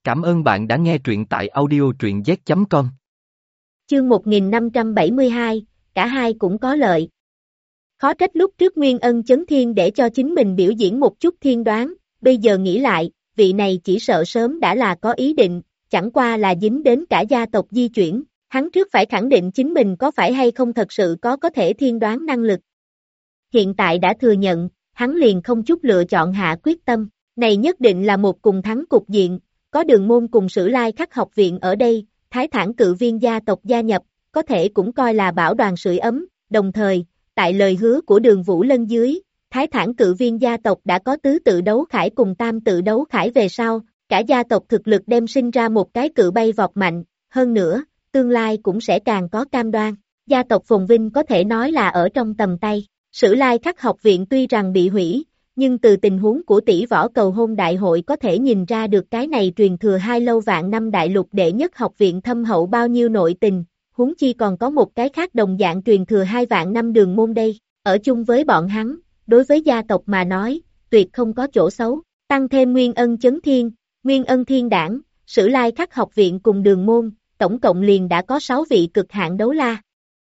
Cảm ơn bạn đã nghe truyện tại audio truyện z.com. Chương 1572, cả hai cũng có lợi. Khó trách lúc trước Nguyên Ân Chấn Thiên để cho chính mình biểu diễn một chút thiên đoán, bây giờ nghĩ lại, vị này chỉ sợ sớm đã là có ý định, chẳng qua là dính đến cả gia tộc di chuyển, hắn trước phải khẳng định chính mình có phải hay không thật sự có thể thiên đoán năng lực. Hiện tại đã thừa nhận, hắn liền không chút lựa chọn hạ quyết tâm, này nhất định là một cùng thắng cục diện, có Đường Môn cùng Sử Lai Khắc học viện ở đây, Thái Thản cự viên gia tộc gia nhập, có thể cũng coi là bảo đoàn sưởi ấm, đồng thời, tại lời hứa của Đường Vũ Lân dưới, Thái Thản cự viên gia tộc đã có tứ tự đấu khải cùng tam tự đấu khải về sau, cả gia tộc thực lực đem sinh ra một cái cự bay vọt mạnh, hơn nữa, tương lai cũng sẽ càng có cam đoan, gia tộc phồn vinh có thể nói là ở trong tầm tay, Sử Lai Khắc học viện tuy rằng bị hủy, nhưng từ tình huống của tỷ võ cầu hôn đại hội có thể nhìn ra được cái này truyền thừa hai lâu vạn năm đại lục đệ nhất học viện thâm hậu bao nhiêu nội tình, huống chi còn có một cái khác đồng dạng truyền thừa 2 vạn năm Đường Môn đây, ở chung với bọn hắn, đối với gia tộc mà nói, tuyệt không có chỗ xấu, tăng thêm Nguyên Ân Chấn Thiên, Nguyên Ân Thiên Đảng, Sử Lai Khắc học viện cùng Đường Môn, tổng cộng liền đã có 6 vị cực hạn đấu la.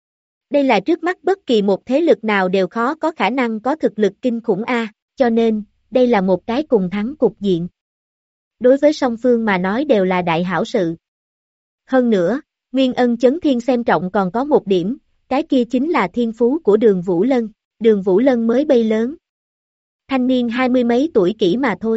Đây là trước mắt bất kỳ một thế lực nào đều khó có khả năng có thực lực kinh khủng a, cho nên, đây là một cái cùng thắng cục diện. Đối với song phương mà nói đều là đại hảo sự. Hơn nữa, Nguyên Ân Chấn Thiên xem trọng còn có một điểm, cái kia chính là thiên phú của Đường Vũ Lân, Đường Vũ Lân mới bay lớn. Thanh niên 20 mấy tuổi kỹ mà thôi.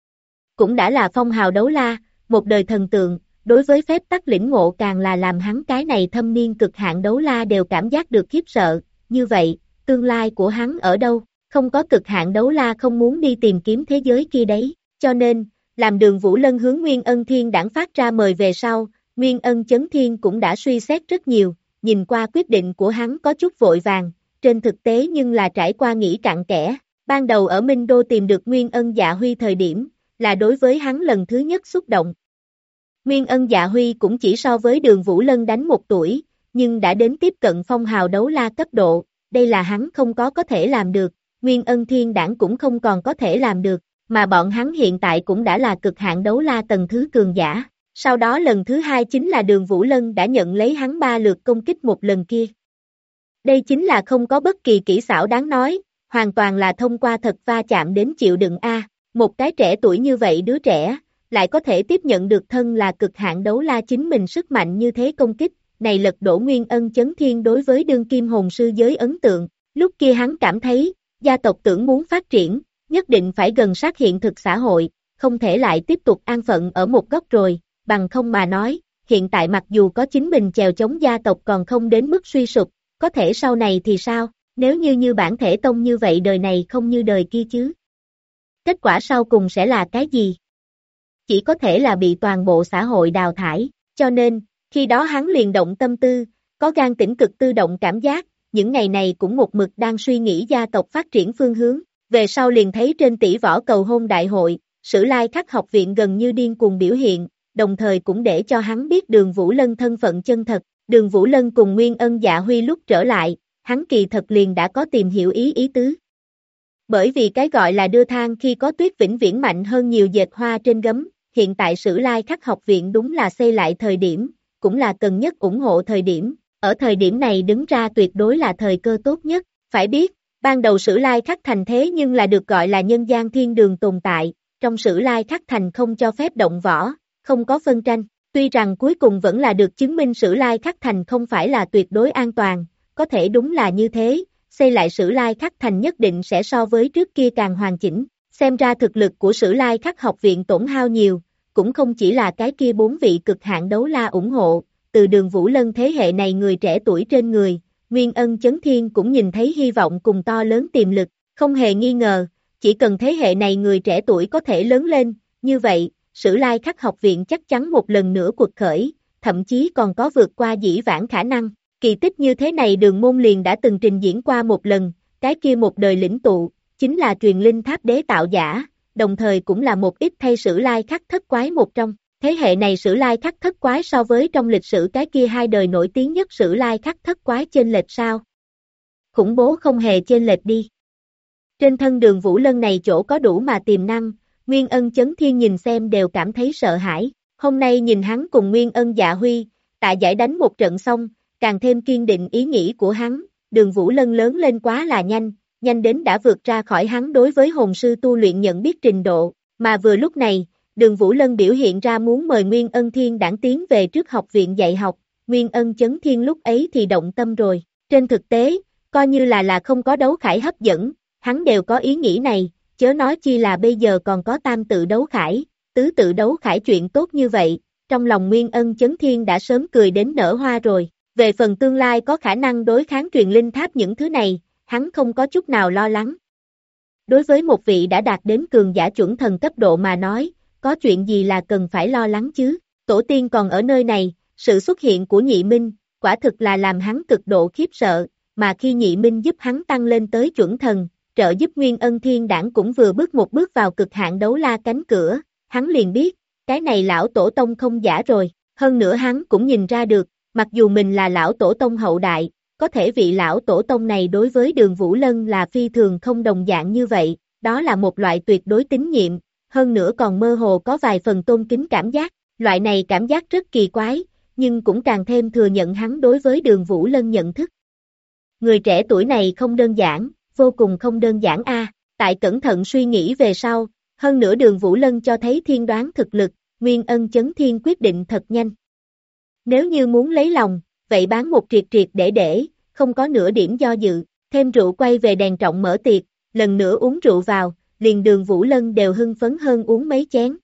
Cũng đã là phong hào đấu la, một đời thần tượng, đối với phép tắc lĩnh ngộ càng là làm hắn cái này thâm niên cực hạn đấu la đều cảm giác được khiếp sợ, như vậy, tương lai của hắn ở đâu? Không có cực hạn đấu la không muốn đi tìm kiếm thế giới kia đấy, cho nên, làm Đường Vũ Lân hướng Nguyên Ân Thiên Đảng phát ra mời về sau, Nguyên Ân Chấn Thiên cũng đã suy xét rất nhiều, nhìn qua quyết định của hắn có chút vội vàng, trên thực tế nhưng là trải qua nghĩ cặn kẽ, ban đầu ở Minh Đô tìm được Nguyên Ân Dạ Huy thời điểm, là đối với hắn lần thứ nhất xúc động. Nguyên Ân Dạ Huy cũng chỉ so với Đường Vũ Lân đánh 1 tuổi, nhưng đã đến tiếp cận phong hào đấu la cấp độ, đây là hắn không có thể làm được. Nguyên Ân Thiên Đảng cũng không còn có thể làm được, mà bọn hắn hiện tại cũng đã là cực hạn đấu la tầng thứ cường giả. Sau đó lần thứ 2 chính là Đường Vũ Lân đã nhận lấy hắn 3 lượt công kích một lần kia. Đây chính là không có bất kỳ kỹ xảo đáng nói, hoàn toàn là thông qua thật va chạm đến chịu đựng a. Một cái trẻ tuổi như vậy đứa trẻ, lại có thể tiếp nhận được thân là cực hạn đấu la chính mình sức mạnh như thế công kích, này lật đổ Nguyên Ân Chấn Thiên đối với đương kim hồn sư giới ấn tượng. Lúc kia hắn cảm thấy, gia tộc tưởng muốn phát triển, nhất định phải gần sát hiện thực xã hội, không thể lại tiếp tục an phận ở một góc rồi, bằng không mà nói, hiện tại mặc dù có chính mình chèo chống gia tộc còn không đến mức suy sụp, có thể sau này thì sao, nếu như bản thể tông như vậy đời này không như đời kia chứ. Kết quả sau cùng sẽ là cái gì? Chỉ có thể là bị toàn bộ xã hội đào thải, cho nên, khi đó hắn liền động tâm tư, có gan tĩnh cực tự động cảm giác, những ngày này cũng một mực đang suy nghĩ gia tộc phát triển phương hướng, về sau liền thấy trên tỷ võ cầu hôn đại hội, Sử Lai Khắc học viện gần như điên cuồng biểu hiện, đồng thời cũng để cho hắn biết Đường Vũ Lân thân phận chân thật, Đường Vũ Lân cùng Nguyên Ân Dạ Huy lúc trở lại, hắn kỳ thật liền đã có tìm hiểu ý tứ. Bởi vì cái gọi là đưa than khi có tuyết vĩnh viễn mạnh hơn nhiều dệt hoa trên gấm, hiện tại Sử Lai Khắc học viện đúng là xây lại thời điểm, cũng là cần nhất ủng hộ thời điểm. Ở thời điểm này đứng ra tuyệt đối là thời cơ tốt nhất, phải biết, ban đầu Sử Lai Khắc Thành thế nhưng là được gọi là nhân gian thiên đường tồn tại, trong Sử Lai Khắc Thành không cho phép động võ, không có phân tranh, tuy rằng cuối cùng vẫn là được chứng minh Sử Lai Khắc Thành không phải là tuyệt đối an toàn, có thể đúng là như thế, xây lại Sử Lai Khắc Thành nhất định sẽ so với trước kia càng hoàn chỉnh, xem ra thực lực của Sử Lai Khắc học viện tổn hao nhiều, cũng không chỉ là cái kia 4 vị cực hạn đấu la ủng hộ. Từ Đường Vũ Lân thế hệ này người trẻ tuổi trên người, Nguyên Ân Chấn Thiên cũng nhìn thấy hy vọng cùng to lớn tiềm lực, không hề nghi ngờ, chỉ cần thế hệ này người trẻ tuổi có thể lớn lên, như vậy, Sử Lai Khắc học viện chắc chắn một lần nữa cuộc khởi, thậm chí còn có vượt qua dĩ vãng khả năng, kỳ tích như thế này Đường Môn liền đã từng trình diễn qua một lần, cái kia một đời lĩnh tụ, chính là truyền linh tháp đế tạo giả, đồng thời cũng là một ít thay Sử Lai Khắc thất quái một trong. Thế hệ này Sử Lai Khắc thất quái so với trong lịch sử cái kia 2 đời nổi tiếng nhất Sử Lai Khắc thất quái chênh lệch sao? Khủng bố không hề chênh lệch đi. Trên thân Đường Vũ Lân này chỗ có đủ mà tiềm năng, Nguyên Ân Chấn Thiên nhìn xem đều cảm thấy sợ hãi. Hôm nay nhìn hắn cùng Nguyên Ân Dạ Huy, Tạ Giải đánh một trận xong, càng thêm kiên định ý nghĩ của hắn, Đường Vũ Lân lớn lên quá là nhanh, nhanh đến đã vượt ra khỏi hắn đối với hồn sư tu luyện nhận biết trình độ, mà vừa lúc này, Đường Vũ Lân biểu hiện ra muốn mời Nguyên Ân Thiên Đãng tiến về trước học viện dạy học, Nguyên Ân Chấn Thiên lúc ấy thì động tâm rồi, trên thực tế, coi như là không có đấu khải hấp dẫn, hắn đều có ý nghĩ này, chớ nói chi là bây giờ còn có tam tự đấu khải, tứ tự đấu khải chuyện tốt như vậy, trong lòng Nguyên Ân Chấn Thiên đã sớm cười đến nở hoa rồi, về phần tương lai có khả năng đối kháng truyền linh tháp những thứ này, hắn không có chút nào lo lắng. Đối với một vị đã đạt đến cường giả chuẩn thần cấp độ mà nói, có chuyện gì là cần phải lo lắng chứ, tổ tiên còn ở nơi này, sự xuất hiện của Nhị Minh, quả thực là làm hắn cực độ khiếp sợ, mà khi Nhị Minh giúp hắn tăng lên tới chuẩn thần, trợ giúp Nguyên Ân Thiên Đãng cũng vừa bước một bước vào cực hạn đấu la cánh cửa, hắn liền biết, cái này lão tổ tông không giả rồi, hơn nữa hắn cũng nhìn ra được, mặc dù mình là lão tổ tông hậu đại, có thể vị lão tổ tông này đối với Đường Vũ Lân là phi thường không đồng dạng như vậy, đó là một loại tuyệt đối tín nhiệm, hơn nữa còn mơ hồ có vài phần tôn kính cảm giác, loại này cảm giác rất kỳ quái, nhưng cũng càng thêm thừa nhận hắn đối với Đường Vũ Lân nhận thức. Người trẻ tuổi này không đơn giản, vô cùng không đơn giản a. Tại cẩn thận suy nghĩ về sau, hơn nữa Đường Vũ Lân cho thấy thiên đoán thực lực, Nguyên Ân Chấn Thiên quyết định thật nhanh. Nếu như muốn lấy lòng, vậy bán một triệt triệt để, không có nửa điểm do dự, thêm rượu quay về đèn trọng mở tiệc, lần nữa uống rượu vào, liền Đường Vũ Lân đều hưng phấn hơn uống mấy chén.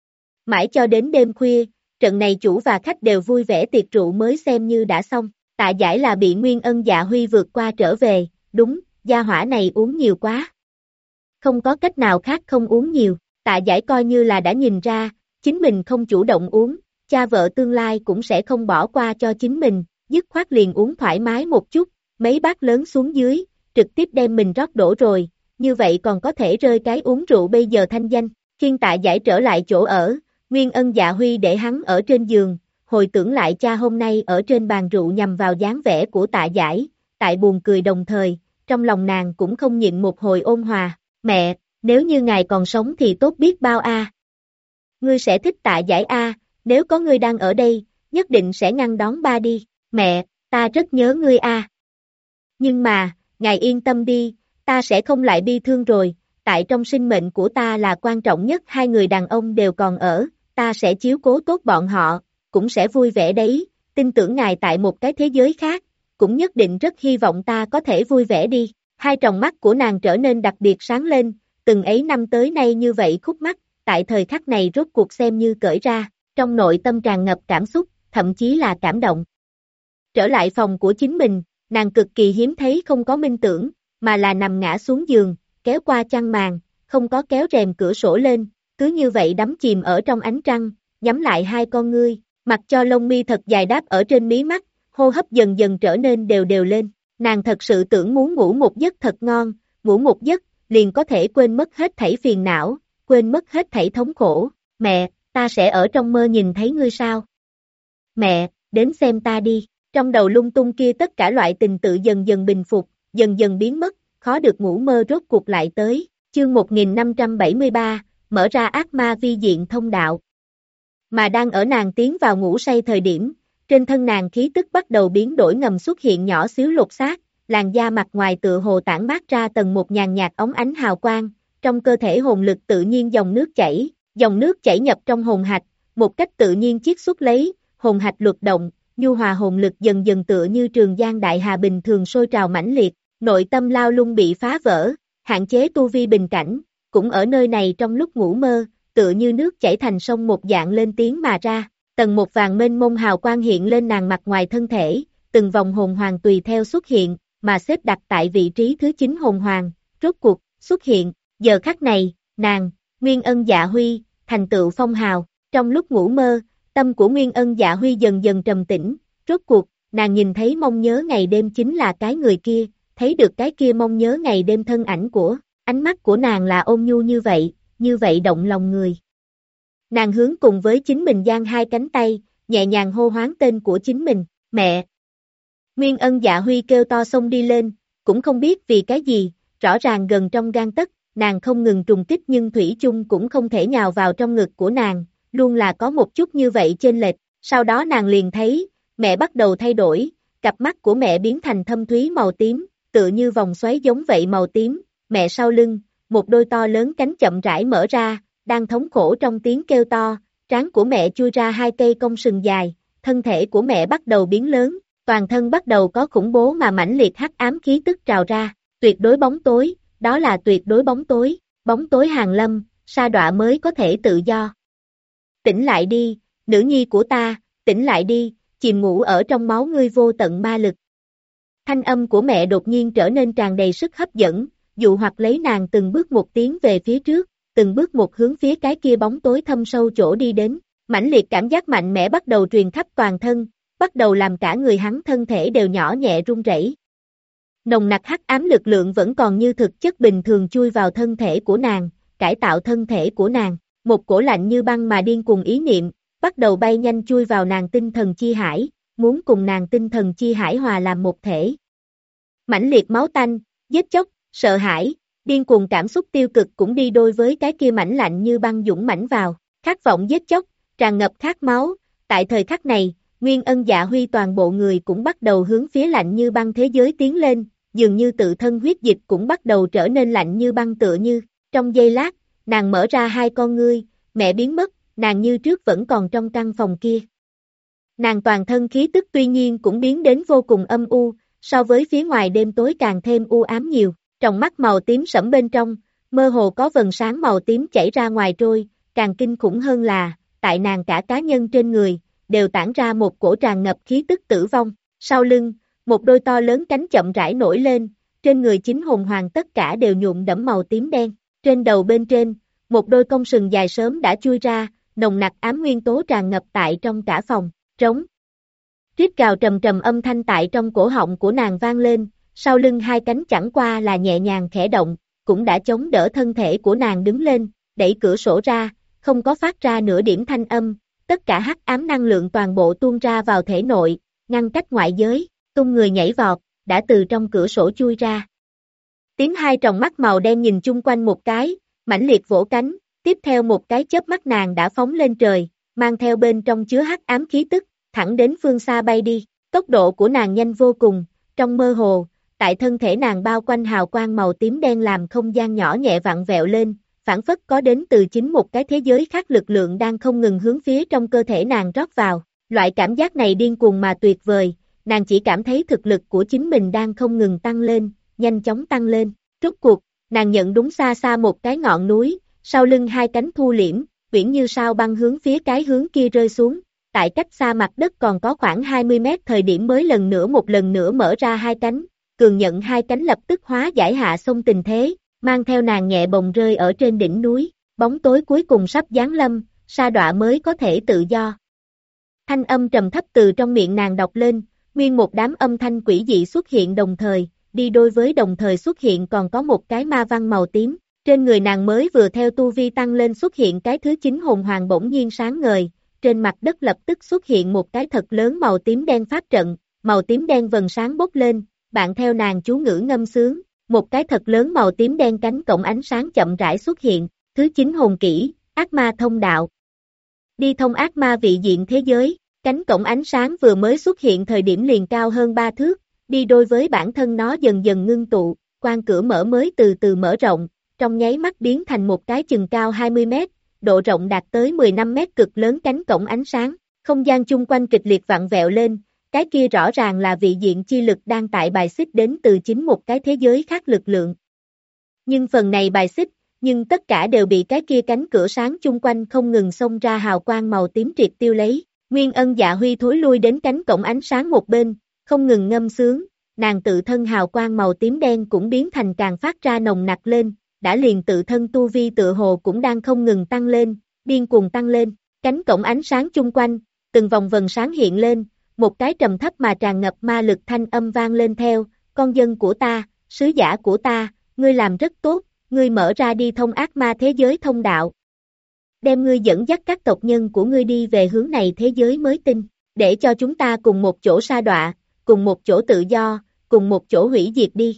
Mãi cho đến đêm khuya, trận này chủ và khách đều vui vẻ tiệc rượu mới xem như đã xong, Tạ Giải là bị Nguyên Ân Dạ Huy vượt qua trở về, đúng, gia hỏa này uống nhiều quá. Không có cách nào khác không uống nhiều, Tạ Giải coi như là đã nhìn ra, chính mình không chủ động uống, cha vợ tương lai cũng sẽ không bỏ qua cho chính mình, dứt khoát liền uống thoải mái một chút, mấy bát lớn xuống dưới, trực tiếp đem mình rót đổ rồi, như vậy còn có thể rơi cái uống rượu bây giờ thanh danh, khiêng Tạ Giải trở lại chỗ ở, Nguyên Ân Dạ Huy để hắn ở trên giường, hồi tưởng lại cha hôm nay ở trên bàn rượu nhằm vào dáng vẻ của Tạ Giải, tại buồn cười đồng thời, trong lòng nàng cũng không nhịn một hồi ôn hòa, mẹ, nếu như ngài còn sống thì tốt biết bao a. Ngươi sẽ thích Tạ Giải a, nếu có ngươi đang ở đây, nhất định sẽ ngăn đón ba đi, mẹ, ta rất nhớ ngươi a. Nhưng mà, ngài yên tâm đi, ta sẽ không lại bi thương rồi, tại trong sinh mệnh của ta là quan trọng nhất hai người đàn ông đều còn ở, ta sẽ chiếu cố tốt bọn họ, cũng sẽ vui vẻ đấy, tin tưởng ngài tại một cái thế giới khác, cũng nhất định rất hy vọng ta có thể vui vẻ đi. Hai tròng mắt của nàng trở nên đặc biệt sáng lên, từng ấy năm tới nay như vậy khúc mắc, tại thời khắc này rốt cuộc xem như cởi ra, trong nội tâm tràn ngập cảm xúc, thậm chí là cảm động. Trở lại phòng của chính mình, nàng cực kỳ hiếm thấy không có minh tưởng, mà là nằm ngã xuống giường, kéo qua chăn màn, không có kéo rèm cửa sổ lên, cứ như vậy đắm chìm ở trong ánh trăng, nhắm lại hai con ngươi, mặc cho lông mi thật dài đáp ở trên mí mắt, hô hấp dần dần trở nên đều đều lên. Nàng thật sự tưởng muốn ngủ một giấc thật ngon, ngủ một giấc, liền có thể quên mất hết thảy phiền não, quên mất hết thảy thống khổ. Mẹ, ta sẽ ở trong mơ nhìn thấy ngươi sao? Mẹ, đến xem ta đi. Trong đầu lung tung kia tất cả loại tình tự dần dần bình phục, dần dần biến mất, khó được ngủ mơ rốt cuộc lại tới. Chương 1573, mở ra ác ma vi diện thông đạo. Mà đang ở nàng tiến vào ngủ say thời điểm, trên thân nàng khí tức bắt đầu biến đổi ngầm xuất hiện nhỏ xíu lột xác, làn da mặt ngoài tựa hồ tản mát ra tầng một nhàn nhạt óng ánh hào quang, trong cơ thể hồn lực tự nhiên dòng nước chảy nhập trong hồn hạch, một cách tự nhiên chiết xuất lấy, hồn hạch luật động, nhu hòa hồn lực dần dần tựa như trường giang đại hà bình thường sôi trào mãnh liệt, nội tâm lao lung bị phá vỡ, hạn chế tu vi bình cảnh, cũng ở nơi này trong lúc ngủ mơ, tựa như nước chảy thành sông một dạng lên tiếng mà ra. Tầng một vàng mênh mông hào quang hiện lên nàng mặt ngoài thân thể, từng vòng hồn hoàng tùy theo xuất hiện, mà xếp đặt tại vị trí thứ 9 hồn hoàng, rốt cuộc, xuất hiện, giờ khắc này, nàng, Nguyên Ân Dạ Huy, thành tựu phong hào, trong lúc ngủ mơ, tâm của Nguyên Ân Dạ Huy dần dần trầm tĩnh, rốt cuộc, nàng nhìn thấy mong nhớ ngày đêm chính là cái người kia, thấy được cái kia mong nhớ ngày đêm thân ảnh của, ánh mắt của nàng là ôn nhu như vậy động lòng người. Nàng hướng cùng với chính mình giang hai cánh tay, nhẹ nhàng hô hoán tên của chính mình, mẹ. Nguyên Ân Dạ Huy kêu to xông đi lên, cũng không biết vì cái gì, rõ ràng gần trong gan tấc, nàng không ngừng trùng kích nhưng thủy chung cũng không thể nhào vào trong ngực của nàng, luôn là có một chút như vậy chênh lệch, sau đó nàng liền thấy, mẹ bắt đầu thay đổi, cặp mắt của mẹ biến thành thâm thúy màu tím, tựa như vòng xoáy giống vậy màu tím, mẹ sau lưng, một đôi to lớn cánh chậm rãi mở ra, đang thống khổ trong tiếng kêu to, trán của mẹ chui ra hai cây cong sừng dài, thân thể của mẹ bắt đầu biến lớn, toàn thân bắt đầu có khủng bố mà mãnh liệt hắc ám khí tức trào ra, tuyệt đối bóng tối, đó là tuyệt đối bóng tối hàng lâm, sa đọa mới có thể tự do. Tỉnh lại đi, nữ nhi của ta, tỉnh lại đi, chìm ngủ ở trong máu ngươi vô tận ma lực. Thanh âm của mẹ đột nhiên trở nên tràn đầy sức hấp dẫn, dụ hoặc lấy nàng từng bước một tiến về phía trước, từng bước một hướng phía cái kia bóng tối thâm sâu chỗ đi đến, mãnh liệt cảm giác mạnh mẽ bắt đầu truyền khắp toàn thân, bắt đầu làm cả người hắn thân thể đều nhỏ nhẹ run rẩy. Nồng nặc hắc ám lực lượng vẫn còn như thực chất bình thường chui vào thân thể của nàng, cải tạo thân thể của nàng, một cổ lạnh như băng mà điên cuồng ý niệm, bắt đầu bay nhanh chui vào nàng tinh thần chi hải, muốn cùng nàng tinh thần chi hải hòa làm một thể. Mãnh liệt máu tanh, giết chóc, sợ hãi, điên cuồng cảm xúc tiêu cực cũng đi đôi với cái kia mãnh lạnh như băng dũng mãnh vào, khát vọng giết chóc, tràn ngập khát máu, tại thời khắc này, Nguyên Ân Dạ Huy toàn bộ người cũng bắt đầu hướng phía lạnh như băng thế giới tiến lên, dường như tự thân huyết dịch cũng bắt đầu trở nên lạnh như băng tựa như, trong giây lát, nàng mở ra hai con ngươi, mẹ biến mất, nàng như trước vẫn còn trong căn phòng kia. Nàng toàn thân khí tức tuy nhiên cũng biến đến vô cùng âm u, so với phía ngoài đêm tối càng thêm u ám nhiều, trong mắt màu tím sẫm bên trong, mơ hồ có vầng sáng màu tím chảy ra ngoài trôi, càng kinh khủng hơn là, tại nàng cả cá nhân trên người, đều tản ra một cổ tràn ngập khí tức tử vong, sau lưng, một đôi to lớn cánh chậm rãi nổi lên, trên người chính hồn hoàng tất cả đều nhuộm đẫm màu tím đen, trên đầu bên trên, một đôi cong sừng dài sớm đã chui ra, nồng nặc ám nguyên tố tràn ngập tại trong cả phòng, trống. Rít gào trầm trầm âm thanh tại trong cổ họng của nàng vang lên, sau lưng hai cánh chẳng qua là nhẹ nhàng khẽ động, cũng đã chống đỡ thân thể của nàng đứng lên, đẩy cửa sổ ra, không có phát ra nửa điểm thanh âm, tất cả hắc ám năng lượng toàn bộ tuôn ra vào thể nội, ngăn cách ngoại giới, tung người nhảy vọt, đã từ trong cửa sổ chui ra. Tím hai tròng mắt màu đen nhìn chung quanh một cái, mãnh liệt vỗ cánh, tiếp theo một cái chớp mắt nàng đã phóng lên trời, mang theo bên trong chứa hắc ám khí tức, thẳng đến phương xa bay đi, tốc độ của nàng nhanh vô cùng, trong mơ hồ, tại thân thể nàng bao quanh hào quang màu tím đen làm không gian nhỏ nhẹ vặn vẹo lên, phản phất có đến từ chính một cái thế giới khác lực lượng đang không ngừng hướng phía trong cơ thể nàng rót vào, loại cảm giác này điên cuồng mà tuyệt vời, nàng chỉ cảm thấy thực lực của chính mình đang không ngừng tăng lên, nhanh chóng tăng lên, rốt cuộc, nàng nhận đúng xa xa một cái ngọn núi, sau lưng hai cánh thu liễm, uyển như sao băng hướng phía cái hướng kia rơi xuống, tại cách xa mặt đất còn có khoảng 20 mét thời điểm mới một lần nữa mở ra hai cánh, cường nhận hai cánh lập tức hóa giải hạ xong tình thế, mang theo nàng nhẹ bồng rơi ở trên đỉnh núi, bóng tối cuối cùng sắp giáng lâm, sa đọa mới có thể tự do. Thanh âm trầm thấp từ trong miệng nàng đọc lên, nguyên một đám âm thanh quỷ dị xuất hiện đồng thời, đi đôi với đồng thời xuất hiện còn có một cái ma văn màu tím, trên người nàng mới vừa theo tu vi tăng lên xuất hiện cái thứ 9 hồn hoàng bỗng nhiên sáng ngời, trên mặt đất lập tức xuất hiện một cái thật lớn màu tím đen pháp trận, màu tím đen vầng sáng bốc lên, bạn theo nàng chú ngữ ngâm sướng, một cái thật lớn màu tím đen cánh cổng ánh sáng chậm rãi xuất hiện, thứ 9 hồn kỹ, ác ma thông đạo. Đi thông ác ma vị diện thế giới, cánh cổng ánh sáng vừa mới xuất hiện thời điểm liền cao hơn 3 thước, đi đôi với bản thân nó dần dần ngưng tụ, quan cửa mở mới từ từ mở rộng, trong nháy mắt biến thành một cái chừng cao 20 mét, độ rộng đạt tới 15 mét cực lớn cánh cổng ánh sáng, không gian chung quanh kịch liệt vặn vẹo lên, cái kia rõ ràng là vị diện chi lực đang tại bài xích đến từ chính một cái thế giới khác lực lượng. Nhưng phần này bài xích, nhưng tất cả đều bị cái kia cánh cửa sáng chung quanh không ngừng xông ra hào quang màu tím triệt tiêu lấy. Nguyên Ân Dạ Huy thối lui đến cánh cổng ánh sáng một bên, không ngừng ngâm sướng, nàng tự thân hào quang màu tím đen cũng biến thành càng phát ra nồng nặc lên, đã liền tự thân tu vi tựa hồ cũng đang không ngừng tăng lên, điên cuồng tăng lên, cánh cổng ánh sáng chung quanh, từng vòng vần sáng hiện lên, một cái trầm thấp mà tràn ngập ma lực thanh âm vang lên theo, con dân của ta, sứ giả của ta, ngươi làm rất tốt, ngươi mở ra đi thông ác ma thế giới thông đạo. Đem ngươi dẫn dắt các tộc nhân của ngươi đi về hướng này thế giới mới tinh, để cho chúng ta cùng một chỗ sa đọa, cùng một chỗ tự do, cùng một chỗ hủy diệt đi.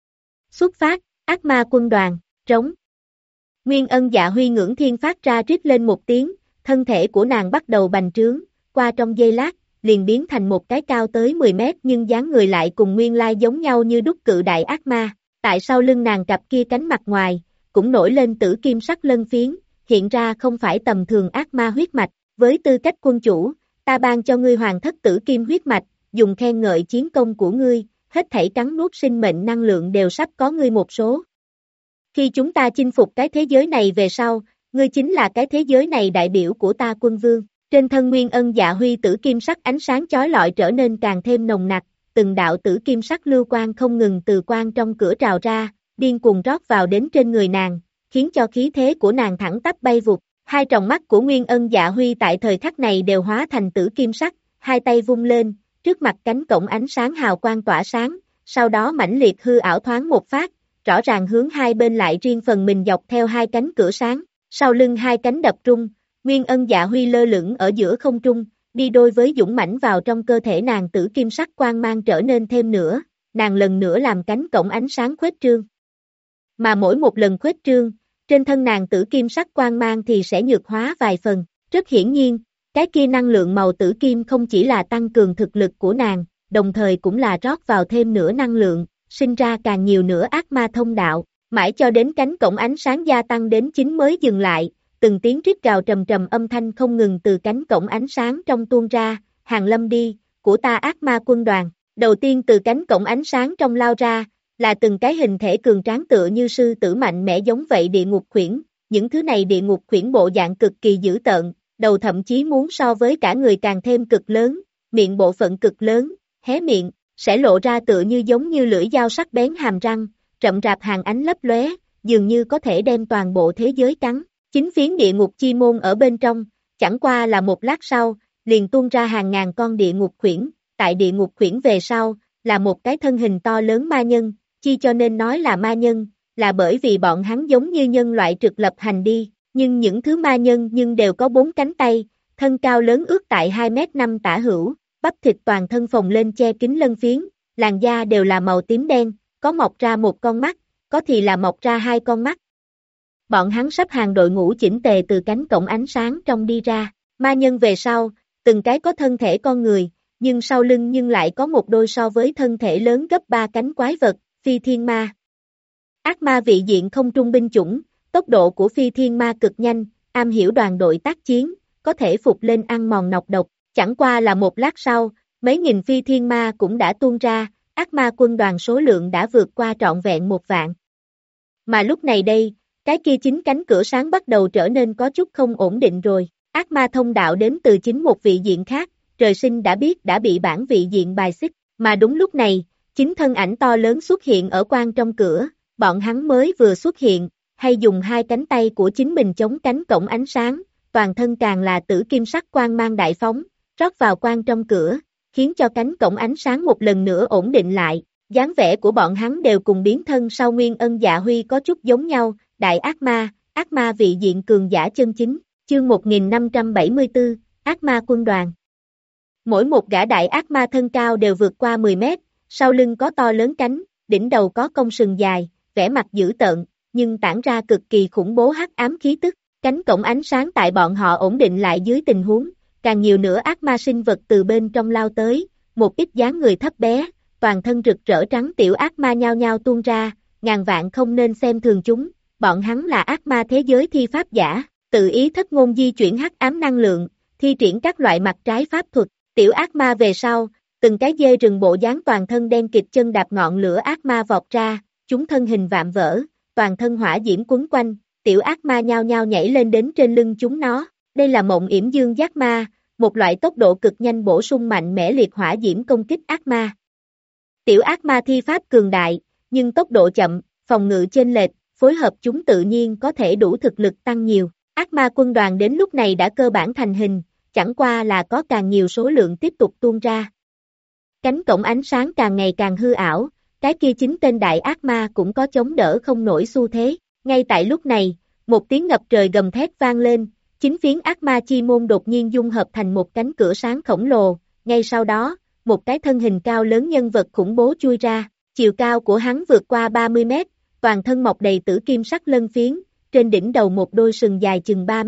Xuất phát, ác ma quân đoàn, trống. Nguyên Ân Dạ Huy ngưỡng thiên phát ra rít lên một tiếng, thân thể của nàng bắt đầu bành trướng, qua trong giây lát, liền biến thành một cái cao tới 10 mét nhưng dáng người lại cùng nguyên lai giống nhau như đúc cự đại ác ma. Tại sau lưng nàng cặp kia cánh mặt ngoài, cũng nổi lên tử kim sắc lân phiến, hiện ra không phải tầm thường ác ma huyết mạch, với tư cách quân chủ, ta ban cho ngươi hoàng thất tử kim huyết mạch, dùng khen ngợi chiến công của ngươi, hết thảy cắn nuốt sinh mệnh năng lượng đều sắp có ngươi một số. Khi chúng ta chinh phục cái thế giới này về sau, ngươi chính là cái thế giới này đại biểu của ta quân vương. Trên thân Nguyên Ân Dạ Huy tử kim sắc ánh sáng chói lọi trở nên càng thêm nồng nặc, từng đạo tử kim sắc lưu quang không ngừng từ quang trong cửa trào ra, điên cuồng rót vào đến trên người nàng, khiến cho khí thế của nàng thẳng tắp bay vụt. Hai tròng mắt của Nguyên Ân Dạ Huy tại thời khắc này đều hóa thành tử kim sắc, hai tay vung lên, trước mặt cánh cổng ánh sáng hào quang tỏa sáng, sau đó mãnh liệt hư ảo thoáng một phát, rõ ràng hướng hai bên lại riêng phần mình dọc theo hai cánh cửa sáng, sau lưng hai cánh đập rung, Nguyên Ân Dạ Huy lơ lửng ở giữa không trung, đi đôi với dũng mãnh vào trong cơ thể nàng tử kim sắc quang mang trở nên thêm nữa, nàng lần nữa làm cánh cổng ánh sáng khuếch trương. Mà mỗi một lần khuếch trương, trên thân nàng tử kim sắc quang mang thì sẽ nhược hóa vài phần, rất hiển nhiên, cái kia năng lượng màu tử kim không chỉ là tăng cường thực lực của nàng, đồng thời cũng là rót vào thêm nữa năng lượng, sinh ra càng nhiều nữa ác ma thông đạo, mãi cho đến cánh cổng ánh sáng gia tăng đến 9 mới dừng lại, từng tiếng rít gào trầm trầm âm thanh không ngừng từ cánh cổng ánh sáng trong tuôn ra, hàng lâm đi, của ta ác ma quân đoàn, đầu tiên từ cánh cổng ánh sáng trong lao ra, là từng cái hình thể cường tráng tựa như sư tử mạnh mẽ giống vậy địa ngục khuyển, những thứ này địa ngục khuyển bộ dạng cực kỳ dữ tợn, đầu thậm chí muốn so với cả người càng thêm cực lớn, miệng bộ phận cực lớn, hé miệng, sẽ lộ ra tựa như giống như lưỡi dao sắc bén hàm răng, rậm rạp hàng ánh lấp lóe, dường như có thể đem toàn bộ thế giới cắn. Chính phiến địa ngục chi môn ở bên trong, chẳng qua là một lát sau, liền tuôn ra hàng ngàn con địa ngục khuyển, tại địa ngục khuyển về sau, là một cái thân hình to lớn ma nhân, chi cho nên nói là ma nhân, là bởi vì bọn hắn giống như nhân loại trực lập hành đi, nhưng những thứ ma nhân nhưng đều có 4 cánh tay, thân cao lớn ước tại 2m5 tả hữu, bắp thịt toàn thân phồng lên che kín lân phiến, làn da đều là màu tím đen, có mọc ra một con mắt, có thì là mọc ra 2 con mắt. Bọn hắn sắp hàng đội ngũ chỉnh tề từ cánh cổng ánh sáng trong đi ra, ma nhân về sau, từng cái có thân thể con người, nhưng sau lưng nhưng lại có một đôi so với thân thể lớn gấp 3 cánh quái vật, phi thiên ma. Ác ma vị diện không trung binh chủng, tốc độ của phi thiên ma cực nhanh, am hiểu đoàn đội tác chiến, có thể phục lên ăn mòn nọc độc, chẳng qua là một lát sau, mấy nghìn phi thiên ma cũng đã tuôn ra, ác ma quân đoàn số lượng đã vượt qua trọn vẹn 1 vạn. Mà lúc này đây, cái kia chính cánh cửa sáng bắt đầu trở nên có chút không ổn định rồi, ác ma thông đạo đến từ chính một vị diện khác, trời sinh đã biết đã bị bản vị diện bài xích, mà đúng lúc này, chính thân ảnh to lớn xuất hiện ở quan trong cửa, bọn hắn mới vừa xuất hiện, hay dùng 2 cánh tay của chính mình chống cánh cổng ánh sáng, toàn thân càng là tử kim sắc quang mang đại phóng, rót vào quan trong cửa, khiến cho cánh cổng ánh sáng một lần nữa ổn định lại, dáng vẻ của bọn hắn đều cùng biến thân sau Nguyên Ân Dạ Huy có chút giống nhau, đại ác ma vị diện cường giả chân chính, chương 1574, ác ma quân đoàn. Mỗi một gã đại ác ma thân cao đều vượt qua 10 mét, sau lưng có to lớn cánh, đỉnh đầu có cong sừng dài, vẻ mặt dữ tợn, nhưng tản ra cực kỳ khủng bố hắc ám khí tức, cánh cổng ánh sáng tại bọn họ ổn định lại dưới tình huống, càng nhiều nữa ác ma sinh vật từ bên trong lao tới, một ít dáng người thấp bé, toàn thân rực rỡ trắng tiểu ác ma nhao nhao tuôn ra, ngàn vạn không nên xem thường chúng, bọn hắn là ác ma thế giới thi pháp giả, tự ý thất ngôn di chuyển hắc ám năng lượng, thi triển các loại mặt trái pháp thuật, tiểu ác ma về sau, từng cái dê rừng bộ dáng toàn thân đen kịt chân đạp ngọn lửa ác ma vọt ra, chúng thân hình vạm vỡ, toàn thân hỏa diễm quấn quanh, tiểu ác ma nhao nhao nhảy lên đến trên lưng chúng nó, đây là mộng yểm dương giác ma, một loại tốc độ cực nhanh bổ sung mạnh mẽ liệt hỏa diễm công kích ác ma. Tiểu ác ma thi pháp cường đại, nhưng tốc độ chậm, phòng ngự chênh lệch, phối hợp chúng tự nhiên có thể đủ thực lực tăng nhiều. Ác ma quân đoàn đến lúc này đã cơ bản thành hình, chẳng qua là có càng nhiều số lượng tiếp tục tuôn ra. Cánh cổng ánh sáng càng ngày càng hư ảo, cái kia chính tên đại ác ma cũng có chống đỡ không nổi xu thế. Ngay tại lúc này, một tiếng ngập trời gầm thét vang lên, chính phiến ác ma chi môn đột nhiên dung hợp thành một cánh cửa sáng khổng lồ, ngay sau đó, một cái thân hình cao lớn nhân vật khủng bố chui ra, chiều cao của hắn vượt qua 30 mét, toàn thân mọc đầy tử kim sắc lân phiến, trên đỉnh đầu một đôi sừng dài chừng 3 mét,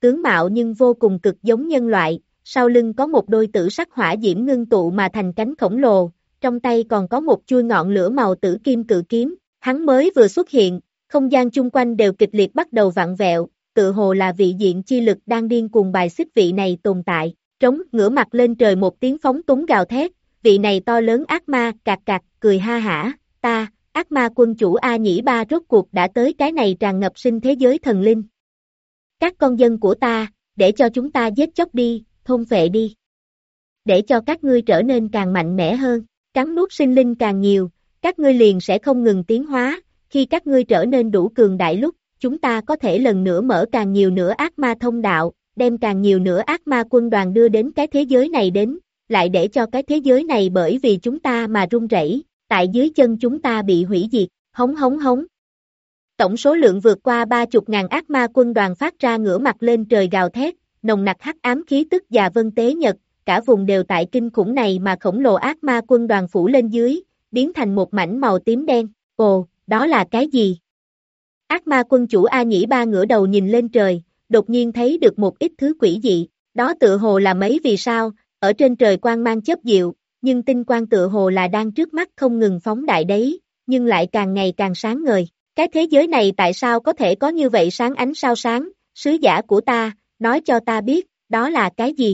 tướng mạo nhưng vô cùng cực giống nhân loại, sau lưng có một đôi tử sắc hỏa diễm ngưng tụ mà thành cánh khổng lồ, trong tay còn có một chuôi ngọn lửa màu tử kim cự kiếm, hắn mới vừa xuất hiện, không gian chung quanh đều kịch liệt bắt đầu vặn vẹo, tự hồ là vị diện chi lực đang điên cuồng bài xích vị này tồn tại, trống ngửa mặt lên trời một tiếng phóng túng gào thét, vị này to lớn ác ma, cạc cạc, cười ha hả, ta, ác ma quân chủ A Nhĩ Ba rốt cuộc đã tới cái này tràn ngập sinh thế giới thần linh. Các con dân của ta, để cho chúng ta giết chóc đi, thôn phệ đi. Để cho các ngươi trở nên càng mạnh mẽ hơn, cắn nuốt sinh linh càng nhiều, các ngươi liền sẽ không ngừng tiến hóa, khi các ngươi trở nên đủ cường đại lúc, chúng ta có thể lần nữa mở càng nhiều nữa ác ma thông đạo, đem càng nhiều nữa ác ma quân đoàn đưa đến cái thế giới này đến, lại để cho cái thế giới này bởi vì chúng ta mà rung rẩy, tại dưới chân chúng ta bị hủy diệt, hống hống hống. Tổng số lượng vượt qua 30.000 ác ma quân đoàn phát ra ngửa mặt lên trời gào thét, nồng nặc hắc ám khí tức và vân tế nhật, cả vùng đều tại kinh khủng này mà khổng lồ ác ma quân đoàn phủ lên dưới, biến thành một mảnh màu tím đen, ồ, đó là cái gì? Ác ma quân chủ A Nhĩ Ba ngửa đầu nhìn lên trời, đột nhiên thấy được một ít thứ quỷ dị, đó tựa hồ là mấy vì sao, ở trên trời quang mang chớp diệu, nhưng tinh quang tựa hồ là đang trước mắt không ngừng phóng đại đấy, nhưng lại càng ngày càng sáng ngời. Cái thế giới này tại sao có thể có như vậy sáng ánh sao sáng, sứ giả của ta, nói cho ta biết, đó là cái gì?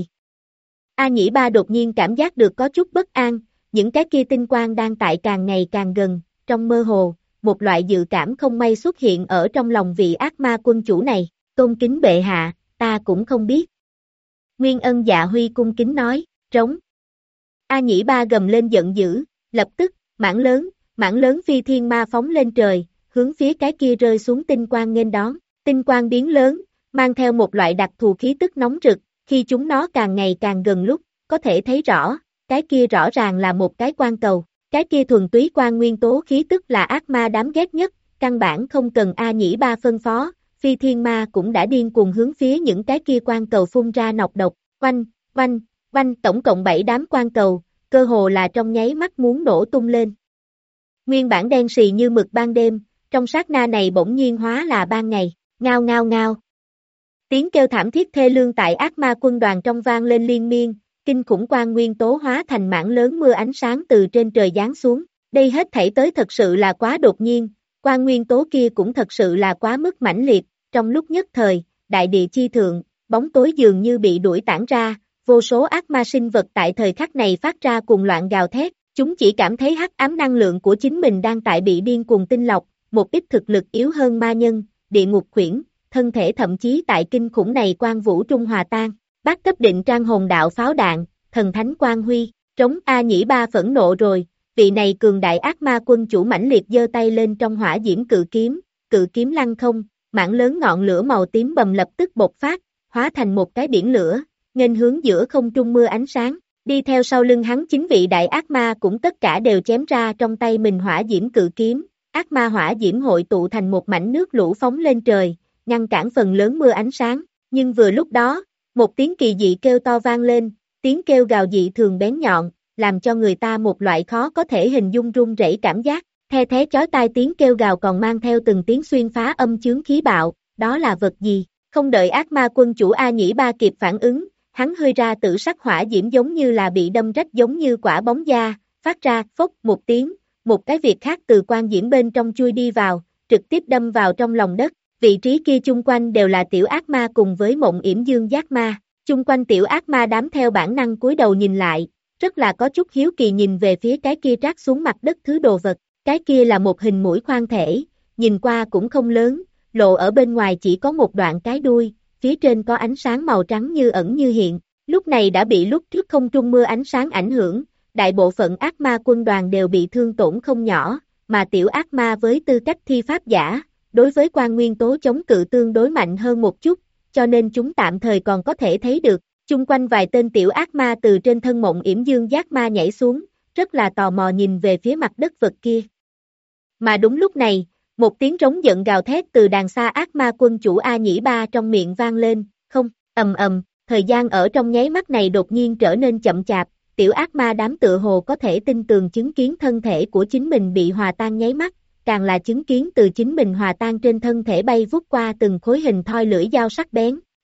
A Nhĩ Ba đột nhiên cảm giác được có chút bất an, những cái kia tinh quang đang tại càng ngày càng gần, trong mơ hồ, một loại dự cảm không may xuất hiện ở trong lòng vị ác ma quân chủ này, tôn kính bệ hạ, ta cũng không biết. Nguyên Ân Dạ Huy cung kính nói, trống. A Nhĩ Ba gầm lên giận dữ, lập tức, mảng lớn phi thiên ma phóng lên trời, hướng phía cái kia rơi xuống tinh quang nghênh đón, tinh quang biến lớn, mang theo một loại đặc thù khí tức nóng rực, khi chúng nó càng ngày càng gần lúc, có thể thấy rõ, cái kia rõ ràng là một cái quang cầu, cái kia thuần túy quang nguyên tố khí tức là ác ma đáng ghét nhất, căn bản không cần A Nhĩ Ba phân phó, phi thiên ma cũng đã điên cuồng hướng phía những cái kia quang cầu phun ra nọc độc, oanh, tổng cộng 7 đám quang cầu, cơ hồ là trong nháy mắt muốn nổ tung lên. Nguyên bản đen sì như mực ban đêm, trong sát na này bỗng nhiên hóa là ban ngày, ngao ngao ngao. Tiếng kêu thảm thiết thê lương tại ác ma quân đoàn trong vang lên liên miên, kinh khủng quang nguyên tố hóa thành mảng lớn mưa ánh sáng từ trên trời giáng xuống, đây hết thảy tới thật sự là quá đột nhiên, quang nguyên tố kia cũng thật sự là quá mức mãnh liệt, trong lúc nhất thời, đại địa chi thượng, bóng tối dường như bị đuổi tản ra, vô số ác ma sinh vật tại thời khắc này phát ra cuồng loạn gào thét, chúng chỉ cảm thấy hắc ám năng lượng của chính mình đang tại bị điên cuồng tinh lọc, một ít thực lực yếu hơn ma nhân, địa ngục khuyển, thân thể thậm chí tại kinh khủng này quang vũ trung hòa tan, bát cấp định trang hồn đạo pháo đạn, thần thánh quang huy, trống A Nhĩ Ba phẫn nộ rồi, vị này cường đại ác ma quân chủ mãnh liệt giơ tay lên trong hỏa diễm cự kiếm lăng không, mảng lớn ngọn lửa màu tím bầm lập tức bộc phát, hóa thành một cái biển lửa, nghênh hướng giữa không trung mưa ánh sáng, đi theo sau lưng hắn chính vị đại ác ma cũng tất cả đều chém ra trong tay mình hỏa diễm cự kiếm, ác ma hỏa diễm hội tụ thành một mảnh nước lũ phóng lên trời, ngăn cản phần lớn mưa ánh sáng, nhưng vừa lúc đó, một tiếng kỳ dị kêu to vang lên, tiếng kêu gào dị thường bén nhọn, làm cho người ta một loại khó có thể hình dung run rẩy cảm giác, the thé chói tai tiếng kêu gào còn mang theo từng tiếng xuyên phá âm chướng khí bạo, đó là vật gì? Không đợi ác ma quân chủ A Nhĩ Ba kịp phản ứng, hắn hơi ra tử sắc hỏa diễm giống như là bị đâm rách giống như quả bóng da, phát ra phốc một tiếng, một cái việc khác từ quan diễm bên trong chui đi vào, trực tiếp đâm vào trong lòng đất, vị trí kia chung quanh đều là tiểu ác ma cùng với mộng yểm dương giác ma, chung quanh tiểu ác ma đám theo bản năng cúi đầu nhìn lại, rất là có chút hiếu kỳ nhìn về phía cái kia trát xuống mặt đất thứ đồ vật, cái kia là một hình mũi khoan thể, nhìn qua cũng không lớn, lộ ở bên ngoài chỉ có một đoạn cái đuôi, phía trên có ánh sáng màu trắng như ẩn như hiện, lúc này đã bị lúc trước không trung mưa ánh sáng ảnh hưởng, đại bộ phận ác ma quân đoàn đều bị thương tổn không nhỏ, mà tiểu ác ma với tư cách thi pháp giả, đối với quan nguyên tố chống cự tương đối mạnh hơn một chút, cho nên chúng tạm thời còn có thể thấy được, chung quanh vài tên tiểu ác ma từ trên thân mộng yểm dương giác ma nhảy xuống, rất là tò mò nhìn về phía mặt đất vật kia. Mà đúng lúc này, một tiếng rống giận gào thét từ đàng xa ác ma quân chủ A Nhĩ Ba trong miệng vang lên, không, thời gian ở trong nháy mắt này đột nhiên trở nên chậm chạp, tiểu ác ma đám tựa hồ có thể tin tường chứng kiến thân thể của chính mình bị hòa tan nháy mắt, càng là chứng kiến từ chính mình hòa tan trên thân thể bay vút qua từng khối hình thoi lưỡi dao sắc bén,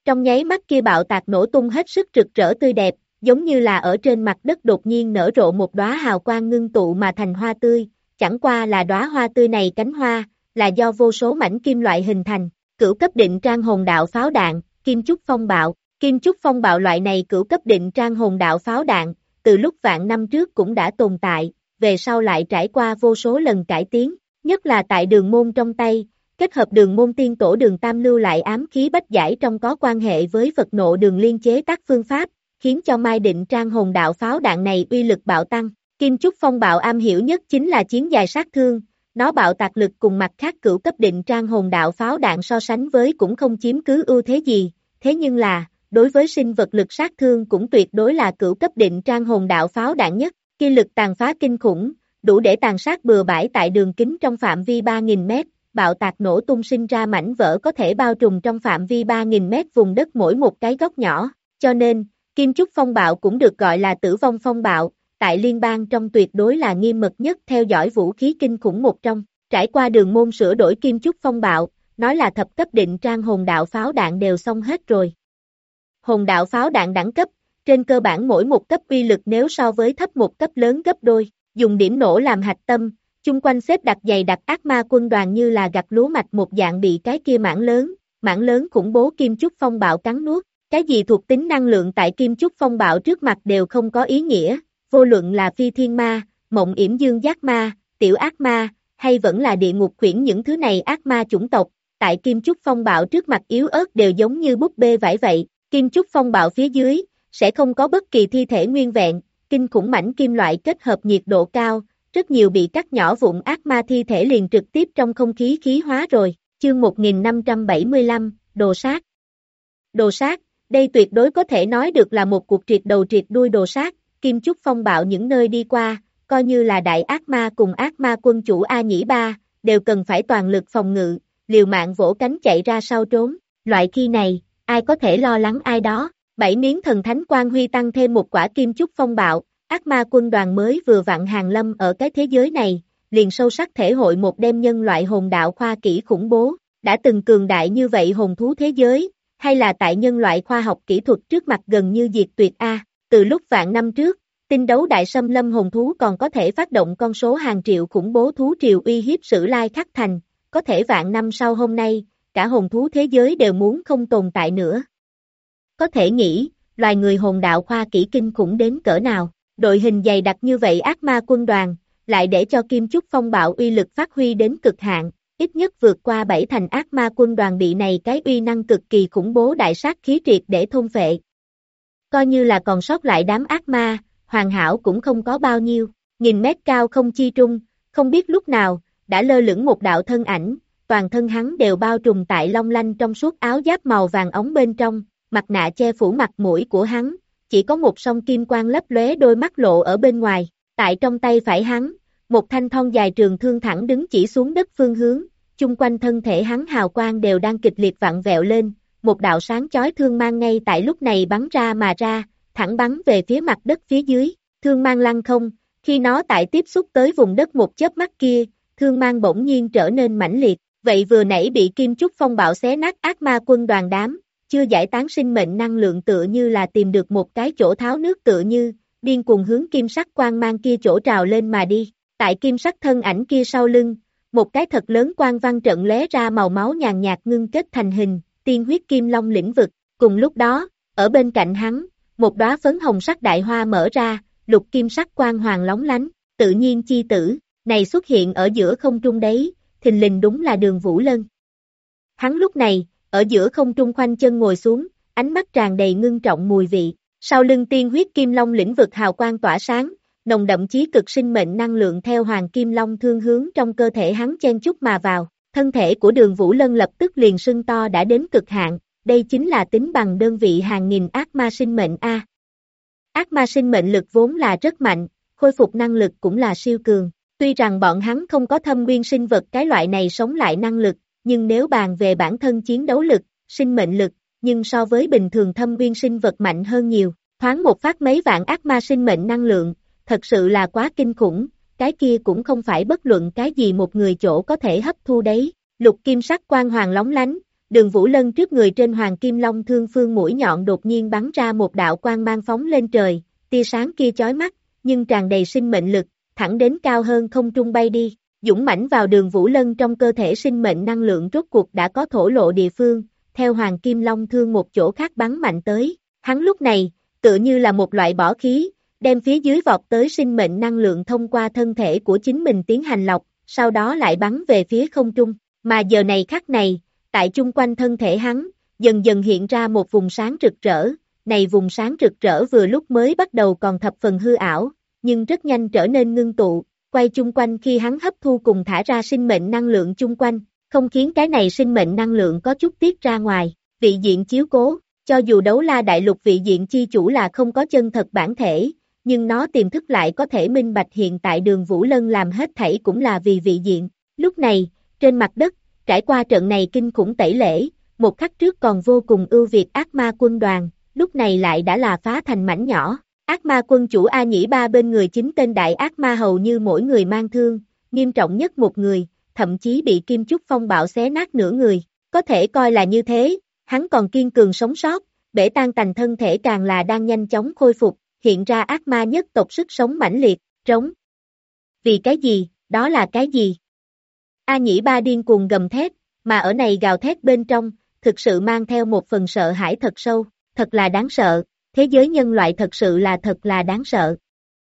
Trong nháy mắt kia bạo tạc nổ tung hết sức rực rỡ tươi đẹp, giống như là ở trên mặt đất đột nhiên nở rộ một đóa hào quang ngưng tụ mà thành hoa tươi, chẳng qua là đóa hoa tươi này cánh hoa, là do vô số mảnh kim loại hình thành, cửu cấp định trang hồn đạo pháo đạn, kim chúc phong bạo. Kim chúc phong bạo loại này cửu cấp định trang hồn đạo pháo đạn, từ lúc vạn năm trước cũng đã tồn tại, về sau lại trải qua vô số lần cải tiến, nhất là tại đường môn trong tay, kết hợp đường môn tiên tổ đường tam lưu lại ám khí bách giải trong có quan hệ với Phật nộ đường liên chế tác phương pháp, khiến cho Mai Định trang hồn đạo pháo đạn này uy lực bạo tăng. Kim chúc phong bạo am hiểu nhất chính là chiến dài sát thương, nó bạo tạc lực cùng mặt khác cửu cấp định trang hồn đạo pháo đạn so sánh với cũng không chiếm cứ ưu thế gì, thế nhưng là, đối với sinh vật lực sát thương cũng tuyệt đối là cửu cấp định trang hồn đạo pháo đạn nhất, khi lực tàn phá kinh khủng, đủ để tàn sát bừa bãi tại đường kính trong phạm vi 3.000 mét, bạo tạc nổ tung sinh ra mảnh vỡ có thể bao trùm trong phạm vi 3.000 mét vùng đất mỗi một cái góc nhỏ, cho nên, kim chúc phong bạo cũng được gọi là tử vong phong bạo, tại liên bang trong tuyệt đối là nghiêm mật nhất theo dõi vũ khí kinh khủng một trong, trải qua đường môn sửa đổi kim chúc phong bạo, nói là thập cấp định trang hồn đạo pháo đạn đều xong hết rồi. Hồn đạo pháo đạn đẳng cấp, trên cơ bản mỗi một cấp uy lực nếu so với thấp một cấp lớn gấp đôi, dùng điểm nổ làm hạch tâm, chung quanh xếp đặt dày đặc ác ma quân đoàn như là gặt lúa mạch một dạng bị cái kia mảng lớn khủng bố kim chúc phong bạo cắn nuốt, cái gì thuộc tính năng lượng tại kim chúc phong bạo trước mặt đều không có ý nghĩa, vô luận là phi thiên ma, mộng yểm dương giác ma, tiểu ác ma, hay vẫn là địa ngục khuyển những thứ này ác ma chủng tộc, tại kim chúc phong bạo trước mặt yếu ớt đều giống như búp bê vải vậy. Kim chúc phong bạo phía dưới, sẽ không có bất kỳ thi thể nguyên vẹn, kinh khủng mảnh kim loại kết hợp nhiệt độ cao, rất nhiều bị cắt nhỏ vụn ác ma thi thể liền trực tiếp trong không khí khí hóa rồi, chương 1575, đồ sát. Đồ sát, đây tuyệt đối có thể nói được là một cuộc triệt đầu triệt đuôi đồ sát, kim chúc phong bạo những nơi đi qua, coi như là đại ác ma cùng ác ma quân chủ A Nhĩ Ba, đều cần phải toàn lực phòng ngự, liều mạng vỗ cánh chạy ra sau trốn, loại khi này, ai có thể lo lắng ai đó, 7 miếng thần thánh quang huy tăng thêm một quả kim chúc phong bạo, ác ma quân đoàn mới vừa vặn hàng lâm ở cái thế giới này, liền sâu sắc thể hội một đêm nhân loại hồn đạo khoa kỹ khủng bố, đã từng cường đại như vậy hồn thú thế giới, hay là tại nhân loại khoa học kỹ thuật trước mặt gần như diệt tuyệt A, từ lúc vạn năm trước, tinh đấu đại xâm lâm hồn thú còn có thể phát động con số hàng triệu khủng bố thú triều uy hiếp Sử Lai Khắc Thành, có thể vạn năm sau hôm nay, cả hồn thú thế giới đều muốn không tồn tại nữa. Có thể nghĩ, loài người hồn đạo khoa kỹ kinh khủng đến cỡ nào, đội hình dày đặc như vậy ác ma quân đoàn, lại để cho kim chúc phong bạo uy lực phát huy đến cực hạn, ít nhất vượt qua 7 thành ác ma quân đoàn bị này cái uy năng cực kỳ khủng bố đại sát khí triệt để thôn phệ. Coi như là còn sót lại đám ác ma, hoàn hảo cũng không có bao nhiêu, nghìn mét cao không chi trung, không biết lúc nào, đã lơ lửng một đạo thân ảnh, toàn thân hắn đều bao trùm tại long lanh trong suốt áo giáp màu vàng ống bên trong, mặt nạ che phủ mặt mũi của hắn, chỉ có một song kim quang lấp lóe đôi mắt lộ ở bên ngoài, tại trong tay phải hắn, một thanh thon dài trường thương thẳng đứng chỉ xuống đất phương hướng, chung quanh thân thể hắn hào quang đều đang kịch liệt vặn vẹo lên, một đạo sáng chói thương mang ngay tại lúc này bắn ra mà ra, thẳng bắn về phía mặt đất phía dưới, thương mang lăng không, khi nó tại tiếp xúc tới vùng đất một chớp mắt kia, thương mang bỗng nhiên trở nên mãnh liệt, vậy vừa nãy bị kim chúc phong bạo xé nát ác ma quân đoàn đám, chưa giải tán sinh mệnh năng lượng tựa như là tìm được một cái chỗ tháo nước tựa như, điên cuồng hướng kim sắc quang mang kia chỗ trào lên mà đi, tại kim sắc thân ảnh kia sau lưng, một cái thật lớn quang văn trận lóe ra màu máu nhàn nhạt ngưng kết thành hình, tiên huyết kim long lĩnh vực, cùng lúc đó, ở bên cạnh hắn, một đóa phấn hồng sắc đại hoa mở ra, lục kim sắc quang hoàng lóng lánh, tự nhiên chi tử, này xuất hiện ở giữa không trung đấy, thình lình đúng là Đường Vũ Lân. Hắn lúc này, ở giữa không trung khoanh chân ngồi xuống, ánh mắt tràn đầy ngưng trọng mùi vị, sau lưng tiên huyết kim long lĩnh vực hào quang tỏa sáng, nồng đậm chí cực sinh mệnh năng lượng theo hoàng kim long thương hướng trong cơ thể hắn chen chúc mà vào, thân thể của Đường Vũ Lân lập tức liền sưng to đã đến cực hạn, đây chính là tính bằng đơn vị hàng nghìn ác ma sinh mệnh A. Ác ma sinh mệnh lực vốn là rất mạnh, khôi phục năng lực cũng là siêu cường, tuy rằng bọn hắn không có thâm nguyên sinh vật cái loại này sống lại năng lực, nhưng nếu bàn về bản thân chiến đấu lực, sinh mệnh lực, nhưng so với bình thường thâm nguyên sinh vật mạnh hơn nhiều, thoáng một phát mấy vạn ác ma sinh mệnh năng lượng, thật sự là quá kinh khủng, cái kia cũng không phải bất luận cái gì một người chỗ có thể hấp thu đấy, lục kim sắc quang hoàng lóng lánh, Đường Vũ Lân trước người trên Hoàng Kim Long Thương phương mũi nhọn đột nhiên bắn ra một đạo quang mang phóng lên trời, tia sáng kia chói mắt, nhưng tràn đầy sinh mệnh lực, thẳng đến cao hơn không trung bay đi, dũng mãnh vào Đường Vũ Lân trong cơ thể sinh mệnh năng lượng rốt cuộc đã có thổ lộ địa phương, theo Hoàng Kim Long Thương một chỗ khác bắn mạnh tới, hắn lúc này, tựa như là một loại bỏ khí, đem phía dưới vọt tới sinh mệnh năng lượng thông qua thân thể của chính mình tiến hành lọc, sau đó lại bắn về phía không trung, mà giờ này khắc này, tại chung quanh thân thể hắn, dần dần hiện ra một vùng sáng rực rỡ, này vùng sáng rực rỡ vừa lúc mới bắt đầu còn thập phần hư ảo, nhưng rất nhanh trở nên ngưng tụ, quay chung quanh khi hắn hấp thu cùng thả ra sinh mệnh năng lượng chung quanh, không khiến cái này sinh mệnh năng lượng có chút tiết ra ngoài, vị diện chiếu cố, cho dù Đấu La Đại Lục vị diện chi chủ là không có chân thật bản thể, nhưng nó tiềm thức lại có thể minh bạch hiện tại Đường Vũ Lân làm hết thảy cũng là vì vị diện, lúc này, trên mặt đất, trải qua trận này kinh khủng tẩy lễ, một khắc trước còn vô cùng ưu việt ác ma quân đoàn, lúc này lại đã là phá thành mảnh nhỏ. Ác ma quân chủ A Nhĩ Ba bên người 9 tên đại ác ma hầu như mỗi người mang thương, nghiêm trọng nhất một người, thậm chí bị Kim Chúc Phong bạo xé nát nửa người, có thể coi là như thế, hắn còn kiên cường sống sót, bể tan tành thân thể càng là đang nhanh chóng khôi phục, hiện ra ác ma nhất tộc sức sống mãnh liệt, trống. Vì cái gì, đó là cái gì? A Nhĩ Ba điên cuồng gầm thét, mà ở này gào thét bên trong, thực sự mang theo một phần sợ hãi thật sâu, thật là đáng sợ, thế giới nhân loại thật sự là thật là đáng sợ.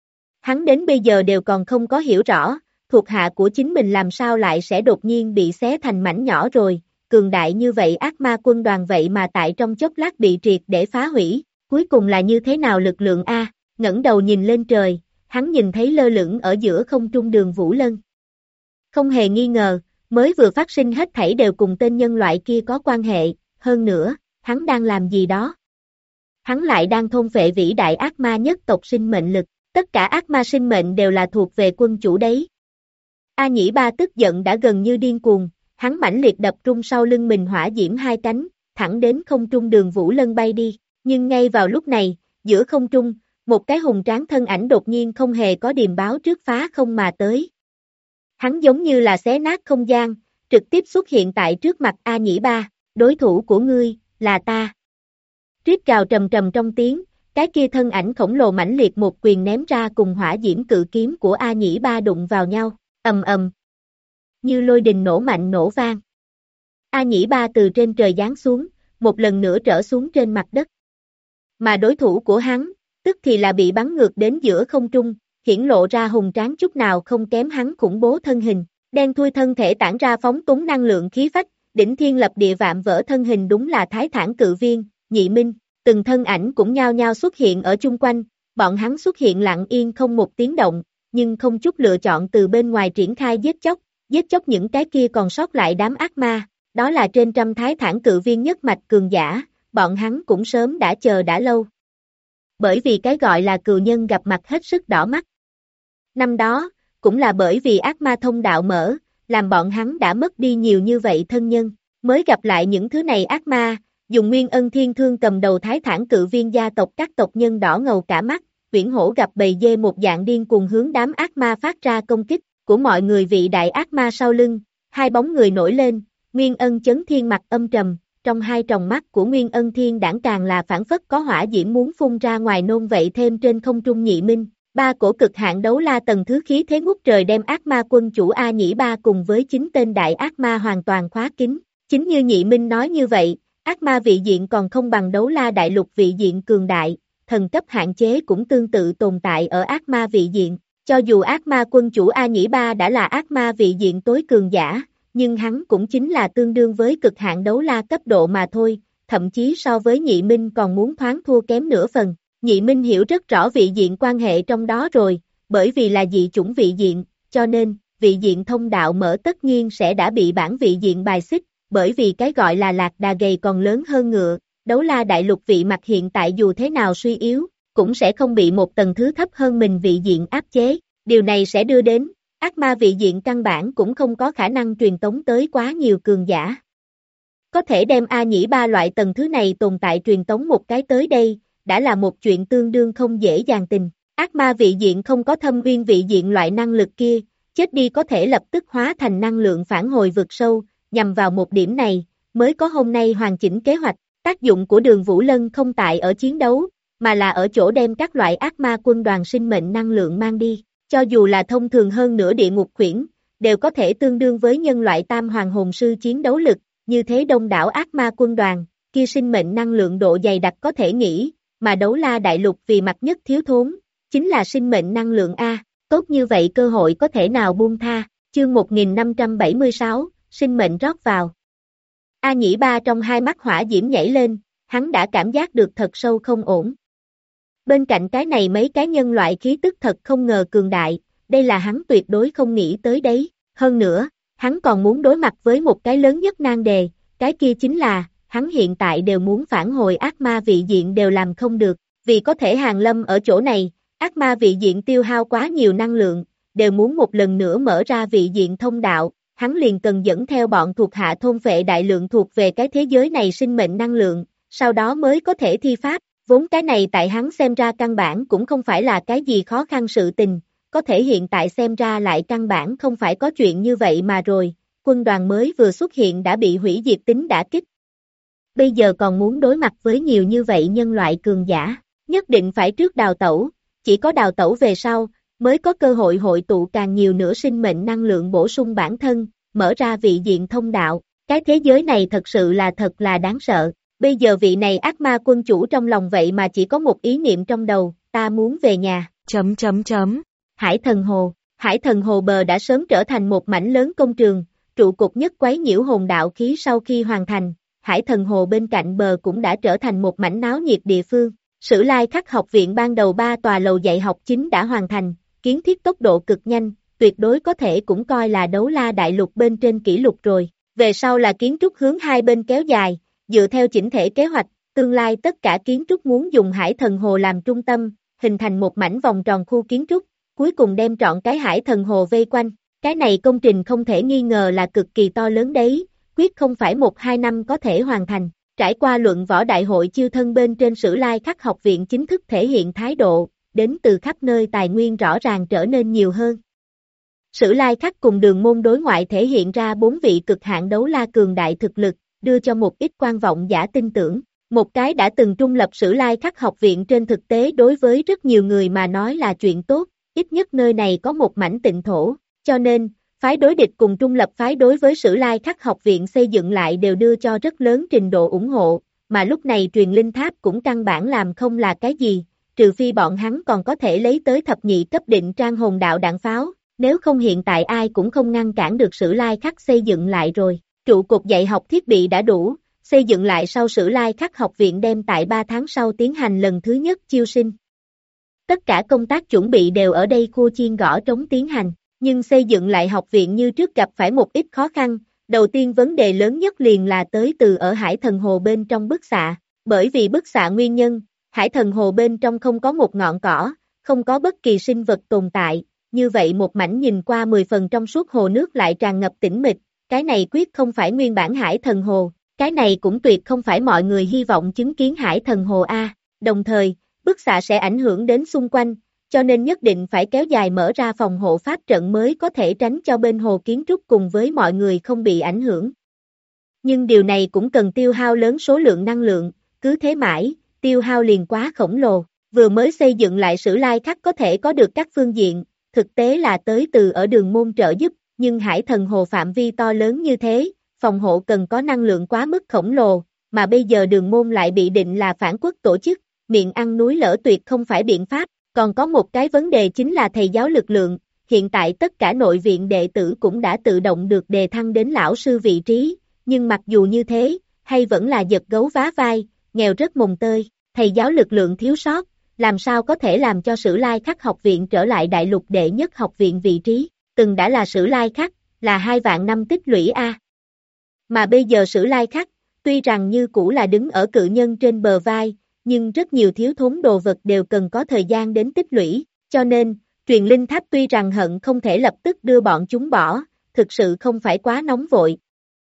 Hắn đến bây giờ đều còn không có hiểu rõ, thuộc hạ của chính mình làm sao lại sẽ đột nhiên bị xé thành mảnh nhỏ rồi, cường đại như vậy ác ma quân đoàn vậy mà tại trong chốc lát bị triệt để phá hủy, cuối cùng là như thế nào lực lượng A, ngẩng đầu nhìn lên trời, hắn nhìn thấy lơ lửng ở giữa không trung Đường Vũ Lân. Không hề nghi ngờ, mới vừa phát sinh hết thảy đều cùng tên nhân loại kia có quan hệ, hơn nữa, hắn đang làm gì đó. Hắn lại đang thôn phệ vĩ đại ác ma nhất tộc sinh mệnh lực, tất cả ác ma sinh mệnh đều là thuộc về quân chủ đấy. A Nhĩ Ba tức giận đã gần như điên cuồng, hắn mãnh liệt đập trung sau lưng mình hỏa diễm hai cánh, thẳng đến không trung Đường Vũ Lân bay đi, nhưng ngay vào lúc này, giữa không trung, một cái hùng tráng thân ảnh đột nhiên không hề có điềm báo trước phá không mà tới. Hắn giống như là xé nát không gian, trực tiếp xuất hiện tại trước mặt A Nhĩ Ba, đối thủ của ngươi, là ta. Rít gào trầm trầm trong tiếng, cái kia thân ảnh khổng lồ mãnh liệt một quyền ném ra cùng hỏa diễm cự kiếm của A Nhĩ Ba đụng vào nhau, ầm ầm. Như lôi đình nổ mạnh nổ vang. A Nhĩ Ba từ trên trời giáng xuống, một lần nữa trở xuống trên mặt đất. Mà đối thủ của hắn, tức thì là bị bắn ngược đến giữa không trung, hiển lộ ra hùng tráng chút nào không kém hắn khủng bố thân hình, đen thui thân thể tản ra phóng túng năng lượng khí phách, đỉnh thiên lập địa vạm vỡ thân hình đúng là Thái Thản Cự Viên, Nhị Minh, từng thân ảnh cũng nhao nhao xuất hiện ở chung quanh, bọn hắn xuất hiện lặng yên không một tiếng động, nhưng không chút lựa chọn từ bên ngoài triển khai giết chóc những cái kia còn sót lại đám ác ma, đó là trên trăm Thái Thản Cự Viên nhất mạch cường giả, bọn hắn cũng sớm đã chờ đã lâu. Bởi vì cái gọi là cừu nhân gặp mặt hết sức đỏ mắt. Năm đó, cũng là bởi vì ác ma thông đạo mở, làm bọn hắn đã mất đi nhiều như vậy thân nhân, mới gặp lại những thứ này ác ma, dùng Nguyên Ân Thiên Thương cầm đầu Thái Thản Cự Viên gia tộc các tộc nhân đỏ ngầu cả mắt, Uyển Hổ gặp bầy dê một dạng điên cuồng hướng đám ác ma phát ra công kích, của mọi người vị đại ác ma sau lưng, hai bóng người nổi lên, Nguyên Ân Chấn Thiên mặt âm trầm, trong hai tròng mắt của Nguyên Ân Thiên đãng càng là phản phất có hỏa diễm muốn phun ra ngoài nôn vậy thêm trên không trung Nhị Minh. Ba cổ cực hạn đấu la tầng thứ khí thế ngút trời đem ác ma quân chủ A Nhĩ Ba cùng với 9 tên đại ác ma hoàn toàn khóa kín. Chính như Nhị Minh nói như vậy, ác ma vị diện còn không bằng đấu la đại lục vị diện cường đại, thần cấp hạn chế cũng tương tự tồn tại ở ác ma vị diện. Cho dù ác ma quân chủ A Nhĩ Ba đã là ác ma vị diện tối cường giả, nhưng hắn cũng chính là tương đương với cực hạn đấu la cấp độ mà thôi, thậm chí so với Nhị Minh còn muốn thoáng thua kém nửa phần. Nhị Minh hiểu rất rõ vị diện quan hệ trong đó rồi, bởi vì là dị chủng vị diện, cho nên, vị diện thông đạo mở tất nhiên sẽ đã bị bản vị diện bài xích, bởi vì cái gọi là lạc đà gầy còn lớn hơn ngựa, đấu la đại lục vị mặt hiện tại dù thế nào suy yếu, cũng sẽ không bị một tầng thứ thấp hơn mình vị diện áp chế, điều này sẽ đưa đến, ác ma vị diện căn bản cũng không có khả năng truyền tống tới quá nhiều cường giả. Có thể đem A Nhĩ Ba loại tầng thứ này tồn tại truyền tống một cái tới đây, đã là một chuyện tương đương không dễ dàng tình. Ác ma vị diện không có thâm uyên vị diện loại năng lực kia, chết đi có thể lập tức hóa thành năng lượng phản hồi vực sâu, nhằm vào một điểm này, mới có hôm nay hoàn chỉnh kế hoạch. Tác dụng của Đường Vũ Lân không tại ở chiến đấu, mà là ở chỗ đem các loại ác ma quân đoàn sinh mệnh năng lượng mang đi. Cho dù là thông thường hơn nửa địa ngục khuyển, đều có thể tương đương với nhân loại tam hoàng hồn sư chiến đấu lực, như thế đông đảo ác ma quân đoàn, kia sinh mệnh năng lượng độ dày đặc có thể nghĩ, mà Đấu La Đại Lục vì mặt nhất thiếu thốn, chính là sinh mệnh năng lượng A, tốt như vậy cơ hội có thể nào buông tha, chương 1576, sinh mệnh rót vào. A Nhĩ Ba trong hai mắt hỏa diễm nhảy lên, hắn đã cảm giác được thật sâu không ổn. Bên cạnh cái này mấy cái nhân loại khí tức thật không ngờ cường đại, đây là hắn tuyệt đối không nghĩ tới đấy, hơn nữa, hắn còn muốn đối mặt với một cái lớn nhất nan đề, cái kia chính là, hắn hiện tại đều muốn phản hồi ác ma vị diện đều làm không được, vì có thể hàng lâm ở chỗ này, ác ma vị diện tiêu hao quá nhiều năng lượng, đều muốn một lần nữa mở ra vị diện thông đạo, hắn liền cần dẫn theo bọn thuộc hạ thôn phệ đại lượng thuộc về cái thế giới này sinh mệnh năng lượng, sau đó mới có thể thi pháp, vốn cái này tại hắn xem ra căn bản cũng không phải là cái gì khó khăn sự tình, có thể hiện tại xem ra lại căn bản không phải có chuyện như vậy mà rồi, quân đoàn mới vừa xuất hiện đã bị hủy diệt tính đả kích. Bây giờ còn muốn đối mặt với nhiều như vậy nhân loại cường giả, nhất định phải trước đào tẩu, chỉ có đào tẩu về sau, mới có cơ hội hội tụ càng nhiều nữa sinh mệnh năng lượng bổ sung bản thân, mở ra vị diện thông đạo, cái thế giới này thật sự là thật là đáng sợ, bây giờ vị này ác ma quân chủ trong lòng vậy mà chỉ có một ý niệm trong đầu, ta muốn về nhà, Hải Thần Hồ bờ đã sớm trở thành một mảnh lớn công trường, trụ cột nhất quấy nhiễu hồn đạo khí sau khi hoàn thành, Hải Thần Hồ bên cạnh bờ cũng đã trở thành một mảnh náo nhiệt địa phương. Sử Lai Khắc học viện ban đầu 3 tòa lầu dạy học chính đã hoàn thành, kiến thiết tốc độ cực nhanh, tuyệt đối có thể cũng coi là Đấu La Đại Lục bên trên kỷ lục rồi. Về sau là kiến trúc hướng hai bên kéo dài, dựa theo chỉnh thể kế hoạch, tương lai tất cả kiến trúc muốn dùng Hải Thần Hồ làm trung tâm, hình thành một mảnh vòng tròn khu kiến trúc, cuối cùng đem trọn cái Hải Thần Hồ vây quanh. Cái này công trình không thể nghi ngờ là cực kỳ to lớn đấy, quyết không phải 1-2 năm có thể hoàn thành. Trải qua luận võ đại hội chiêu thân bên trên Sử Lai Khắc học viện chính thức thể hiện thái độ, đến từ khắp nơi tài nguyên rõ ràng trở nên nhiều hơn. Sử Lai Khắc cùng Đường Môn đối ngoại thể hiện ra 4 vị cực hạn đấu la cường đại thực lực, đưa cho một ít quan vọng giả tin tưởng. Một cái đã từng trung lập Sử Lai Khắc học viện trên thực tế đối với rất nhiều người mà nói là chuyện tốt, ít nhất nơi này có một mảnh tịnh thổ, cho nên, phái đối địch cùng trung lập phái đối với Sử Lai Khắc học viện xây dựng lại đều đưa cho rất lớn trình độ ủng hộ, mà lúc này truyền linh tháp cũng căn bản làm không là cái gì, trừ phi bọn hắn còn có thể lấy tới thập nhị cấp định trang hồn đạo đạn pháo, nếu không hiện tại ai cũng không ngăn cản được Sử Lai Khắc xây dựng lại rồi. Trụ cột dạy học thiết bị đã đủ, xây dựng lại sau Sử Lai Khắc học viện đem tại 3 tháng sau tiến hành lần thứ nhất chiêu sinh. Tất cả công tác chuẩn bị đều ở đây khu chiên gõ trống tiến hành. Nhưng xây dựng lại học viện như trước gặp phải một ít khó khăn, đầu tiên vấn đề lớn nhất liền là tới từ ở Hải Thần Hồ bên trong bức xạ, bởi vì bức xạ nguyên nhân, Hải Thần Hồ bên trong không có một ngọn cỏ, không có bất kỳ sinh vật tồn tại, như vậy một mảnh nhìn qua 10 phần trong suốt hồ nước lại tràn ngập tĩnh mịch, cái này quyết không phải nguyên bản Hải Thần Hồ, cái này cũng tuyệt không phải mọi người hy vọng chứng kiến Hải Thần Hồ A, đồng thời, bức xạ sẽ ảnh hưởng đến xung quanh, cho nên nhất định phải kéo dài mở ra phòng hộ pháp trận mới có thể tránh cho bên hồ kiến trúc cùng với mọi người không bị ảnh hưởng. Nhưng điều này cũng cần tiêu hao lớn số lượng năng lượng, cứ thế mãi, tiêu hao liền quá khổng lồ, vừa mới xây dựng lại Sử Lai Khắc có thể có được các phương diện, thực tế là tới từ ở Đường Môn trợ giúp, nhưng Hải Thần Hồ phạm vi to lớn như thế, phòng hộ cần có năng lượng quá mức khổng lồ, mà bây giờ Đường Môn lại bị định là phản quốc tổ chức, miệng ăn núi lở tuyệt không phải biện pháp. Còn có một cái vấn đề chính là thầy giáo lực lượng, hiện tại tất cả nội viện đệ tử cũng đã tự động được đề thăng đến lão sư vị trí, nhưng mặc dù như thế, hay vẫn là giật gấu vá vai, nghèo rất mồng tơi, thầy giáo lực lượng thiếu sót, làm sao có thể làm cho Sử Lai Khắc học viện trở lại đại lục đệ nhất học viện vị trí, từng đã là Sử Lai Khắc, là 2 vạn năm tích lũy A. Mà bây giờ Sử Lai Khắc, tuy rằng như cũ là đứng ở cự nhân trên bờ vai, nhưng rất nhiều thiếu thốn đồ vật đều cần có thời gian đến tích lũy, cho nên, truyền linh tháp tuy rằng hận không thể lập tức đưa bọn chúng bỏ, thực sự không phải quá nóng vội.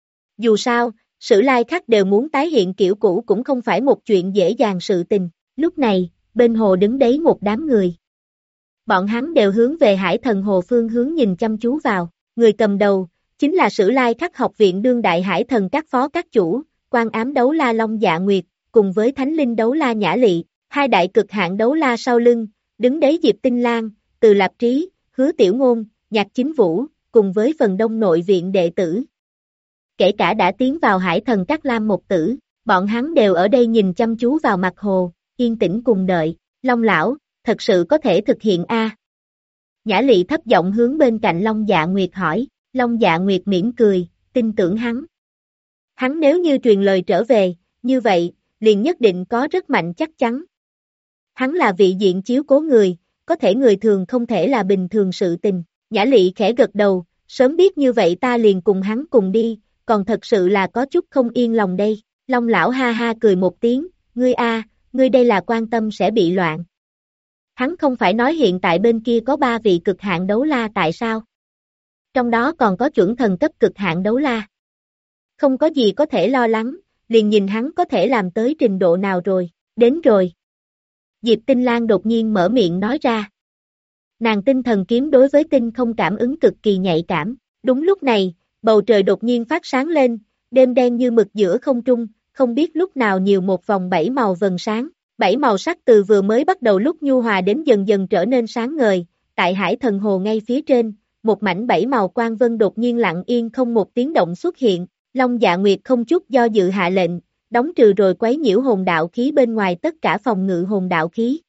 Dù sao, Sử Lai Khắc đều muốn tái hiện kiểu cũ cũng không phải một chuyện dễ dàng sự tình, lúc này, bên hồ đứng đấy một đám người. Bọn hắn đều hướng về Hải Thần Hồ phương hướng nhìn chăm chú vào, người cầm đầu, chính là Sử Lai Khắc học viện đương đại hải thần các phó các chủ, Quan Ám đấu la Long Dạ Nguyệt, cùng với Thánh Linh đấu la Nhã Lị, hai đại cực hạn đấu la sau lưng, đứng đấy Diệp Tinh Lan, Từ Lạp Trí, Hứa Tiểu Ngôn, Nhạc Chính Vũ, cùng với phần đông nội viện đệ tử. Kể cả đã tiến vào hải thần các Lam một tử, bọn hắn đều ở đây nhìn chăm chú vào mặt hồ, yên tĩnh cùng đợi. Long lão, thật sự có thể thực hiện a? Nhã Lị thấp giọng hướng bên cạnh Long Dạ Nguyệt hỏi. Long Dạ Nguyệt mỉm cười, tin tưởng hắn. Hắn nếu như truyền lời trở về, như vậy, liền nhất định có rất mạnh chắc chắn. Hắn là vị diện chiếu cố người, có thể người thường không thể là bình thường sự tình. Nhã Lị khẽ gật đầu, sớm biết như vậy ta liền cùng hắn cùng đi, còn thật sự là có chút không yên lòng đây. Long lão ha ha cười một tiếng, ngươi a, ngươi đây là quan tâm sẽ bị loạn. Hắn không phải nói hiện tại bên kia có 3 vị cực hạn đấu la tại sao? Trong đó còn có chuẩn thần cấp cực hạn đấu la. Không có gì có thể lo lắng, liền nhìn hắn có thể làm tới trình độ nào rồi, đến rồi. Diệp Tinh Lan đột nhiên mở miệng nói ra. Nàng tinh thần kiếm đối với tinh không cảm ứng cực kỳ nhạy cảm. Đúng lúc này, bầu trời đột nhiên phát sáng lên, đêm đen như mực giữa không trung, không biết lúc nào nhiều một vòng 7 màu vầng sáng. 7 màu sắc từ vừa mới bắt đầu lúc nhu hòa đến dần dần trở nên sáng ngời, tại hải thần hồ ngay phía trên, một mảnh 7 màu quang vân đột nhiên lặng yên không một tiếng động xuất hiện. Long Dạ Nguyệt không chút do dự hạ lệnh, đóng trừ rồi quấy nhiễu hồn đạo khí bên ngoài tất cả phòng ngự hồn đạo khí.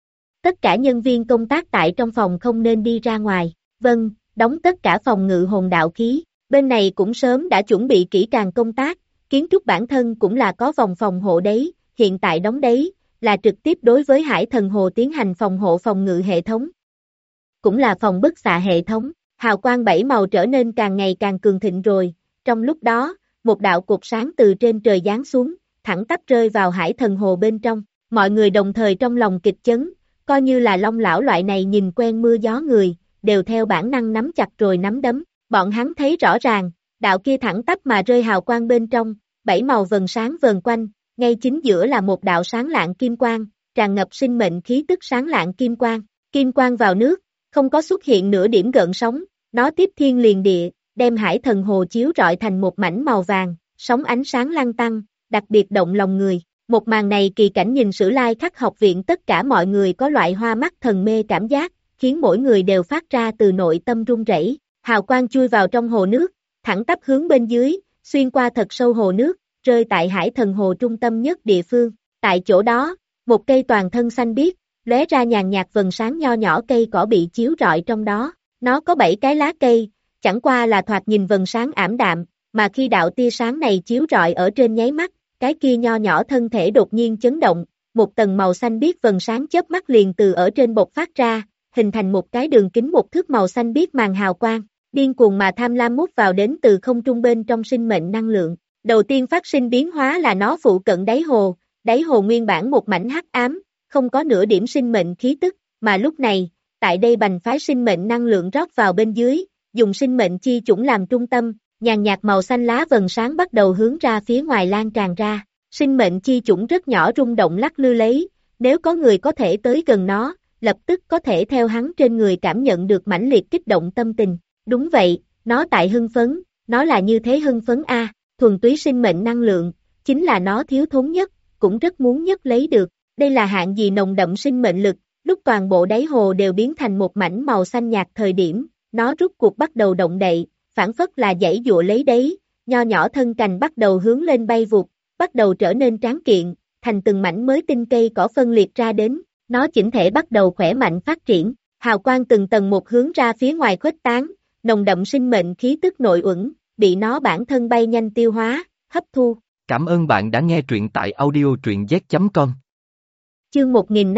Tất cả nhân viên công tác tại trong phòng không nên đi ra ngoài. Vâng, đóng tất cả phòng ngự hồn đạo khí. Bên này cũng sớm đã chuẩn bị kỹ càng công tác, kiến trúc bản thân cũng là có vòng phòng hộ đấy, hiện tại đóng đấy, là trực tiếp đối với hải thần hồ tiến hành phòng hộ phòng ngự hệ thống. Cũng là phòng bức xạ hệ thống, hào quang 7 màu trở nên càng ngày càng cường thịnh rồi, trong lúc đó, một đạo cột sáng từ trên trời giáng xuống, thẳng tắp rơi vào hải thần hồ bên trong, mọi người đồng thời trong lòng kịch chấn, coi như là Long lão loại này nhìn quen mưa gió người, đều theo bản năng nắm chặt rồi nắm đấm, bọn hắn thấy rõ ràng, đạo kia thẳng tắp mà rơi hào quang bên trong, 7 màu vầng sáng vờn quanh, ngay chính giữa là một đạo sáng lạng kim quang, tràn ngập sinh mệnh khí tức sáng lạng kim quang vào nước, không có xuất hiện nửa điểm gợn sóng, nó tiếp thiên liền địa, đem hải thần hồ chiếu rọi thành một mảnh màu vàng, sóng ánh sáng lăn tăng, đặc biệt động lòng người. Một màn này kỳ cảnh nhìn Sử Lai Khắc học viện tất cả mọi người có loại hoa mắt thần mê cảm giác, khiến mỗi người đều phát ra từ nội tâm run rẩy. Hào quang chui vào trong hồ nước, thẳng tắp hướng bên dưới, xuyên qua thật sâu hồ nước, rơi tại hải thần hồ trung tâm nhất địa phương. Tại chỗ đó, một cây toàn thân xanh biếc, lóe ra nhàn nhạt vầng sáng nho nhỏ cây cỏ bị chiếu rọi trong đó. Nó có 7 cái lá cây, chẳng qua là thoạt nhìn vầng sáng ảm đạm, mà khi đạo tia sáng này chiếu rọi ở trên nháy mắt, cái kia nho nhỏ thân thể đột nhiên chấn động, một tầng màu xanh biếc vầng sáng chớp mắt liền từ ở trên bộc phát ra, hình thành một cái đường kính một thước màu xanh biếc màn hào quang, điên cuồng mà tham lam mút vào đến từ không trung bên trong sinh mệnh năng lượng. Đầu tiên phát sinh biến hóa là nó phụ cận đáy hồ nguyên bản một mảnh hắc ám, không có nửa điểm sinh mệnh khí tức, mà lúc này, tại đây bành phái sinh mệnh năng lượng rót vào bên dưới, dùng sinh mệnh chi chủng làm trung tâm, nhàn nhạt màu xanh lá vầng sáng bắt đầu hướng ra phía ngoài lan tràn ra, sinh mệnh chi chủng rất nhỏ rung động lắc lư lấy, nếu có người có thể tới gần nó, lập tức có thể theo hắn trên người cảm nhận được mãnh liệt kích động tâm tình. Đúng vậy, nó tại hưng phấn, nó là như thế hưng phấn a, thuần túy sinh mệnh năng lượng, chính là nó thiếu thốn nhất, cũng rất muốn nhất lấy được. Đây là hạng gì nồng đậm sinh mệnh lực, lúc toàn bộ đáy hồ đều biến thành một mảnh màu xanh nhạt thời điểm, nó rút cuộc bắt đầu động đậy, phản phất là giãy giụa lấy đấy, nho nhỏ thân cành bắt đầu hướng lên bay vụt, bắt đầu trở nên tráng kiện, thành từng mảnh mới tinh cây cỏ phân liệt ra đến, nó chỉnh thể bắt đầu khỏe mạnh phát triển, hào quang từng tầng một hướng ra phía ngoài khuếch tán, nồng đậm sinh mệnh khí tức nội uẩn, bị nó bản thân bay nhanh tiêu hóa, hấp thu. Cảm ơn bạn đã nghe truyện tại audio truyện z.com. Chương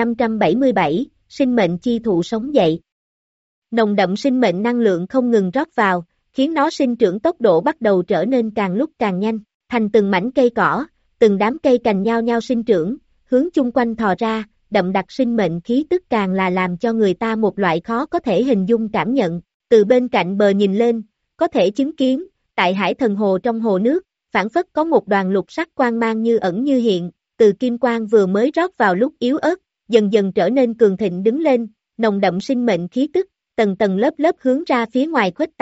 1577, sinh mệnh chi thụ sống dậy. Nồng đậm sinh mệnh năng lượng không ngừng rót vào, khiến nó sinh trưởng tốc độ bắt đầu trở nên càng lúc càng nhanh, thành từng mảnh cây cỏ, từng đám cây cành nhao nhao sinh trưởng, hướng chung quanh thò ra, đậm đặc sinh mệnh khí tức càng là làm cho người ta một loại khó có thể hình dung cảm nhận. Từ bên cạnh bờ nhìn lên, có thể chứng kiến, tại hải thần hồ trong hồ nước, phản phất có một đoàn lục sắc quang mang như ẩn như hiện, từ kim quang vừa mới rót vào lúc yếu ớt, dần dần trở nên cường thịnh đứng lên, nồng đậm sinh mệnh khí tức, tầng tầng lớp lớp hướng ra phía ngoài khuếch tán,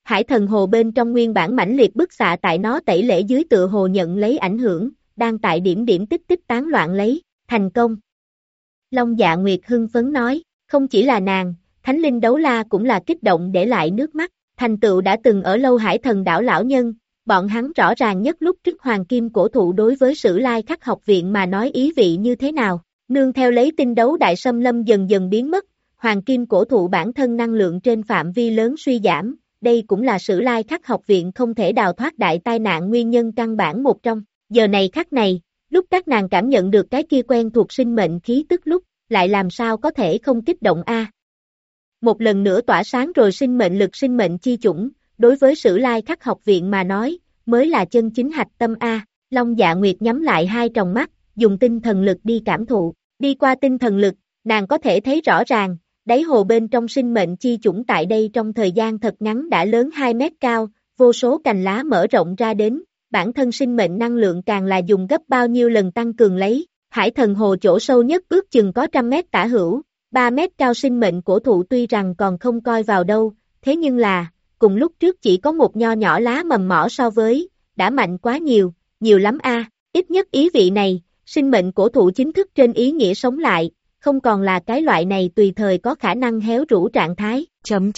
Hải thần hồ bên trong nguyên bản mãnh liệt bức xạ tại nó tẩy lễ dưới tựa hồ nhận lấy ảnh hưởng, đang tại điểm điểm tích tích tán loạn lấy, thành công. Long Dạ Nguyệt hưng phấn nói, không chỉ là nàng, Thánh Linh Đấu La cũng là kích động để lại nước mắt, thành tựu đã từng ở lâu Hải thần đảo lão nhân, bọn hắn rõ ràng nhất lúc trước Hoàng Kim Cổ Thụ đối với Sử Lai Khắc học viện mà nói ý vị như thế nào, nương theo lấy tinh đấu đại xâm lâm dần dần biến mất, Hoàng Kim Cổ Thụ bản thân năng lượng trên phạm vi lớn suy giảm, đây cũng là Sử Lai Khắc học viện không thể đào thoát đại tai nạn nguyên nhân căn bản một trong, giờ này khắc này, lúc các nàng cảm nhận được cái kia quen thuộc sinh mệnh khí tức lúc, lại làm sao có thể không kích động a? Một lần nữa tỏa sáng rồi sinh mệnh lực sinh mệnh chi chủng, đối với Sử Lai Khắc học viện mà nói, mới là chân chính hạch tâm a. Long Dạ Nguyệt nhắm lại hai tròng mắt, dùng tinh thần lực đi cảm thụ, đi qua tinh thần lực, nàng có thể thấy rõ ràng, đáy hồ bên trong sinh mệnh chi chủng tại đây trong thời gian thật ngắn đã lớn 2 mét cao, vô số cành lá mở rộng ra đến, bản thân sinh mệnh năng lượng càng là dùng gấp bao nhiêu lần tăng cường lấy, Hải thần hồ chỗ sâu nhất ước chừng có 100 mét tả hữu, 3 mét cao sinh mệnh cổ thụ tuy rằng còn không coi vào đâu, thế nhưng là, cùng lúc trước chỉ có một nho nhỏ lá mầm mỏ so với, đã mạnh quá nhiều, nhiều lắm a. Ít nhất ý vị này, sinh mệnh cổ thụ chính thức trên ý nghĩa sống lại, không còn là cái loại này tùy thời có khả năng héo rũ trạng thái.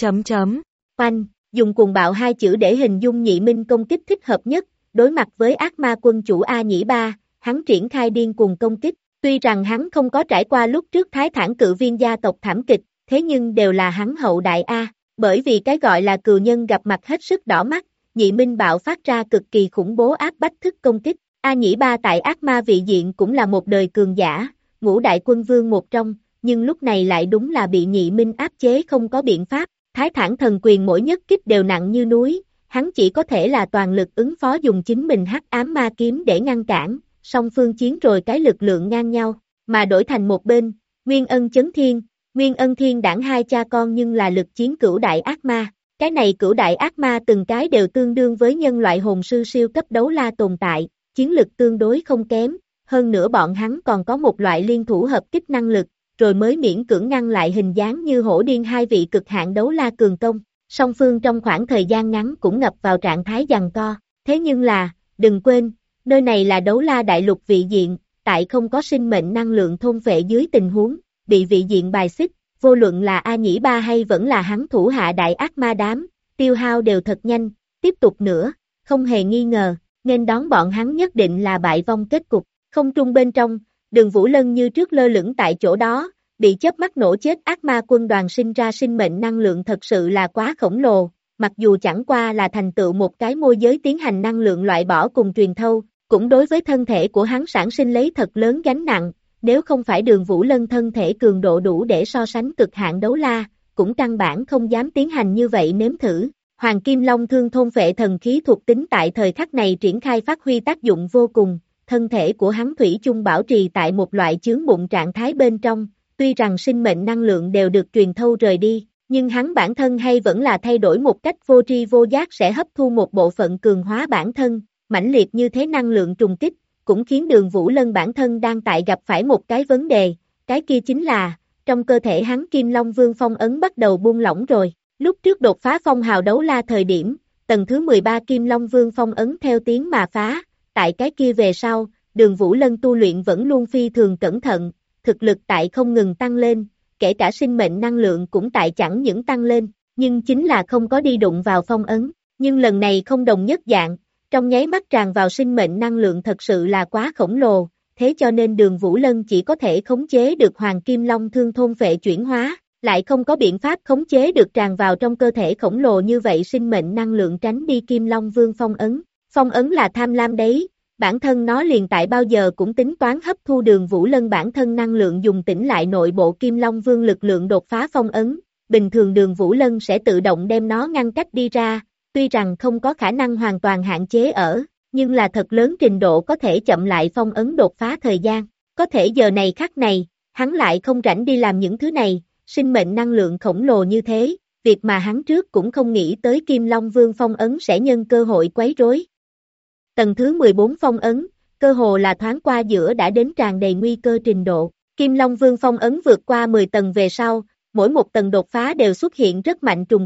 Oanh, dùng cuồng bạo hai chữ để hình dung Nhị Minh công kích thích hợp nhất, đối mặt với ác ma quân chủ A Nhĩ Ba, hắn triển khai điên cuồng công kích, tuy rằng hắn không có trải qua lúc trước Thái Thản cự viên gia tộc thảm kịch, thế nhưng đều là hắn hậu đại A, bởi vì cái gọi là cừu nhân gặp mặt hết sức đỏ mắt, Nhị Minh bạo phát ra cực kỳ khủng bố áp bách thức công kích, A Nhĩ Ba tại ác ma vị diện cũng là một đời cường giả, ngũ đại quân vương một trong, nhưng lúc này lại đúng là bị Nhị Minh áp chế không có biện pháp, Thái Thản thần quyền mỗi nhất kích đều nặng như núi, hắn chỉ có thể là toàn lực ứng phó dùng chính mình hắc ám ma kiếm để ngăn cản, song phương chiến rồi cái lực lượng ngang nhau, mà đổi thành một bên, Nguyên Ân Chấn Thiên, Nguyên Ân Thiên đảng hai cha con nhưng là lực chiến cửu đại ác ma, cái này cửu đại ác ma từng cái đều tương đương với nhân loại hồn sư siêu cấp đấu la tồn tại, chiến lực tương đối không kém, hơn nữa bọn hắn còn có một loại liên thủ hợp kích năng lực, rồi mới miễn cưỡng ngăn lại hình dáng như hổ điên hai vị cực hạn đấu la cường công, song phương trong khoảng thời gian ngắn cũng ngập vào trạng thái giằng co, thế nhưng là, đừng quên, nơi này là đấu la đại lục vị diện, tại không có sinh mệnh năng lượng thôn phệ dưới tình huống, bị vị diện bài xích, vô luận là A Nhĩ Ba hay vẫn là hắn thủ hạ đại ác ma đám, tiêu hao đều thật nhanh, tiếp tục nữa, không hề nghi ngờ, nên đón bọn hắn nhất định là bại vong kết cục, không trung bên trong, Đường Vũ Lân như trước lơ lửng tại chỗ đó, bị chớp mắt nổ chết ác ma quân đoàn sinh ra sinh mệnh năng lượng thật sự là quá khổng lồ, mặc dù chẳng qua là thành tựu một cái môi giới tiến hành năng lượng loại bỏ cùng truyền thâu, cũng đối với thân thể của hắn sản sinh lấy thật lớn gánh nặng, nếu không phải Đường Vũ Lân thân thể cường độ đủ để so sánh cực hạn đấu la, cũng căn bản không dám tiến hành như vậy nếm thử. Hoàng Kim Long Thương thôn phệ thần khí thuộc tính tại thời khắc này triển khai phát huy tác dụng vô cùng, thân thể của hắn thủy chung bảo trì tại một loại chướng bụng trạng thái bên trong, tuy rằng sinh mệnh năng lượng đều được truyền thâu rời đi, nhưng hắn bản thân hay vẫn là thay đổi một cách vô tri vô giác sẽ hấp thu một bộ phận cường hóa bản thân, mãnh liệt như thế năng lượng trùng kích, cũng khiến Đường Vũ Lân bản thân đang tại gặp phải một cái vấn đề, cái kia chính là, trong cơ thể hắn Kim Long Vương phong ấn bắt đầu buông lỏng rồi, lúc trước đột phá phong hào đấu la thời điểm, tầng thứ 13 Kim Long Vương phong ấn theo tiếng mà phá, tại cái kia về sau, Đường Vũ Lân tu luyện vẫn luôn phi thường cẩn thận, thực lực tại không ngừng tăng lên, kể cả sinh mệnh năng lượng cũng tại chẳng những tăng lên, nhưng chính là không có đi đụng vào phong ấn, nhưng lần này không đồng nhất dạng, trong nháy mắt tràn vào sinh mệnh năng lượng thật sự là quá khổng lồ, thế cho nên Đường Vũ Lân chỉ có thể khống chế được Hoàng Kim Long Thương thôn phệ chuyển hóa, lại không có biện pháp khống chế được tràn vào trong cơ thể khổng lồ như vậy sinh mệnh năng lượng tránh đi Kim Long Vương phong ấn là tham lam đấy. Bản thân nó liền tại bao giờ cũng tính toán hấp thu Đường Vũ Lân bản thân năng lượng dùng tỉnh lại nội bộ Kim Long Vương lực lượng đột phá phong ấn, bình thường Đường Vũ Lân sẽ tự động đem nó ngăn cách đi ra, tuy rằng không có khả năng hoàn toàn hạn chế ở, nhưng là thật lớn trình độ có thể chậm lại phong ấn đột phá thời gian, có thể giờ này khắc này, hắn lại không rảnh đi làm những thứ này, sinh mệnh năng lượng khổng lồ như thế, việc mà hắn trước cũng không nghĩ tới Kim Long Vương phong ấn sẽ nhân cơ hội quấy rối. Tầng thứ 14 phong ấn, cơ hồ là thoáng qua giữa đã đến tràn đầy nguy cơ trình độ. Kim Long Vương phong ấn vượt qua 10 tầng về sau, mỗi một tầng đột phá đều xuất hiện rất mạnh trùng kích,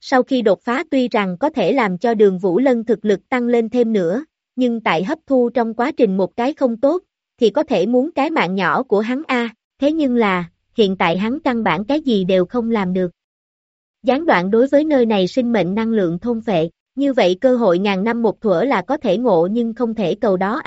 sau khi đột phá tuy rằng có thể làm cho Đường Vũ Lân thực lực tăng lên thêm nữa, nhưng tại hấp thu trong quá trình một cái không tốt, thì có thể muốn cái mạng nhỏ của hắn thế nhưng là, hiện tại hắn căn bản cái gì đều không làm được. Gián đoạn đối với nơi này sinh mệnh năng lượng thôn phệ, như vậy cơ hội ngàn năm một thuở là có thể ngộ nhưng không thể cầu đó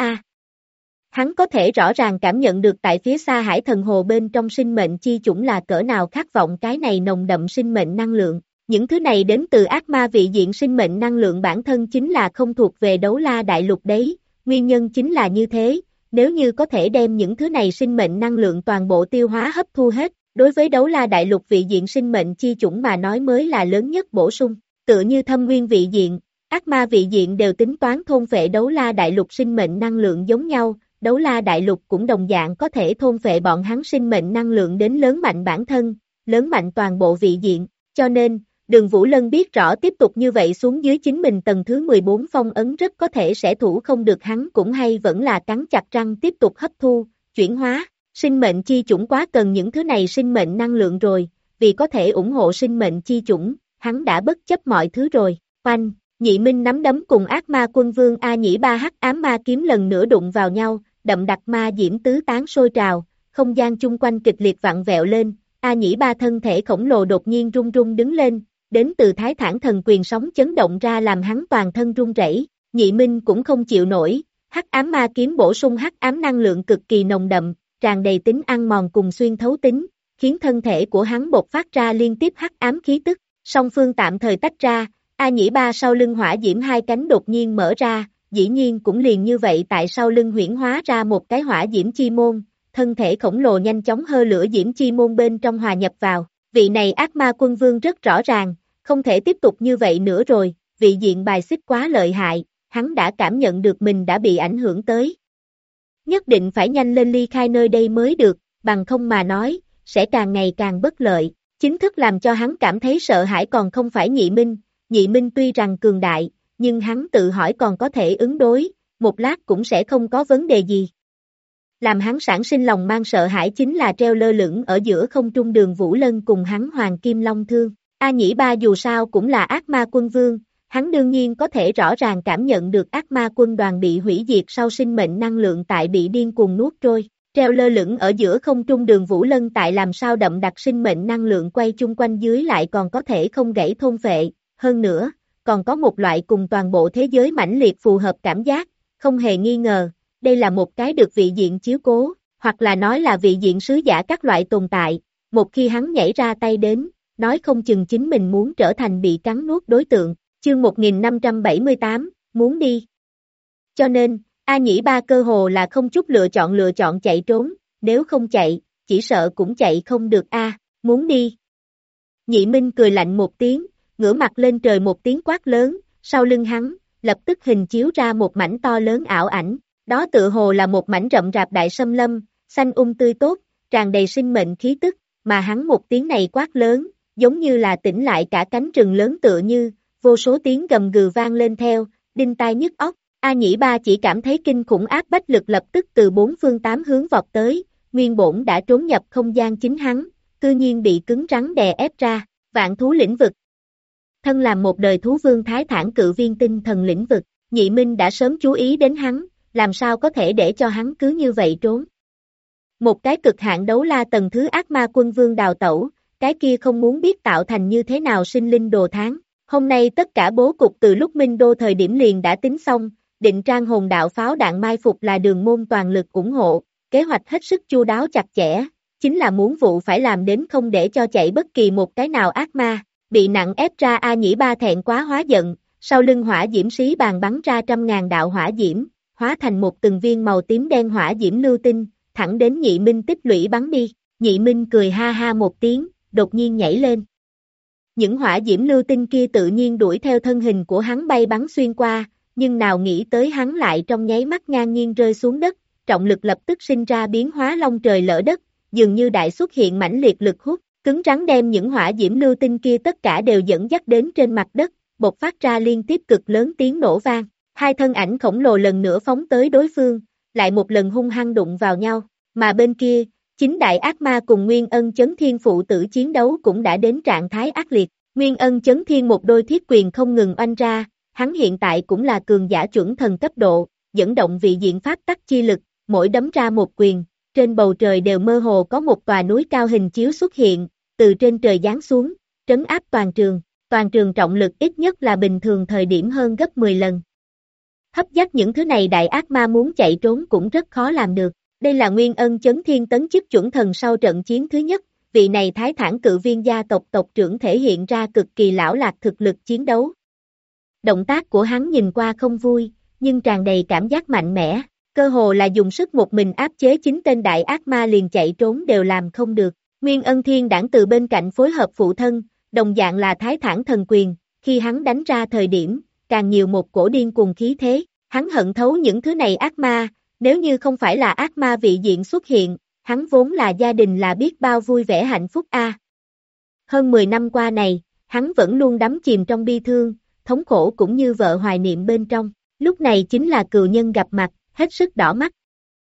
Hắn có thể rõ ràng cảm nhận được tại phía xa hải thần hồ bên trong sinh mệnh chi chủng là cỡ nào khát vọng cái này nồng đậm sinh mệnh năng lượng. Những thứ này đến từ ác ma vị diện sinh mệnh năng lượng bản thân chính là không thuộc về Đấu La Đại Lục đấy, nguyên nhân chính là như thế, nếu như có thể đem những thứ này sinh mệnh năng lượng toàn bộ tiêu hóa hấp thu hết, đối với Đấu La Đại Lục vị diện sinh mệnh chi chủng mà nói mới là lớn nhất bổ sung, tựa như Thâm Nguyên vị diện, ác ma vị diện đều tính toán thôn phệ Đấu La Đại Lục sinh mệnh năng lượng giống nhau, Đấu La Đại Lục cũng đồng dạng có thể thôn phệ bọn hắn sinh mệnh năng lượng đến lớn mạnh bản thân, lớn mạnh toàn bộ vị diện, cho nên, Đường Vũ Lân biết rõ tiếp tục như vậy xuống dưới chính mình tầng thứ 14 phong ấn rất có thể sẽ thủ không được hắn cũng hay vẫn là cắn chặt răng tiếp tục hấp thu, chuyển hóa, sinh mệnh chi chủng quá cần những thứ này sinh mệnh năng lượng rồi, vì có thể ủng hộ sinh mệnh chi chủng, hắn đã bất chấp mọi thứ rồi, oanh, Nhị Minh nắm đấm cùng ác ma quân vương A Nhĩ Ba hắc ám ma kiếm lần nữa đụng vào nhau, đậm đặc ma diễm tứ tán sôi trào, không gian chung quanh kịch liệt vặn vẹo lên, A Nhĩ Ba thân thể khổng lồ đột nhiên rung rung đứng lên, đến từ Thái Thản thần quyền sóng chấn động ra làm hắn toàn thân run rẩy. Nhị Minh cũng không chịu nổi, hắc ám ma kiếm bổ sung hắc ám năng lượng cực kỳ nồng đậm, tràn đầy tính ăn mòn cùng xuyên thấu tính, khiến thân thể của hắn bộc phát ra liên tiếp hắc ám khí tức, song phương tạm thời tách ra, A Nhĩ Ba sau lưng hỏa diễm hai cánh đột nhiên mở ra, dĩ nhiên cũng liền như vậy tại sau lưng huyễn hóa ra một cái hỏa diễm chi môn, thân thể khổng lồ nhanh chóng hơ lửa diễm chi môn bên trong hòa nhập vào. Vị này ác ma quân vương rất rõ ràng, không thể tiếp tục như vậy nữa rồi, vị diện bài xích quá lợi hại, hắn đã cảm nhận được mình đã bị ảnh hưởng tới. Nhất định phải nhanh lên ly khai nơi đây mới được, bằng không mà nói, sẽ càng ngày càng bất lợi, chính thức làm cho hắn cảm thấy sợ hãi còn không phải Nhị Minh tuy rằng cường đại, nhưng hắn tự hỏi còn có thể ứng đối, một lát cũng sẽ không có vấn đề gì. Làm hắn sản sinh lòng mang sợ hãi chính là treo lơ lửng ở giữa không trung Đường Vũ Lân cùng hắn Hoàng Kim Long Thương. A Nhĩ Ba dù sao cũng là ác ma quân vương, hắn đương nhiên có thể rõ ràng cảm nhận được ác ma quân đoàn bị hủy diệt sau sinh mệnh năng lượng tại bị điên cuồng nuốt trôi. Treo lơ lửng ở giữa không trung Đường Vũ Lân tại làm sao đậm đặc sinh mệnh năng lượng quay chung quanh dưới lại còn có thể không gãy thôn phệ, hơn nữa, còn có một loại cùng toàn bộ thế giới mãnh liệt phù hợp cảm giác, không hề nghi ngờ, đây là một cái được vị diện chiếu cố, hoặc là nói là vị diện sứ giả các loại tồn tại, một khi hắn nhảy ra tay đến, nói không chừng chính mình muốn trở thành bị cắn nuốt đối tượng, chương 1578, muốn đi. Cho nên, A Nhĩ Ba cơ hồ là không chút lựa chọn chạy trốn, nếu không chạy, chỉ sợ cũng chạy không được muốn đi. Nhị Minh cười lạnh một tiếng, ngửa mặt lên trời một tiếng quát lớn, sau lưng hắn, lập tức hình chiếu ra một mảnh to lớn ảo ảnh, đó tựa hồ là một mảnh rậm rạp đại sâm lâm, xanh tươi tốt, tràn đầy sinh mệnh khí tức, mà hắn một tiếng này quát lớn, giống như là tỉnh lại cả cánh rừng lớn tựa như, vô số tiếng gầm gừ vang lên theo, đinh tai nhức óc. A Nhĩ Ba chỉ cảm thấy kinh khủng áp bách lực lập tức từ bốn phương tám hướng vọt tới, nguyên bổn đã trốn nhập không gian chính hắn, cư nhiên bị cứng rắn đè ép ra, vạn thú lĩnh vực. Thân làm một đời thú vương Thái Thản cự viên tinh thần lĩnh vực, Nhị Minh đã sớm chú ý đến hắn, làm sao có thể để cho hắn cứ như vậy trốn. Một cái cực hạn đấu la tầng thứ ác ma quân vương đào tẩu, cái kia không muốn biết tạo thành như thế nào sinh linh đồ tháng. Hôm nay tất cả bố cục từ lúc Minh Đô thời điểm liền đã tính xong, định trang hồn đạo pháo đạn mai phục là Đường môn toàn lực ủng hộ, kế hoạch hết sức chu đáo chặt chẽ, chính là muốn vụ phải làm đến không để cho chạy bất kỳ một cái nào ác ma, bị nặng ép ra. A Nhĩ Ba thẹn quá hóa giận, sau lưng hỏa diễm xí bàn bắn ra trăm ngàn đạo hỏa diễm, hóa thành một từng viên màu tím đen hỏa diễm lưu tinh, thẳng đến Nhị Minh tích lũy bắn đi. Nhị Minh cười ha ha một tiếng, đột nhiên nhảy lên. Những hỏa diễm lưu tinh kia tự nhiên đuổi theo thân hình của hắn bay bắn xuyên qua, nhưng nào nghĩ tới hắn lại trong nháy mắt ngang nhiên rơi xuống đất, trọng lực lập tức sinh ra biến hóa long trời lỡ đất, dường như đại xuất hiện mãnh liệt lực hút, cứng rắn đem những hỏa diễm lưu tinh kia tất cả đều dẫn dắt đến trên mặt đất, bộc phát ra liên tiếp cực lớn tiếng nổ vang. Hai thân ảnh khổng lồ lần nữa phóng tới đối phương, lại một lần hung hăng đụng vào nhau, mà bên kia, chính đại ác ma cùng Nguyên Ân Chấn Thiên phụ tử chiến đấu cũng đã đến trạng thái ác liệt. Nguyên Ân Chấn Thiên một đôi thiết quyền không ngừng oanh ra, hắn hiện tại cũng là cường giả chuẩn thần cấp độ, dẫn động vị diện pháp tắc chi lực, mỗi đấm ra một quyền, trên bầu trời đều mơ hồ có một tòa núi cao hình chiếu xuất hiện, từ trên trời giáng xuống, trấn áp toàn trường trọng lực ít nhất là bình thường thời điểm hơn gấp 10 lần. Hấp dắt những thứ này đại ác ma muốn chạy trốn cũng rất khó làm được. Đây là Nguyên Ân Chấn Thiên tấn chức chuẩn thần sau trận chiến thứ nhất, vị này Thái Thản Cự Viên gia tộc tộc trưởng thể hiện ra cực kỳ lão lạc thực lực chiến đấu. Động tác của hắn nhìn qua không vui, nhưng tràn đầy cảm giác mạnh mẽ, cơ hồ là dùng sức một mình áp chế 9 tên đại ác ma liền chạy trốn đều làm không được. Nguyên Ân Thiên đãng từ bên cạnh phối hợp phụ thân, đồng dạng là Thái Thản thần quyền, khi hắn đánh ra thời điểm, càng nhiều một cổ điên cuồng khí thế, hắn hận thấu những thứ này ác ma, nếu như không phải là ác ma vị diện xuất hiện, hắn vốn là gia đình là biết bao vui vẻ hạnh phúc a. Hơn 10 năm qua này, hắn vẫn luôn đắm chìm trong bi thương, thống khổ cũng như vợ hoài niệm bên trong, lúc này chính là cừu nhân gặp mặt, hết sức đỏ mắt.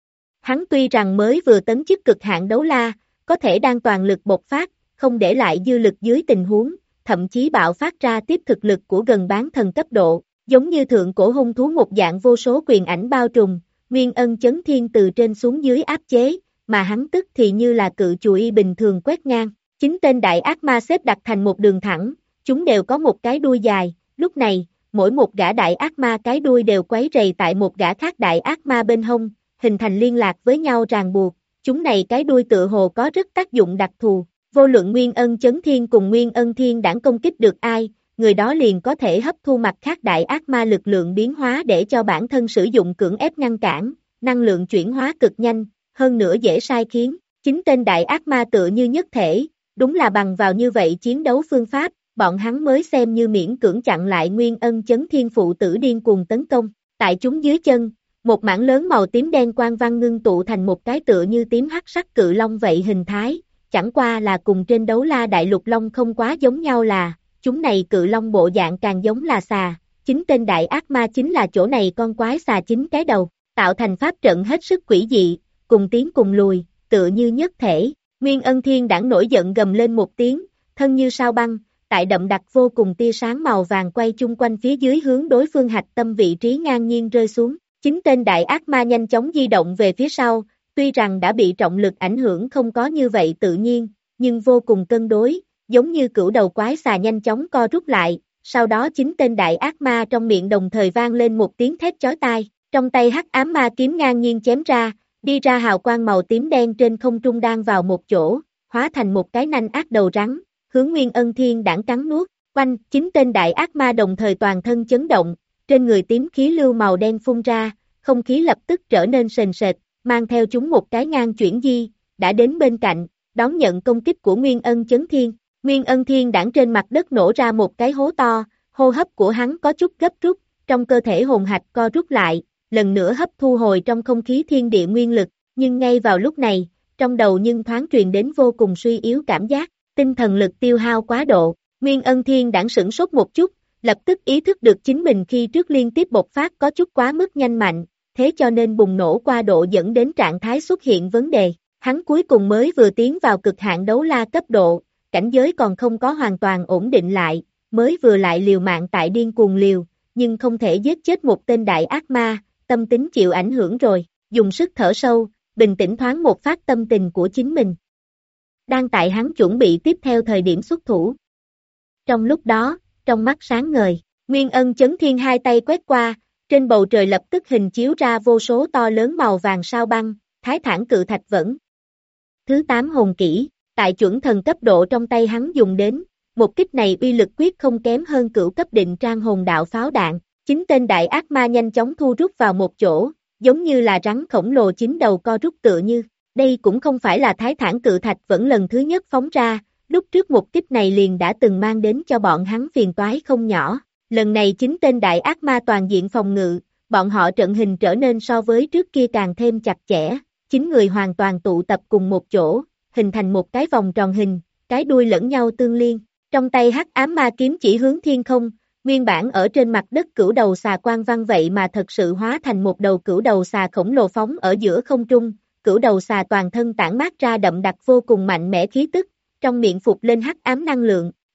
Hắn tuy rằng mới vừa tấn chức cực hạn đấu la, có thể đang toàn lực bộc phát, không để lại dư lực dưới tình huống, thậm chí bạo phát ra tiếp thực lực của gần bán thần cấp độ, giống như thượng cổ hung thú một dạng vô số quyền ảnh bao trùm, Nguyên Ân Chấn Thiên từ trên xuống dưới áp chế, mà hắn tức thì như là cự chùy bình thường quét ngang, 9 tên đại ác ma xếp đặt thành một đường thẳng, chúng đều có một cái đuôi dài, lúc này, mỗi một gã đại ác ma cái đuôi đều quấy rầy tại một gã khác đại ác ma bên hông, hình thành liên lạc với nhau ràng buộc, chúng này cái đuôi tựa hồ có rất tác dụng đặc thù, vô luận Nguyên Ân Chấn Thiên cùng Nguyên Ân Thiên đãng công kích được ai, người đó liền có thể hấp thu mặt khác đại ác ma lực lượng biến hóa để cho bản thân sử dụng cưỡng ép ngăn cản, năng lượng chuyển hóa cực nhanh, hơn nữa dễ sai khiến, 9 tên đại ác ma tựa như nhất thể, đúng là bằng vào như vậy chiến đấu phương pháp, bọn hắn mới xem như miễn cưỡng chặn lại Nguyên Ân Chấn Thiên phụ tử điên cuồng tấn công, tại chúng dưới chân, một mảng lớn màu tím đen quang văn ngưng tụ thành một cái tựa như tím hắc sắc cự long vậy hình thái, chẳng qua là cùng trên đấu la đại lục long không quá giống nhau là, chúng này cự long bộ dạng càng giống là xà, 9 tên đại ác ma chính là chỗ này con quái xà 9 cái đầu, tạo thành pháp trận hết sức quỷ dị, cùng tiến cùng lùi, tựa như nhất thể, Nguyên Ân Thiên đãng nổi giận gầm lên một tiếng, thân như sao băng, tại đậm đặc vô cùng tia sáng màu vàng quay chung quanh phía dưới hướng đối phương hạch tâm vị trí ngang nhiên rơi xuống, 9 tên đại ác ma nhanh chóng di động về phía sau, tuy rằng đã bị trọng lực ảnh hưởng không có như vậy tự nhiên, nhưng vô cùng cân đối, giống như cửu đầu quái xà nhanh chóng co rút lại, sau đó 9 tên đại ác ma trong miệng đồng thời vang lên một tiếng thét chói tai, trong tay hắc ám ma kiếm ngang nhiên chém ra, đi ra hào quang màu tím đen trên không trung đang vào một chỗ, hóa thành một cái nanh ác đầu rắn, hướng Nguyên Ân Thiên đãng cắn nuốt, quanh 9 tên đại ác ma đồng thời toàn thân chấn động, trên người tím khí lưu màu đen phun ra, không khí lập tức trở nên sền sệt, mang theo chúng một cái ngang chuyển di, đã đến bên cạnh, đón nhận công kích của Nguyên Ân Chấn Thiên. Nguyên Ân Thiên đãng trên mặt đất nổ ra một cái hố to, hô hấp của hắn có chút gấp rút, trong cơ thể hồn hạch co rút lại, lần nữa hấp thu hồi trong không khí thiên địa nguyên lực, nhưng ngay vào lúc này, trong đầu nhưng thoáng truyền đến vô cùng suy yếu cảm giác, tinh thần lực tiêu hao quá độ, Nguyên Ân Thiên đãng sửng sốt một chút, lập tức ý thức được chính mình khi trước liên tiếp bộc phát có chút quá mức nhanh mạnh, thế cho nên bùng nổ qua độ dẫn đến trạng thái xuất hiện vấn đề, hắn cuối cùng mới vừa tiến vào cực hạn đấu la cấp độ, cảnh giới còn không có hoàn toàn ổn định lại, mới vừa lại liều mạng tại điên cuồng liều, nhưng không thể giết chết một tên đại ác ma, tâm tính chịu ảnh hưởng rồi, dùng sức thở sâu, bình tĩnh thoáng một phát tâm tình của chính mình. Đang tại hắn chuẩn bị tiếp theo thời điểm xuất thủ. Trong lúc đó, trong mắt sáng ngời, Nguyên Ân Chấn Thiên hai tay quét qua, trên bầu trời lập tức hình chiếu ra vô số to lớn màu vàng sao băng, Thái Thản Cự Thạch Vẫn. Thứ 8 hồn kỹ, tại chuẩn thần cấp độ trong tay hắn dùng đến, một kích này uy lực quyết không kém hơn cửu cấp định trang hồn đạo pháo đạn, 9 tên đại ác ma nhanh chóng thu rút vào một chỗ, giống như là rắn khổng lồ 9 đầu co rút tựa như, đây cũng không phải là Thái Thản Cự Thạch Vẫn lần thứ nhất phóng ra, lúc trước một kích này liền đã từng mang đến cho bọn hắn phiền toái không nhỏ, lần này 9 tên đại ác ma toàn diện phòng ngự, bọn họ trận hình trở nên so với trước kia càng thêm chặt chẽ, 9 người hoàn toàn tụ tập cùng một chỗ, hình thành một cái vòng tròn hình, cái đuôi lẫn nhau tương liên, trong tay hắc ám ma kiếm chỉ hướng thiên không, nguyên bản ở trên mặt đất cửu đầu xà quang văn vậy mà thật sự hóa thành một đầu cửu đầu xà khổng lồ phóng ở giữa không trung, cửu đầu xà toàn thân tản mát ra đậm đặc vô cùng mạnh mẽ khí tức, trong miệng phục lên hắc ám năng lượng,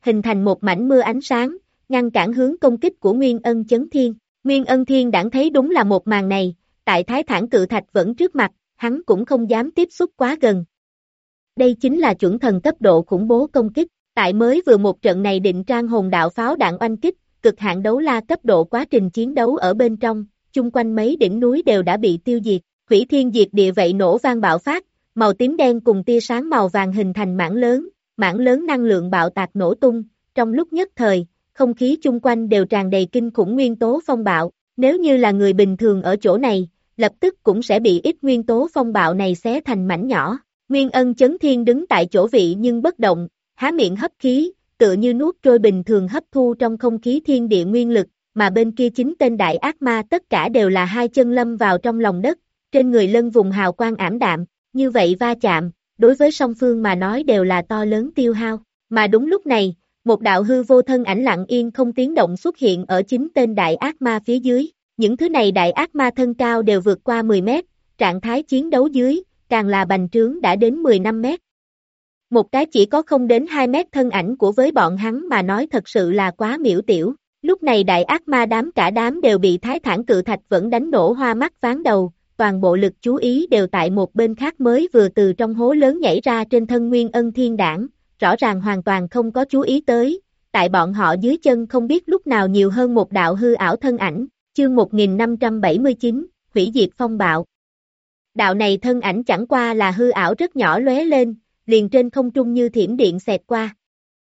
hình thành một mảnh mưa ánh sáng, ngăn cản hướng công kích của Nguyên Ân Chấn Thiên. Nguyên Ân Thiên Đãng thấy đúng là một màn này, tại Thái Thản cự thạch vẫn trước mặt, hắn cũng không dám tiếp xúc quá gần. Đây chính là chuẩn thần cấp độ khủng bố công kích, tại mới vừa một trận này định trang hồn đạo pháo đạn oanh kích, cực hạn đấu la cấp độ quá trình chiến đấu ở bên trong, chung quanh mấy đỉnh núi đều đã bị tiêu diệt, hủy thiên diệt địa vậy nổ vang bạo phát, màu tím đen cùng tia sáng màu vàng hình thành mảng lớn năng lượng bạo tạc nổ tung, trong lúc nhất thời, không khí chung quanh đều tràn đầy kinh khủng nguyên tố phong bạo, nếu như là người bình thường ở chỗ này, lập tức cũng sẽ bị ít nguyên tố phong bạo này xé thành mảnh nhỏ. Nguyên Ân Chấn Thiên đứng tại chỗ vị nhưng bất động, há miệng hấp khí, tựa như nuốt trôi bình thường hấp thu trong không khí thiên địa nguyên lực, mà bên kia chính tên đại ác ma tất cả đều là hai chân lâm vào trong lòng đất, trên người lân vùng hào quang ảm đạm, như vậy va chạm, đối với song phương mà nói đều là to lớn tiêu hao, mà đúng lúc này, một đạo hư vô thân ảnh lặng yên không tiếng động xuất hiện ở chính tên đại ác ma phía dưới, những thứ này đại ác ma thân cao đều vượt qua 10 mét, trạng thái chiến đấu dưới, càng là bành trướng đã đến 15 mét. Một cái chỉ có không đến 2 mét thân ảnh của với bọn hắn mà nói thật sự là quá miểu tiểu, lúc này đại ác ma cả đám đều bị Thái Thản cự thạch vẫn đánh nổ hoa mắt ván đầu, toàn bộ lực chú ý đều tại một bên khác mới vừa từ trong hố lớn nhảy ra trên thân Nguyên Ân Thiên Đãng, rõ ràng hoàn toàn không có chú ý tới, tại bọn họ dưới chân không biết lúc nào nhiều hơn một đạo hư ảo thân ảnh, chương 1579, hủy diệt phong bạo. Đạo này thân ảnh chẳng qua là hư ảo rất nhỏ lóe lên, liền trên không trung như thiểm điện xẹt qua.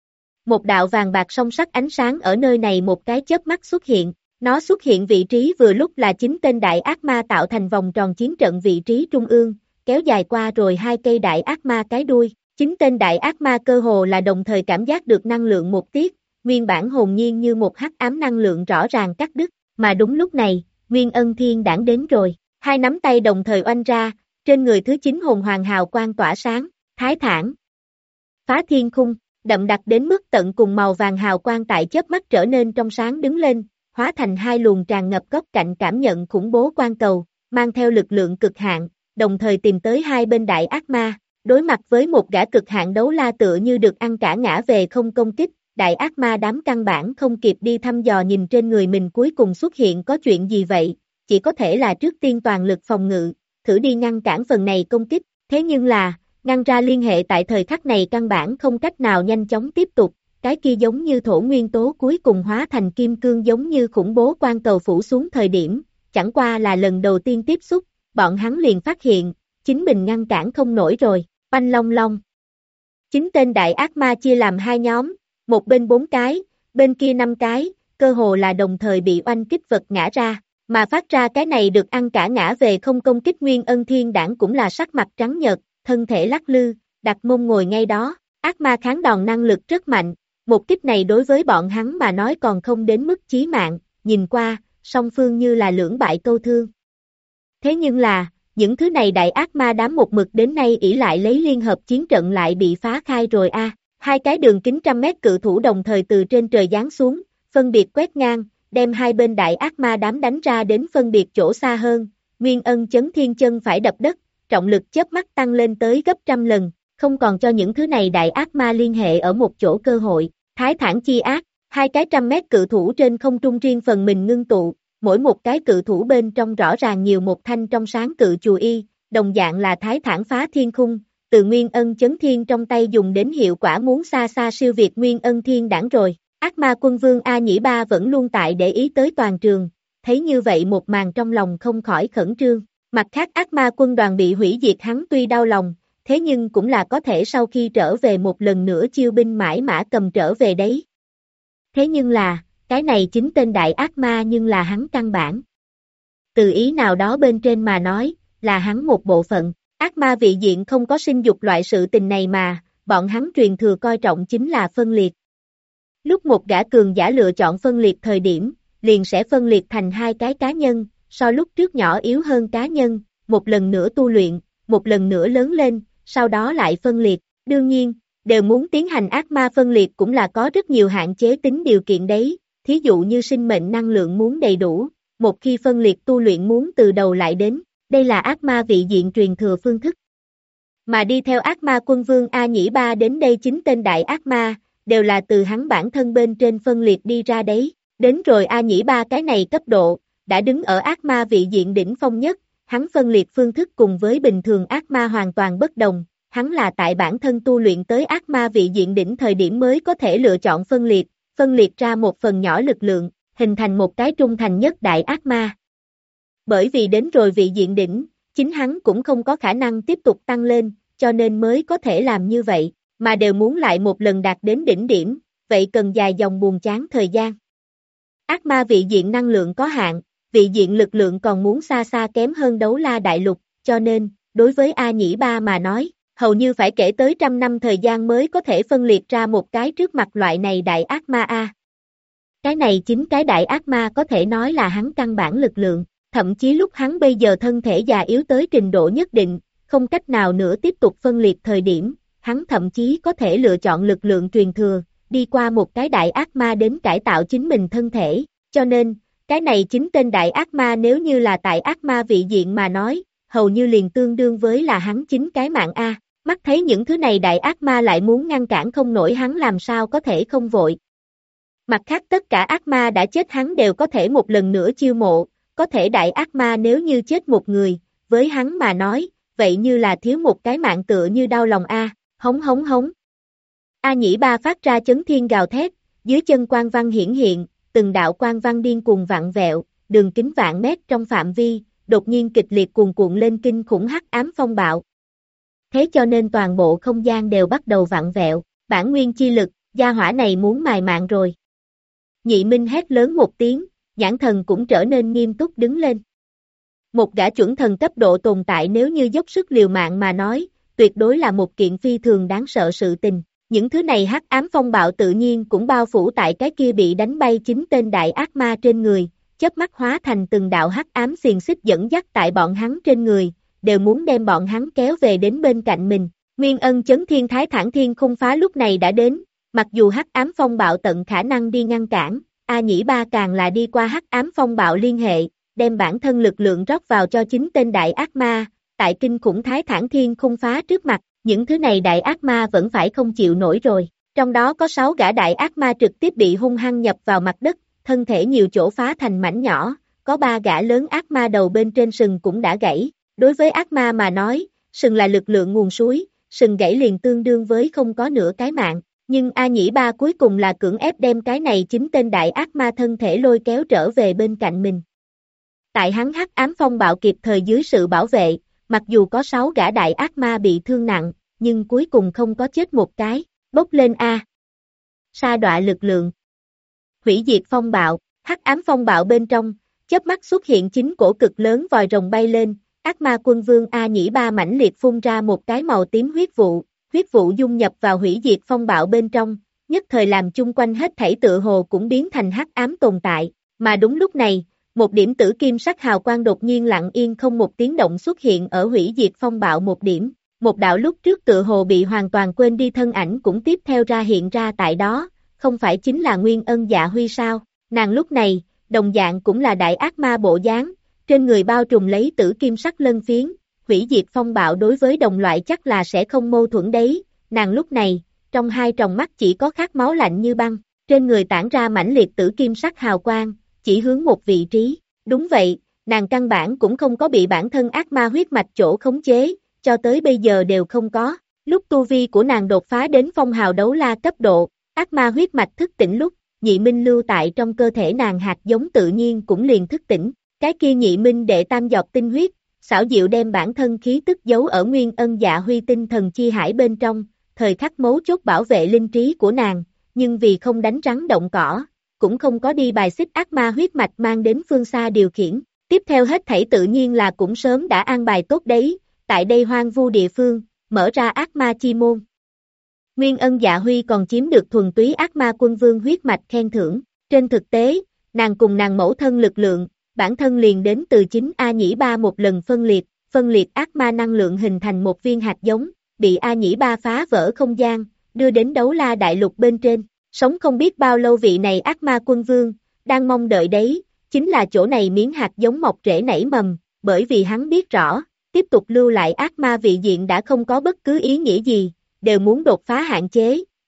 Một đạo vàng bạc song sắc ánh sáng ở nơi này một cái chớp mắt xuất hiện, nó xuất hiện vị trí vừa lúc là chính tên đại ác ma tạo thành vòng tròn chiến trận vị trí trung ương, kéo dài qua rồi hai cây đại ác ma cái đuôi, chính tên đại ác ma cơ hồ là đồng thời cảm giác được năng lượng một tiết, nguyên bản hồn nhiên như một hắc ám năng lượng rõ ràng cắt đứt, mà đúng lúc này, Nguyên Ân Thiên Đãng đến rồi, hai nắm tay đồng thời oanh ra, trên người thứ 9 hồn hoàng hào quang tỏa sáng, Thái Thản phá thiên khung, đậm đặc đến mức tận cùng màu vàng hào quang tại chớp mắt trở nên trong sáng đứng lên, hóa thành hai luồng tràn ngập góc cạnh cảm nhận khủng bố quang cầu, mang theo lực lượng cực hạn, đồng thời tìm tới hai bên đại ác ma, đối mặt với một gã cực hạn đấu la tựa như được ăn cả ngã về không công kích, đại ác ma đám căn bản không kịp đi thăm dò nhìn trên người mình cuối cùng xuất hiện có chuyện gì vậy, chỉ có thể là trước tiên toàn lực phòng ngự, thử đi ngăn cản phần này công kích, thế nhưng là, ngăn ra liên hệ tại thời khắc này căn bản không cách nào nhanh chóng tiếp tục, cái kia giống như thổ nguyên tố cuối cùng hóa thành kim cương giống như khủng bố quang cầu phủ xuống thời điểm, chẳng qua là lần đầu tiên tiếp xúc, bọn hắn liền phát hiện, chính mình ngăn cản không nổi rồi, oanh long long. Chính tên đại ác ma chia làm hai nhóm, một bên 4 cái, bên kia 5 cái, cơ hồ là đồng thời bị oanh kích vật ngã ra, mà phát ra cái này được ăn cả ngã về không công kích Nguyên Ân Thiên Đãng cũng là sắc mặt trắng nhợt, thân thể lắc lư, đặt mông ngồi ngay đó, ác ma kháng đòn năng lực rất mạnh, một kích này đối với bọn hắn mà nói còn không đến mức chí mạng, nhìn qua, song phương như là lưỡng bại câu thương. Thế nhưng là, những thứ này đại ác ma đám một mực đến nay ỷ lại lấy liên hợp chiến trận lại bị phá khai rồi a. Hai cái đường kính 100 mét cự thủ đồng thời từ trên trời giáng xuống, phân biệt quét ngang, đem hai bên đại ác ma đám đánh ra đến phân biệt chỗ xa hơn, Nguyên Ân Chấn Thiên chân phải đập đất, trọng lực chớp mắt tăng lên tới gấp trăm lần, không còn cho những thứ này đại ác ma liên hệ ở một chỗ cơ hội, Thái Thản chi ác, hai cái 100 mét cự thủ trên không trung riêng phần mình ngưng tụ, mỗi một cái cự thủ bên trong rõ ràng nhiều một thanh trong sáng cự chùa y, đồng dạng là Thái Thản phá thiên khung, từ Nguyên Ân Chấn Thiên trong tay dùng đến hiệu quả muốn xa xa siêu việt Nguyên Ân Thiên Đãng rồi, ác ma quân vương A Nhĩ Ba vẫn luôn tại để ý tới toàn trường, thấy như vậy một màn trong lòng không khỏi khẩn trương. Mặt khác ác ma quân đoàn bị hủy diệt hắn tuy đau lòng, thế nhưng cũng là có thể sau khi trở về một lần nữa chiêu binh mãi mã cầm trở về đấy. Thế nhưng là, cái này chính tên đại ác ma nhưng là hắn căn bản. Từ ý nào đó bên trên mà nói, là hắn một bộ phận, ác ma vị diện không có sinh dục loại sự tình này mà, bọn hắn truyền thừa coi trọng chính là phân liệt. Lúc một gã cường giả lựa chọn phân liệt thời điểm, liền sẽ phân liệt thành hai cái cá nhân, so lúc trước nhỏ yếu hơn cá nhân, một lần nữa tu luyện, một lần nữa lớn lên, sau đó lại phân liệt. Đương nhiên, đều muốn tiến hành ác ma phân liệt cũng là có rất nhiều hạn chế tính điều kiện đấy, thí dụ như sinh mệnh năng lượng muốn đầy đủ, một khi phân liệt tu luyện muốn từ đầu lại đến, đây là ác ma vị diện truyền thừa phương thức. Mà đi theo ác ma quân vương A Nhĩ Ba đến đây chính tên đại ác ma, đều là từ hắn bản thân bên trên phân liệt đi ra đấy. Đến rồi A Nhĩ Ba cái này cấp độ, đã đứng ở ác ma vị diện đỉnh phong nhất, hắn phân liệt phương thức cùng với bình thường ác ma hoàn toàn bất đồng, hắn là tại bản thân tu luyện tới ác ma vị diện đỉnh thời điểm mới có thể lựa chọn phân liệt ra một phần nhỏ lực lượng, hình thành một cái trung thành nhất đại ác ma. Bởi vì đến rồi vị diện đỉnh, chính hắn cũng không có khả năng tiếp tục tăng lên, cho nên mới có thể làm như vậy, mà đều muốn lại một lần đạt đến đỉnh điểm, vậy cần dài dòng buồn chán thời gian. Ác ma vị diện năng lượng có hạn, vị diện lực lượng còn muốn xa xa kém hơn Đấu La Đại Lục, cho nên, đối với A Nhĩ Ba mà nói, hầu như phải kể tới 100 năm thời gian mới có thể phân liệt ra một cái trước mặt loại này đại ác ma A. Cái này chính cái đại ác ma có thể nói là hắn căn bản lực lượng, thậm chí lúc hắn bây giờ thân thể già yếu tới trình độ nhất định, không cách nào nữa tiếp tục phân liệt thời điểm, hắn thậm chí có thể lựa chọn lực lượng truyền thừa, đi qua một cái đại ác ma đến cải tạo chính mình thân thể, cho nên, cái này chính tên đại ác ma nếu như là tại ác ma vị diện mà nói, hầu như liền tương đương với là hắn chính cái mạng A, mắt thấy những thứ này đại ác ma lại muốn ngăn cản không nổi hắn làm sao có thể không vội. Mặt khác tất cả ác ma đã chết hắn đều có thể một lần nữa chiêu mộ, có thể đại ác ma nếu như chết một người, với hắn mà nói, vậy như là thiếu một cái mạng tựa như đau lòng A, hống hống hống. A Nhĩ Ba phát ra chấn thiên gào thét, dưới chân quang văn hiển hiện, từng đạo quang văn điên cuồng vặn vẹo, đường kính vạn mét trong phạm vi, đột nhiên kịch liệt cuồn cuộn lên kinh khủng hắc ám phong bạo. Thế cho nên toàn bộ không gian đều bắt đầu vặn vẹo, bản nguyên chi lực, gia hỏa này muốn mài mạng rồi. Nhị Minh hét lớn một tiếng, nhãn thần cũng trở nên nghiêm túc đứng lên. Một gã chuẩn thần cấp độ tồn tại nếu như dốc sức liều mạng mà nói, tuyệt đối là một kiện phi thường đáng sợ sự tình. Những thứ này hắc ám phong bạo tự nhiên cũng bao phủ tại cái kia bị đánh bay 9 tên đại ác ma trên người, chớp mắt hóa thành từng đạo hắc ám xiềng xích dẫn dắt tại bọn hắn trên người, đều muốn đem bọn hắn kéo về đến bên cạnh mình. Nguyên Ân chấn thiên thái thản thiên khung phá lúc này đã đến, mặc dù hắc ám phong bạo tận khả năng đi ngăn cản, A Nhĩ Ba càng là đi qua hắc ám phong bạo liên hệ, đem bản thân lực lượng rót vào cho 9 tên đại ác ma, tại kinh khủng thái thản thiên khung phá trước mặt, những thứ này đại ác ma vẫn phải không chịu nổi rồi. Trong đó có 6 gã đại ác ma trực tiếp bị hung hăng nhập vào mặt đất, thân thể nhiều chỗ phá thành mảnh nhỏ, có 3 gã lớn ác ma đầu bên trên sừng cũng đã gãy. Đối với ác ma mà nói, sừng là lực lượng nguồn suối, sừng gãy liền tương đương với không có nửa cái mạng. Nhưng A Nhĩ Ba cuối cùng là cưỡng ép đem cái này 9 tên đại ác ma thân thể lôi kéo trở về bên cạnh mình. Tại hắn hắc ám phong bạo kịp thời dưới sự bảo vệ, mặc dù có 6 gã đại ác ma bị thương nặng, nhưng cuối cùng không có chết một cái, bốc lên A. Sa đọa lực lượng. Hủy diệt phong bạo, hắc ám phong bạo bên trong, chớp mắt xuất hiện 9 cổ cực lớn vòi rồng bay lên, ác ma quân vương A Nhĩ Ba mãnh liệt phun ra một cái màu tím huyết vụ dung nhập vào hủy diệt phong bạo bên trong, nhất thời làm chung quanh hết thảy tựa hồ cũng biến thành hắc ám tồn tại, mà đúng lúc này, một điểm tử kim sắc hào quang đột nhiên lặng yên không một tiếng động xuất hiện ở hủy diệt phong bạo một điểm, một đạo lúc trước tựa hồ bị hoàn toàn quên đi thân ảnh cũng tiếp theo ra hiện ra tại đó, không phải chính là Nguyên Ân Dạ Huy sao, nàng lúc này, đồng dạng cũng là đại ác ma bộ dáng, trên người bao trùm lấy tử kim sắc lân phiến, hủy diệt phong bạo đối với đồng loại chắc là sẽ không mâu thuẫn đấy, nàng lúc này, trong hai tròng mắt chỉ có khát máu lạnh như băng, trên người tản ra mãnh liệt tử kim sắc hào quang, chỉ hướng một vị trí, đúng vậy, nàng căn bản cũng không có bị bản thân ác ma huyết mạch chỗ khống chế, cho tới bây giờ đều không có, lúc tu vi của nàng đột phá đến phong hào đấu la cấp độ, ác ma huyết mạch thức tỉnh lúc, nhị minh lưu tại trong cơ thể nàng hạt giống tự nhiên cũng liền thức tỉnh, cái kia nhị minh đệ tam giọt tinh huyết, xảo diệu đem bản thân khí tức giấu ở Nguyên Ân Dạ Huy tinh thần chi hải bên trong, thời khắc mấu chốt bảo vệ linh trí của nàng, nhưng vì không đánh rắn động cỏ, cũng không có đi bài xích ác ma huyết mạch mang đến phương xa điều khiển, tiếp theo hết thảy tự nhiên là cũng sớm đã an bài tốt đấy, tại đây hoang vu địa phương, mở ra ác ma chi môn. Nguyên Ân Dạ Huy còn chiếm được thuần túy ác ma quân vương huyết mạch khen thưởng, trên thực tế, nàng cùng nàng mẫu thân lực lượng, bản thân liền đến từ chính A Nhĩ Ba một lần phân liệt ác ma năng lượng hình thành một viên hạt giống, bị A Nhĩ Ba phá vỡ không gian, đưa đến Đấu La Đại Lục bên trên, sống không biết bao lâu vị này ác ma quân vương, đang mong đợi đấy, chính là chỗ này miếng hạt giống mọc rễ nảy mầm, bởi vì hắn biết rõ, tiếp tục lưu lại ác ma vị diện đã không có bất cứ ý nghĩa gì, đều muốn đột phá hạn chế,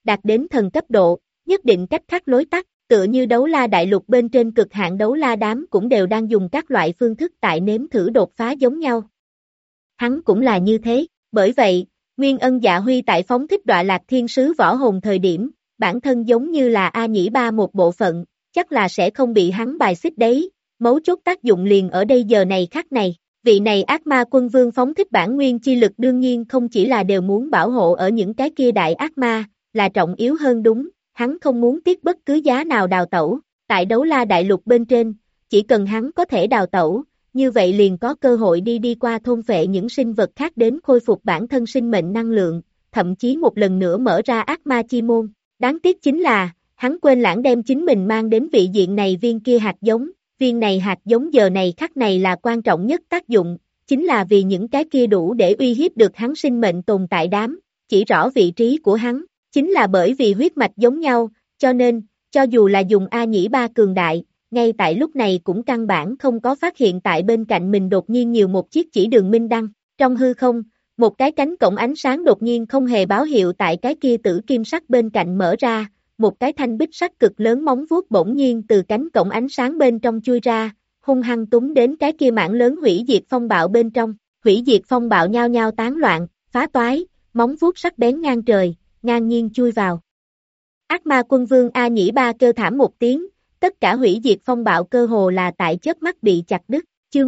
đạt đến thần cấp độ, nhất định cách khắc lối tắt, tựa như đấu la đại lục bên trên cực hạn đấu la đám cũng đều đang dùng các loại phương thức tại nếm thử đột phá giống nhau. Hắn cũng là như thế, bởi vậy, Nguyên Ân Dạ Huy tại phóng thích Đọa Lạc Thiên Sứ võ hồn thời điểm, bản thân giống như là A Nhĩ Ba một bộ phận, chắc là sẽ không bị hắn bài xích đấy, mấu chốt tác dụng liền ở đây giờ này khắc này. Vị này ác ma quân vương phóng thích bản nguyên chi lực đương nhiên không chỉ là đều muốn bảo hộ ở những cái kia đại ác ma, là trọng yếu hơn đúng, hắn không muốn tiếc bất cứ giá nào đào tẩu, tại đấu la đại lục bên trên, chỉ cần hắn có thể đào tẩu, như vậy liền có cơ hội đi qua thôn phệ những sinh vật khác đến khôi phục bản thân sinh mệnh năng lượng, thậm chí một lần nữa mở ra ác ma chi môn. Đáng tiếc chính là, hắn quên lãng đem chính mình mang đến vị diện này viên kia hạt giống. Viên này hạt giống giờ này khắc này là quan trọng nhất tác dụng, chính là vì những cái kia đủ để uy hiếp được hắn sinh mệnh tồn tại đám, chỉ rõ vị trí của hắn, chính là bởi vì huyết mạch giống nhau, cho nên, cho dù là dùng A Nhĩ Ba cường đại, ngay tại lúc này cũng căn bản không có phát hiện tại bên cạnh mình đột nhiên nhiều một chiếc chỉ đường minh đăng, trong hư không, một cái cánh cổng ánh sáng đột nhiên không hề báo hiệu tại cái kia tử kim sắc bên cạnh mở ra. Một cái thanh bích sắc cực lớn móng vuốt bỗng nhiên từ cánh cổng ánh sáng bên trong chui ra, hung hăng túng đến cái kia mảng lớn hủy diệt phong bạo bên trong, hủy diệt phong bạo nhao nhao tán loạn, phá toái, móng vuốt sắc bén ngang trời, ngang nhiên chui vào. Ác ma quân vương A Nhĩ Ba kêu thảm một tiếng, tất cả hủy diệt phong bạo cơ hồ là tại chớp mắt bị chặt đứt, chương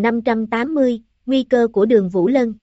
1580, nguy cơ của Đường Vũ Lân.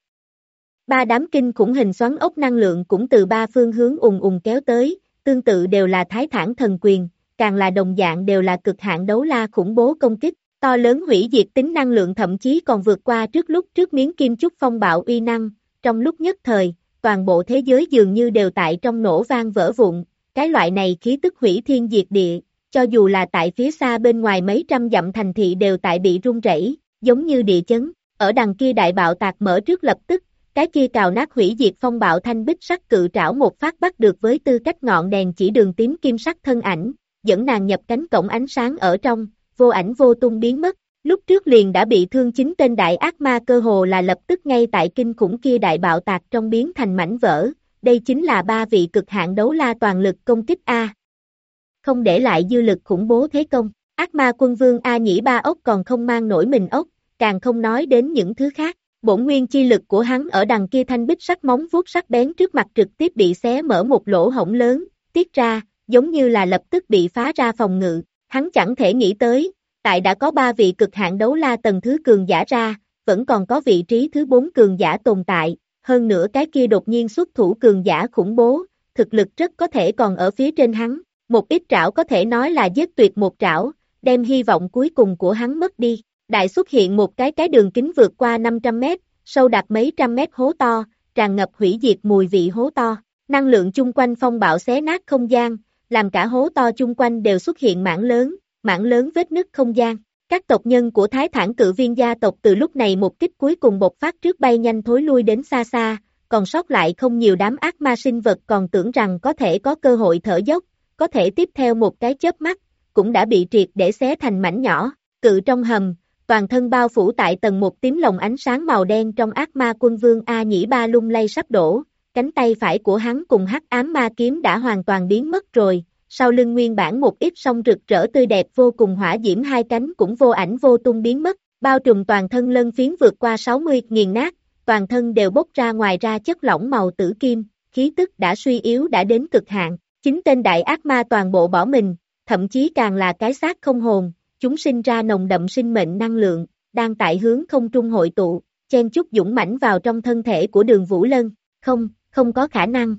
Ba đám kinh khủng hình xoắn ốc năng lượng cũng từ ba phương hướng ùn kéo tới. Tương tự đều là thái thản thần quyền, càng là đồng dạng đều là cực hạn đấu la khủng bố công kích, to lớn hủy diệt tính năng lượng thậm chí còn vượt qua trước miếng kim chúc phong bạo uy năng, trong lúc nhất thời, toàn bộ thế giới dường như đều tại trong nổ vang vỡ vụn, cái loại này khí tức hủy thiên diệt địa, cho dù là tại phía xa bên ngoài mấy trăm dặm thành thị đều tại bị rung rẩy, giống như địa chấn, ở đằng kia đại bạo tạc mở trước lập tức. Cái kia cào nát hủy diệt phong bạo thanh bích sắc cự trảo một phát bắt được với tư cách ngọn đèn chỉ đường tím kim sắc thân ảnh, dẫn nàng nhập cánh cổng ánh sáng ở trong, vô ảnh vô tung biến mất, lúc trước liền đã bị thương 9 tên đại ác ma cơ hồ là lập tức ngay tại kinh khủng kia đại bạo tạc trong biến thành mảnh vỡ, đây chính là ba vị cực hạn đấu la toàn lực công kích A. Không để lại dư lực khủng bố thế công, ác ma quân vương A Nhĩ Ba ốc còn không mang nổi mình ốc, càng không nói đến những thứ khác. Bổn nguyên chi lực của hắn ở đằng kia thanh bích sắc móng vuốt sắc bén trước mặt trực tiếp bị xé mở một lỗ hổng lớn, tiết ra, giống như là lập tức bị phá ra phòng ngự, hắn chẳng thể nghĩ tới, tại đã có 3 vị cực hạn đấu la tầng thứ cường giả ra, vẫn còn có vị trí thứ 4 cường giả tồn tại, hơn nữa cái kia đột nhiên xuất thủ cường giả khủng bố, thực lực rất có thể còn ở phía trên hắn, một ít trảo có thể nói là giết tuyệt một trảo, đem hy vọng cuối cùng của hắn mất đi. Đại xuất hiện một cái đường kính vượt qua 500 mét, sâu đạt mấy trăm mét hố to, tràn ngập hủy diệt mùi vị hố to, năng lượng chung quanh phong bạo xé nát không gian, làm cả hố to chung quanh đều xuất hiện mảng lớn vết nứt không gian. Các tộc nhân của Thái Thản Cự Viên gia tộc từ lúc này một kích cuối cùng bộc phát trước bay nhanh thối lui đến xa xa, còn sót lại không nhiều đám ác ma sinh vật còn tưởng rằng có thể có cơ hội thở dốc, có thể tiếp theo một cái chớp mắt, cũng đã bị triệt để xé thành mảnh nhỏ, cự trong hầm. Toàn thân bao phủ tại tầng một tím lồng ánh sáng màu đen trong ác ma quân vương A Nhĩ Ba lung lay sắp đổ, cánh tay phải của hắn cùng hắc ám ma kiếm đã hoàn toàn biến mất rồi, sau lưng nguyên bản một ít song rực rỡ tươi đẹp vô cùng hỏa diễm hai cánh cũng vô ảnh vô tung biến mất, bao trùm toàn thân lân phiến vượt qua 60 nghiền nát, toàn thân đều bốc ra ngoài ra chất lỏng màu tử kim, khí tức đã suy yếu đã đến cực hạn, 9 tên đại ác ma toàn bộ bỏ mình, thậm chí càng là cái xác không hồn. Chúng sinh ra nồng đậm sinh mệnh năng lượng, đang tại hướng không trung hội tụ, chen chúc dũng mãnh vào trong thân thể của Đường Vũ Lân, không có khả năng.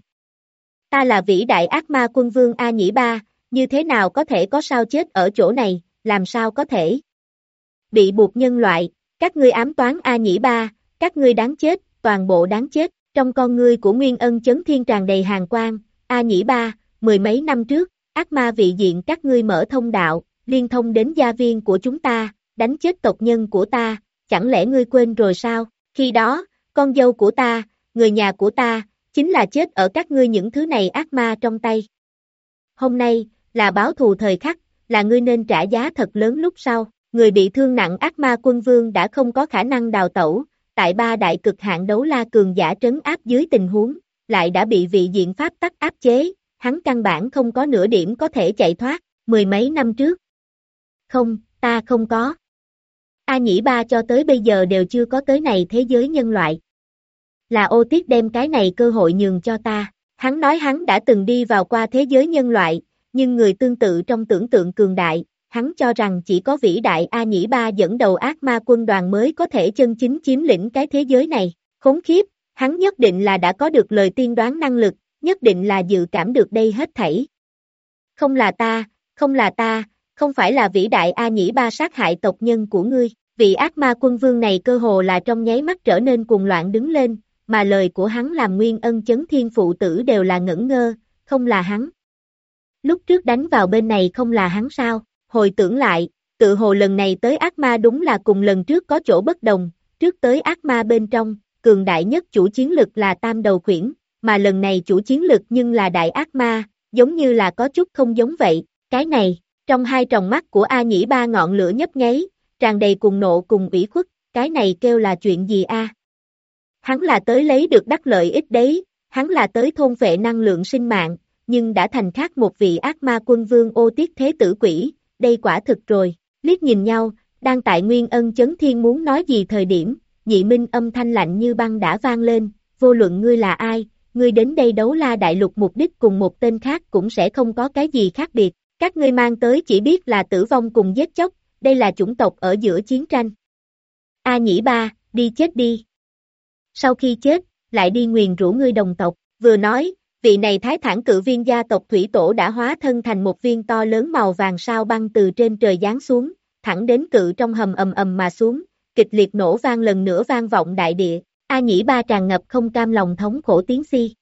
Ta là vĩ đại ác ma quân vương A Nhĩ Ba, như thế nào có thể có sao chết ở chỗ này, làm sao có thể? Bị buộc nhân loại, các ngươi ám toán A Nhĩ Ba, các ngươi đáng chết, toàn bộ đáng chết, trong con ngươi của Nguyên Ân Chấn Thiên tràn đầy hàn quang, A Nhĩ Ba, mười mấy năm trước, ác ma vị diện các ngươi mở thông đạo, liên thông đến gia viên của chúng ta, đánh chết tộc nhân của ta, chẳng lẽ ngươi quên rồi sao? Khi đó, con dâu của ta, người nhà của ta, chính là chết ở các ngươi những thứ này ác ma trong tay. Hôm nay, là báo thù thời khắc, là ngươi nên trả giá thật lớn lúc sau, người bị thương nặng ác ma quân vương đã không có khả năng đào tẩu, tại 3 đại cực hạn đấu la cường giả trấn áp dưới tình huống, lại đã bị vị diện pháp tắc áp chế, hắn căn bản không có nửa điểm có thể chạy thoát, mười mấy năm trước. Không, ta không có. A Nhĩ Ba cho tới bây giờ đều chưa có tới này thế giới nhân loại. Là Ô Tiết đem cái này cơ hội nhường cho ta. Hắn nói hắn đã từng đi vào qua thế giới nhân loại, nhưng người tương tự trong tưởng tượng cường đại, hắn cho rằng chỉ có vĩ đại A Nhĩ Ba dẫn đầu ác ma quân đoàn mới có thể chân chính chiếm lĩnh cái thế giới này. Khốn khiếp, hắn nhất định là đã có được lời tiên đoán năng lực, nhất định là dự cảm được đây hết thảy. Không là ta, không là ta, không phải là vĩ đại A Nhĩ Ba sát hại tộc nhân của ngươi. Vị ác ma quân vương này cơ hồ là trong nháy mắt trở nên cuồng loạn đứng lên, mà lời của hắn làm Nguyên Ân Chấn Thiên phụ tử đều là ngẩn ngơ, không là hắn. Lúc trước đánh vào bên này không là hắn sao? Hồi tưởng lại, tự hồ lần này tới ác ma đúng là cùng lần trước có chỗ bất đồng, trước tới ác ma bên trong, cường đại nhất chủ chiến lực là Tam Đầu Khuyển, mà lần này chủ chiến lực nhưng là đại ác ma, giống như là có chút không giống vậy, cái này, trong hai tròng mắt của A Nhĩ Ba ngọn lửa nhấp nháy, tràn đầy cùng nộ cùng ủy khuất, cái này kêu là chuyện gì a? Hắn là tới lấy được đắc lợi ích đấy, hắn là tới thôn phệ năng lượng sinh mạng, nhưng đã thành khác một vị ác ma quân vương Ô Tiết thế tử quỷ, đây quả thực rồi, liếc nhìn nhau, đang tại Nguyên Ân Chấn Thiên muốn nói gì thời điểm, Nhị Minh âm thanh lạnh như băng đã vang lên, vô luận ngươi là ai, ngươi đến đây đấu la đại lục mục đích cùng một tên khác cũng sẽ không có cái gì khác biệt, các ngươi mang tới chỉ biết là tử vong cùng giết chóc, đây là chủng tộc ở giữa chiến tranh. A Nhĩ Ba, đi chết đi. Sau khi chết, lại đi nguyền rủa ngươi đồng tộc, vừa nói, vị này thái thản cự viên gia tộc thủy tổ đã hóa thân thành một viên to lớn màu vàng sao băng từ trên trời giáng xuống, thẳng đến cự trong hầm ầm ầm mà xuống, kịch liệt nổ vang lần nữa vang vọng đại địa, A Nhĩ Ba tràn ngập không cam lòng thống khổ tiếng si.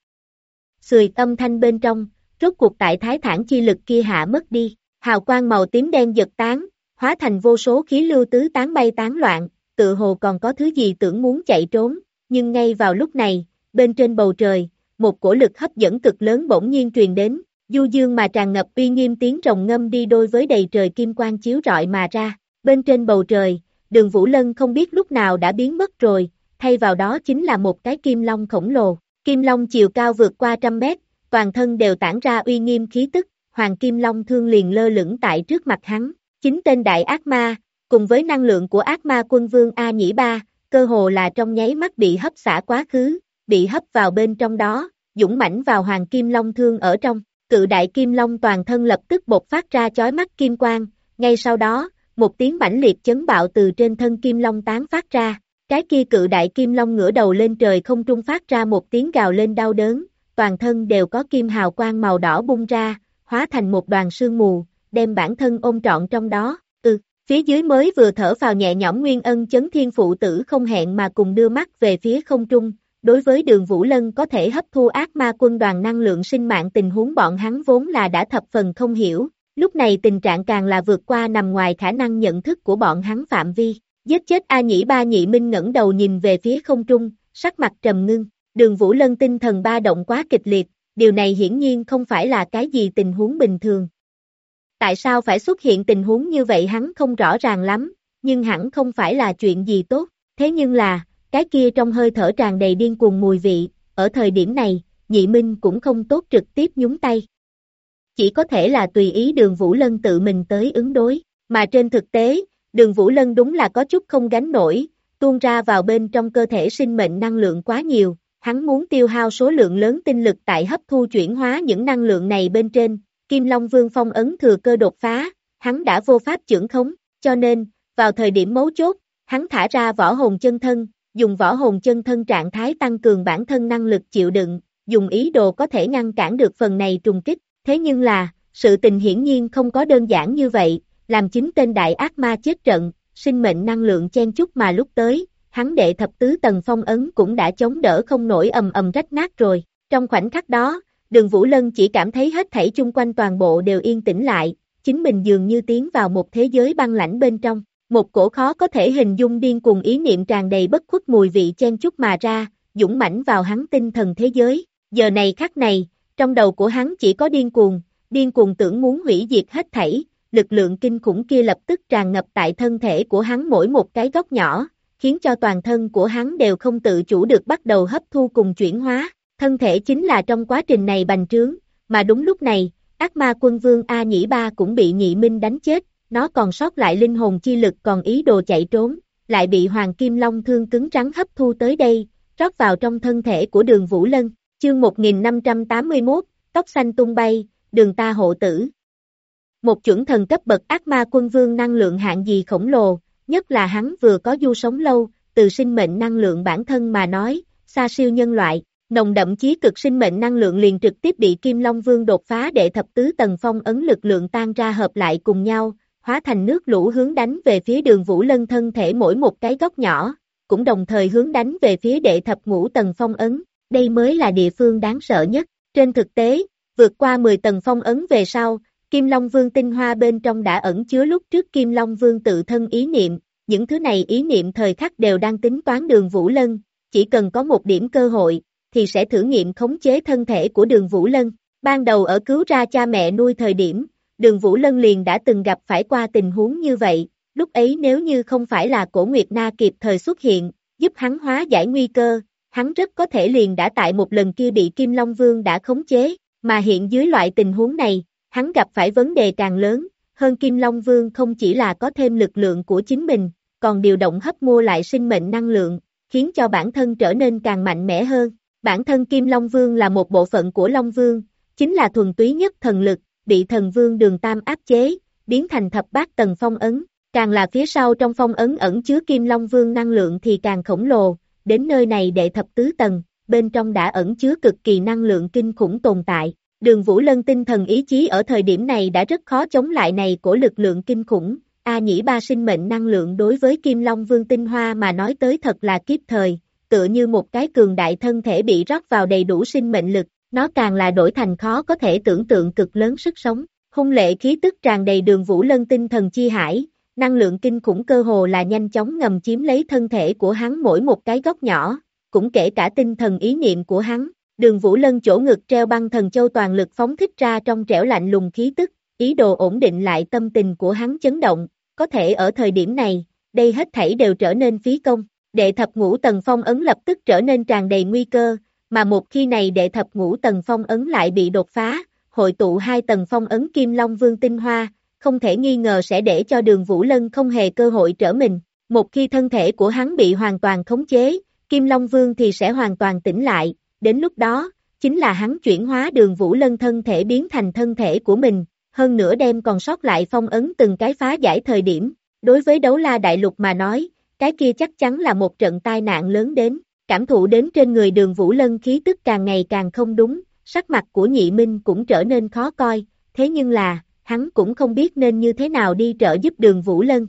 Xùi âm thanh bên trong, rốt cuộc tại thái thản chi lực kia hạ mất đi, hào quang màu tím đen giật tán, hóa thành vô số khí lưu tứ tán bay tán loạn, tự hồ còn có thứ gì tưởng muốn chạy trốn, nhưng ngay vào lúc này, bên trên bầu trời, một cổ lực hấp dẫn cực lớn bỗng nhiên truyền đến, du dương mà tràn ngập uy nghiêm tiếng rồng ngâm đi đôi với đầy trời kim quang chiếu rọi mà ra, bên trên bầu trời, Đường Vũ Lân không biết lúc nào đã biến mất rồi, thay vào đó chính là một cái kim long khổng lồ, kim long chiều cao vượt qua 100 mét, toàn thân đều tản ra uy nghiêm khí tức, hoàng kim long thương liền lơ lửng tại trước mặt hắn. Chính tên đại ác ma, cùng với năng lượng của ác ma quân vương A Nhĩ Ba, cơ hồ là trong nháy mắt bị hấp xả quá khứ, bị hấp vào bên trong đó, dũng mãnh vào hoàng kim long thương ở trong, cự đại kim long toàn thân lập tức bộc phát ra chói mắt kim quang, ngay sau đó, một tiếng mãnh liệt chấn bạo từ trên thân kim long tán phát ra, cái kia cự đại kim long ngửa đầu lên trời không trung phát ra một tiếng gào lên đau đớn, toàn thân đều có kim hào quang màu đỏ bung ra, hóa thành một đoàn sương mù, đem bản thân ôm trọn trong đó, phía dưới mới vừa thở vào nhẹ nhõm Nguyên Ân Chấn Thiên phụ tử không hẹn mà cùng đưa mắt về phía không trung, đối với Đường Vũ Lân có thể hấp thu ác ma quân đoàn năng lượng sinh mạng tình huống bọn hắn vốn là đã thập phần không hiểu, lúc này tình trạng càng là vượt qua nằm ngoài khả năng nhận thức của bọn hắn phạm vi, giết chết A Nhĩ Ba. Nhị Minh ngẩng đầu nhìn về phía không trung, sắc mặt trầm ngưng, Đường Vũ Lân tinh thần ba động quá kịch liệt, điều này hiển nhiên không phải là cái gì tình huống bình thường. Tại sao phải xuất hiện tình huống như vậy hắn không rõ ràng lắm, nhưng hẳn không phải là chuyện gì tốt, thế nhưng là, cái kia trong hơi thở tràn đầy điên cuồng mùi vị, ở thời điểm này, Nhị Minh cũng không tốt trực tiếp nhúng tay. Chỉ có thể là tùy ý Đường Vũ Lân tự mình tới ứng đối, mà trên thực tế, Đường Vũ Lân đúng là có chút không gánh nổi, tuôn ra vào bên trong cơ thể sinh mệnh năng lượng quá nhiều, hắn muốn tiêu hao số lượng lớn tinh lực tại hấp thu chuyển hóa những năng lượng này bên trên. Kim Long Vương phong ấn thừa cơ đột phá, hắn đã vô pháp chưởng khống, cho nên, vào thời điểm mấu chốt, hắn thả ra võ hồn chân thân, dùng võ hồn chân thân trạng thái tăng cường bản thân năng lực chịu đựng, dùng ý đồ có thể ngăn cản được phần này trùng kích, thế nhưng là, sự tình hiển nhiên không có đơn giản như vậy, làm chính tên đại ác ma chết trận, sinh mệnh năng lượng chen chúc mà lúc tới, hắn đệ thập tứ tầng phong ấn cũng đã chống đỡ không nổi ầm ầm rách nát rồi, trong khoảnh khắc đó, Đường Vũ Lân chỉ cảm thấy hết thảy chung quanh toàn bộ đều yên tĩnh lại, chính mình dường như tiến vào một thế giới băng lãnh bên trong, một cổ khó có thể hình dung điên cuồng ý niệm tràn đầy bất khuất mùi vị chen chúc mà ra, dũng mãnh vào hắn tinh thần thế giới, giờ này khắc này, trong đầu của hắn chỉ có điên cuồng tưởng muốn hủy diệt hết thảy, lực lượng kinh khủng kia lập tức tràn ngập tại thân thể của hắn mỗi một cái góc nhỏ, khiến cho toàn thân của hắn đều không tự chủ được bắt đầu hấp thu cùng chuyển hóa. Thân thể chính là trong quá trình này bành trướng, Mà đúng lúc này, ác ma quân vương A Nhĩ Ba cũng bị Nhị Minh đánh chết, nó còn sót lại linh hồn chi lực còn ý đồ chạy trốn, lại bị Hoàng Kim Long thương cứng rắn hấp thu tới đây, rót vào trong thân thể của Đường Vũ Lân. Chương 1581, tóc xanh tung bay, đường ta hộ tử. Một chuẩn thần cấp bậc ác ma quân vương năng lượng hạng gì khổng lồ, nhất là hắn vừa có du sống lâu, từ sinh mệnh năng lượng bản thân mà nói, xa siêu nhân loại, nồng đậm chí cực sinh mệnh năng lượng liền trực tiếp bị Kim Long Vương đột phá để thập tứ tầng phong ấn lực lượng tan ra hợp lại cùng nhau, hóa thành nước lũ hướng đánh về phía Đường Vũ Lân thân thể mỗi một cái góc nhỏ, cũng đồng thời hướng đánh về phía đệ thập ngũ tầng phong ấn, đây mới là địa phương đáng sợ nhất. Trên thực tế, vượt qua 10 tầng phong ấn về sau, Kim Long Vương tinh hoa bên trong đã ẩn chứa lúc trước Kim Long Vương tự thân ý niệm, những thứ này ý niệm thời khắc đều đang tính toán Đường Vũ Lân, chỉ cần có một điểm cơ hội, thì sẽ thử nghiệm khống chế thân thể của Đường Vũ Lân. Ban đầu ở cứu ra cha mẹ nuôi thời điểm, Đường Vũ Lân liền đã từng gặp phải qua tình huống như vậy, lúc ấy nếu như không phải là Cổ Nguyệt Na kịp thời xuất hiện, giúp hắn hóa giải nguy cơ, hắn rất có thể liền đã tại một lần kia bị Kim Long Vương đã khống chế, mà hiện dưới loại tình huống này, hắn gặp phải vấn đề càng lớn, hơn Kim Long Vương không chỉ là có thêm lực lượng của chính mình, còn điều động hấp mua lại sinh mệnh năng lượng, khiến cho bản thân trở nên càng mạnh mẽ hơn. Bản thân Kim Long Vương là một bộ phận của Long Vương, chính là thuần túy nhất thần lực, bị thần vương Đường Tam áp chế, biến thành thập bát tầng phong ấn, càng là phía sau trong phong ấn ẩn chứa Kim Long Vương năng lượng thì càng khổng lồ, đến nơi này đệ thập tứ tầng, bên trong đã ẩn chứa cực kỳ năng lượng kinh khủng tồn tại. Đường Vũ Lân tinh thần ý chí ở thời điểm này đã rất khó chống lại này của lực lượng kinh khủng, A Nhĩ Ba sinh mệnh năng lượng đối với Kim Long Vương tinh hoa mà nói tới thật là kiếp thời, tựa như một cái cường đại thân thể bị rót vào đầy đủ sinh mệnh lực, nó càng là đổi thành khó có thể tưởng tượng cực lớn sức sống, hung lệ khí tức tràn đầy Đường Vũ Lân tinh thần chi hải, năng lượng kinh khủng cơ hồ là nhanh chóng ngầm chiếm lấy thân thể của hắn mỗi một cái góc nhỏ, cũng kể cả tinh thần ý niệm của hắn. Đường Vũ Lân chỗ ngực treo băng thần châu toàn lực phóng thích ra trong trẻo lạnh lùng khí tức, ý đồ ổn định lại tâm tình của hắn chấn động, có thể ở thời điểm này, đây hết thảy đều trở nên phí công, đệ thập ngũ tầng phong ấn lập tức trở nên tràn đầy nguy cơ, mà một khi này đệ thập ngũ tầng phong ấn lại bị đột phá, hội tụ hai tầng phong ấn Kim Long Vương tinh hoa, không thể nghi ngờ sẽ để cho Đường Vũ Lân không hề cơ hội trở mình, một khi thân thể của hắn bị hoàn toàn khống chế, Kim Long Vương thì sẽ hoàn toàn tỉnh lại. Đến lúc đó, chính là hắn chuyển hóa Đường Vũ Lân thân thể biến thành thân thể của mình, hơn nữa đem còn sót lại phong ấn từng cái phá giải thời điểm. Đối với Đấu La Đại Lục mà nói, cái kia chắc chắn là một trận tai nạn lớn đến, cảm thụ đến trên người Đường Vũ Lân khí tức càng ngày càng không đúng, sắc mặt của Nhị Minh cũng trở nên khó coi, thế nhưng là, hắn cũng không biết nên như thế nào đi trợ giúp Đường Vũ Lân.